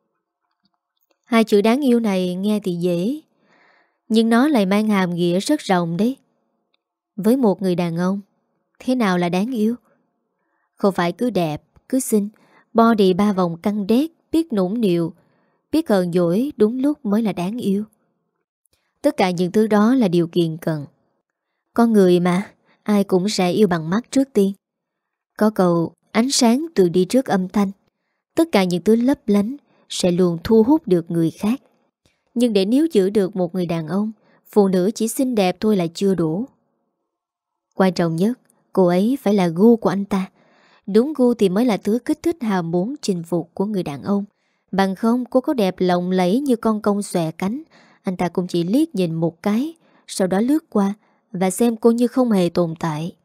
Hai chữ đáng yêu này nghe thì dễ, nhưng nó lại mang hàm nghĩa rất rộng đấy. Với một người đàn ông, thế nào là đáng yêu? Không phải cứ đẹp, cứ xinh, body ba vòng căng đét, biết nũng nịu, biết hờn dỗi đúng lúc mới là đáng yêu. Tất cả những thứ đó là điều kiện cần. Con người mà, ai cũng sẽ yêu bằng mắt trước tiên. Có câu ánh sáng từ đi trước âm thanh. Tất cả những thứ lấp lánh sẽ luôn thu hút được người khác. Nhưng để níu giữ được một người đàn ông, phụ nữ chỉ xinh đẹp thôi là chưa đủ. Quan trọng nhất, cô ấy phải là gu của anh ta. Đúng gu thì mới là thứ kích thích hào muốn chinh phục của người đàn ông. Bằng không cô có đẹp lộng lẫy như con công xòe cánh, anh ta cũng chỉ liếc nhìn một cái, sau đó lướt qua và xem cô như không hề tồn tại.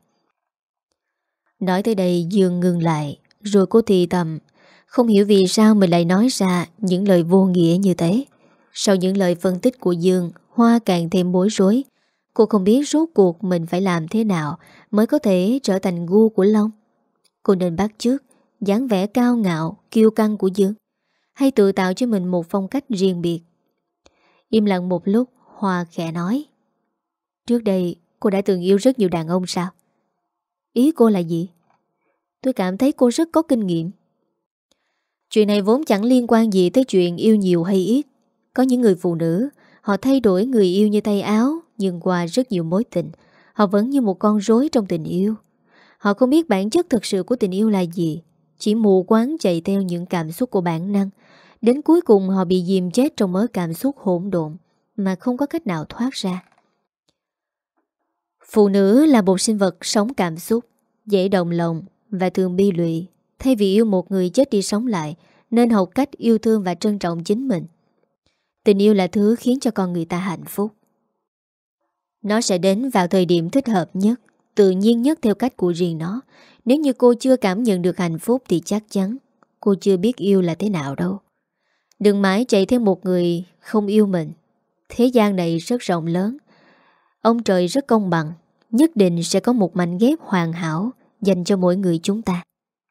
Nói tới đây Dương ngừng lại, rồi cô thì thầm. Không hiểu vì sao mình lại nói ra những lời vô nghĩa như thế. Sau những lời phân tích của Dương, Hoa càng thêm bối rối. Cô không biết rốt cuộc mình phải làm thế nào mới có thể trở thành gu của Long. Cô nên bắt chước dáng vẻ cao ngạo, kiêu căng của Dương, hay tự tạo cho mình một phong cách riêng biệt. Im lặng một lúc, Hoa khẽ nói. Trước đây cô đã từng yêu rất nhiều đàn ông sao? Ý cô là gì? Tôi cảm thấy cô rất có kinh nghiệm. Chuyện này vốn chẳng liên quan gì tới chuyện yêu nhiều hay ít. Có những người phụ nữ, họ thay đổi người yêu như tay áo, nhưng qua rất nhiều mối tình, họ vẫn như một con rối trong tình yêu. Họ không biết bản chất thực sự của tình yêu là gì, chỉ mù quáng chạy theo những cảm xúc của bản năng. Đến cuối cùng họ bị dìm chết trong mớ cảm xúc hỗn độn mà không có cách nào thoát ra. Phụ nữ là một sinh vật sống cảm xúc, dễ động lòng và thường bi lụy. Thay vì yêu một người chết đi sống lại, nên học cách yêu thương và trân trọng chính mình. Tình yêu là thứ khiến cho con người ta hạnh phúc. Nó sẽ đến vào thời điểm thích hợp nhất, tự nhiên nhất theo cách của riêng nó. Nếu như cô chưa cảm nhận được hạnh phúc thì chắc chắn cô chưa biết yêu là thế nào đâu. Đừng mãi chạy theo một người không yêu mình. Thế gian này rất rộng lớn, Ông trời rất công bằng, nhất định sẽ có một mảnh ghép hoàn hảo dành cho mỗi người chúng ta.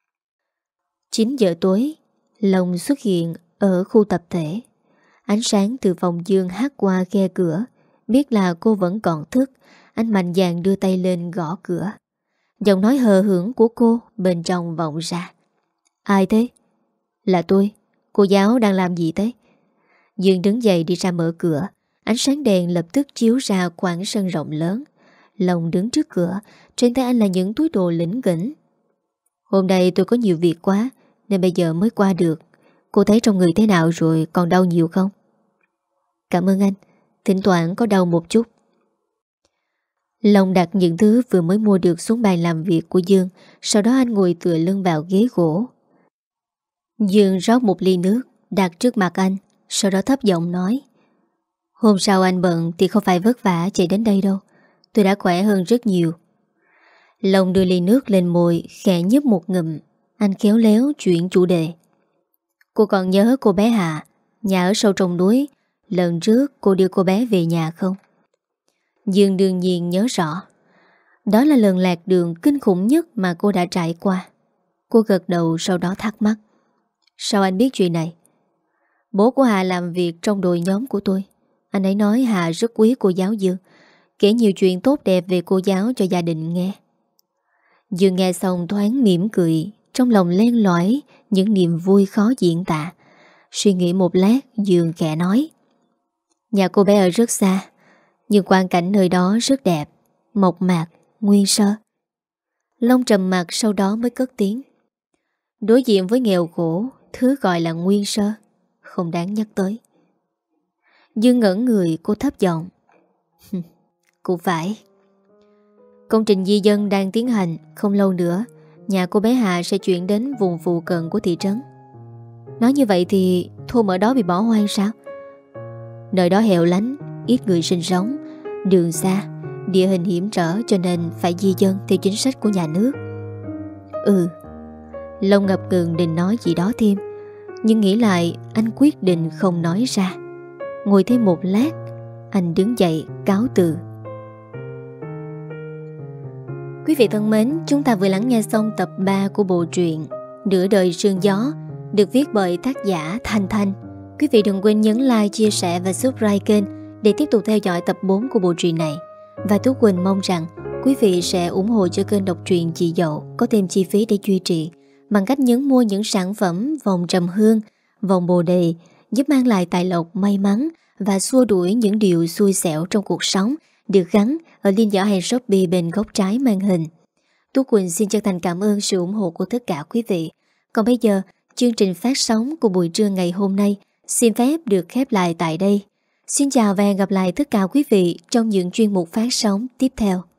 9 giờ tối, Long xuất hiện ở khu tập thể. Ánh sáng từ phòng Dương hát qua khe cửa. Biết là cô vẫn còn thức, anh mạnh dạn đưa tay lên gõ cửa. Giọng nói hờ hững của cô bên trong vọng ra. Ai thế? Là tôi. Cô giáo đang làm gì thế? Dương đứng dậy đi ra mở cửa. Ánh sáng đèn lập tức chiếu ra khoảng sân rộng lớn. Long đứng trước cửa. Trên tay anh là những túi đồ lỉnh kỉnh. Hôm nay tôi có nhiều việc quá nên bây giờ mới qua được. Cô thấy trong người thế nào rồi, còn đau nhiều không? Cảm ơn anh. Thỉnh thoảng có đau một chút. Long đặt những thứ vừa mới mua được xuống bàn làm việc của Dương. Sau đó anh ngồi tựa lưng vào ghế gỗ. Dương rót một ly nước đặt trước mặt anh. Sau đó thấp giọng nói: Hôm sau anh bận thì không phải vất vả chạy đến đây đâu. Tôi đã khỏe hơn rất nhiều. Long đưa ly nước lên môi, khẽ nhấp một ngụm. Anh khéo léo chuyển chủ đề. Cô còn nhớ cô bé Hà, nhà ở sâu trong núi, lần trước cô đưa cô bé về nhà không? Dương đương nhiên nhớ rõ. Đó là lần lạc đường kinh khủng nhất mà cô đã trải qua. Cô gật đầu, sau đó thắc mắc: Sao anh biết chuyện này? Bố của Hà làm việc trong đội nhóm của tôi. Anh ấy nói Hà rất quý cô giáo Dương, kể nhiều chuyện tốt đẹp về cô giáo cho gia đình nghe. Dương nghe xong thoáng mỉm cười, trong lòng len lỏi những niềm vui khó diễn tả. Suy nghĩ một lát, Dương khẽ nói: Nhà cô bé ở rất xa, nhưng quang cảnh nơi đó rất đẹp, mộc mạc, nguyên sơ. Long trầm mặt, sau đó mới cất tiếng: Đối diện với nghèo khổ, thứ gọi là nguyên sơ không đáng nhắc tới. Dương ngẩn người, cô thấp giọng: Cũng phải. Công trình di dân đang tiến hành, không lâu nữa nhà cô bé Hà sẽ chuyển đến vùng phụ cận của thị trấn. Nói như vậy thì thôn ở đó bị bỏ hoang sao? Nơi đó hẻo lánh, ít người sinh sống, đường xa, địa hình hiểm trở, cho nên phải di dân theo chính sách của nhà nước. Long ngập ngừng định nói gì đó thêm, nhưng nghĩ lại anh quyết định không nói ra. Ngồi thêm một lát, anh đứng dậy cáo từ. Quý vị thân mến, chúng ta vừa lắng nghe xong tập 3 của bộ truyện Nửa đời sương gió, được viết bởi tác giả Thanh Thanh. Quý vị đừng quên nhấn like, chia sẻ và subscribe kênh để tiếp tục theo dõi tập 4 của bộ truyện này. Và Tú Quỳnh mong rằng quý vị sẽ ủng hộ cho kênh đọc truyện Chị Dậu có thêm chi phí để duy trì bằng cách nhấn mua những sản phẩm vòng trầm hương, vòng bồ đề, giúp mang lại tài lộc, may mắn và xua đuổi những điều xui xẻo trong cuộc sống, được gắn ở link giỏ hàng Shopee bên góc trái màn hình. Tú Quỳnh xin chân thành cảm ơn sự ủng hộ của tất cả quý vị. Còn bây giờ, chương trình phát sóng của buổi trưa ngày hôm nay xin phép được khép lại tại đây. Xin chào và hẹn gặp lại tất cả quý vị trong những chuyên mục phát sóng tiếp theo.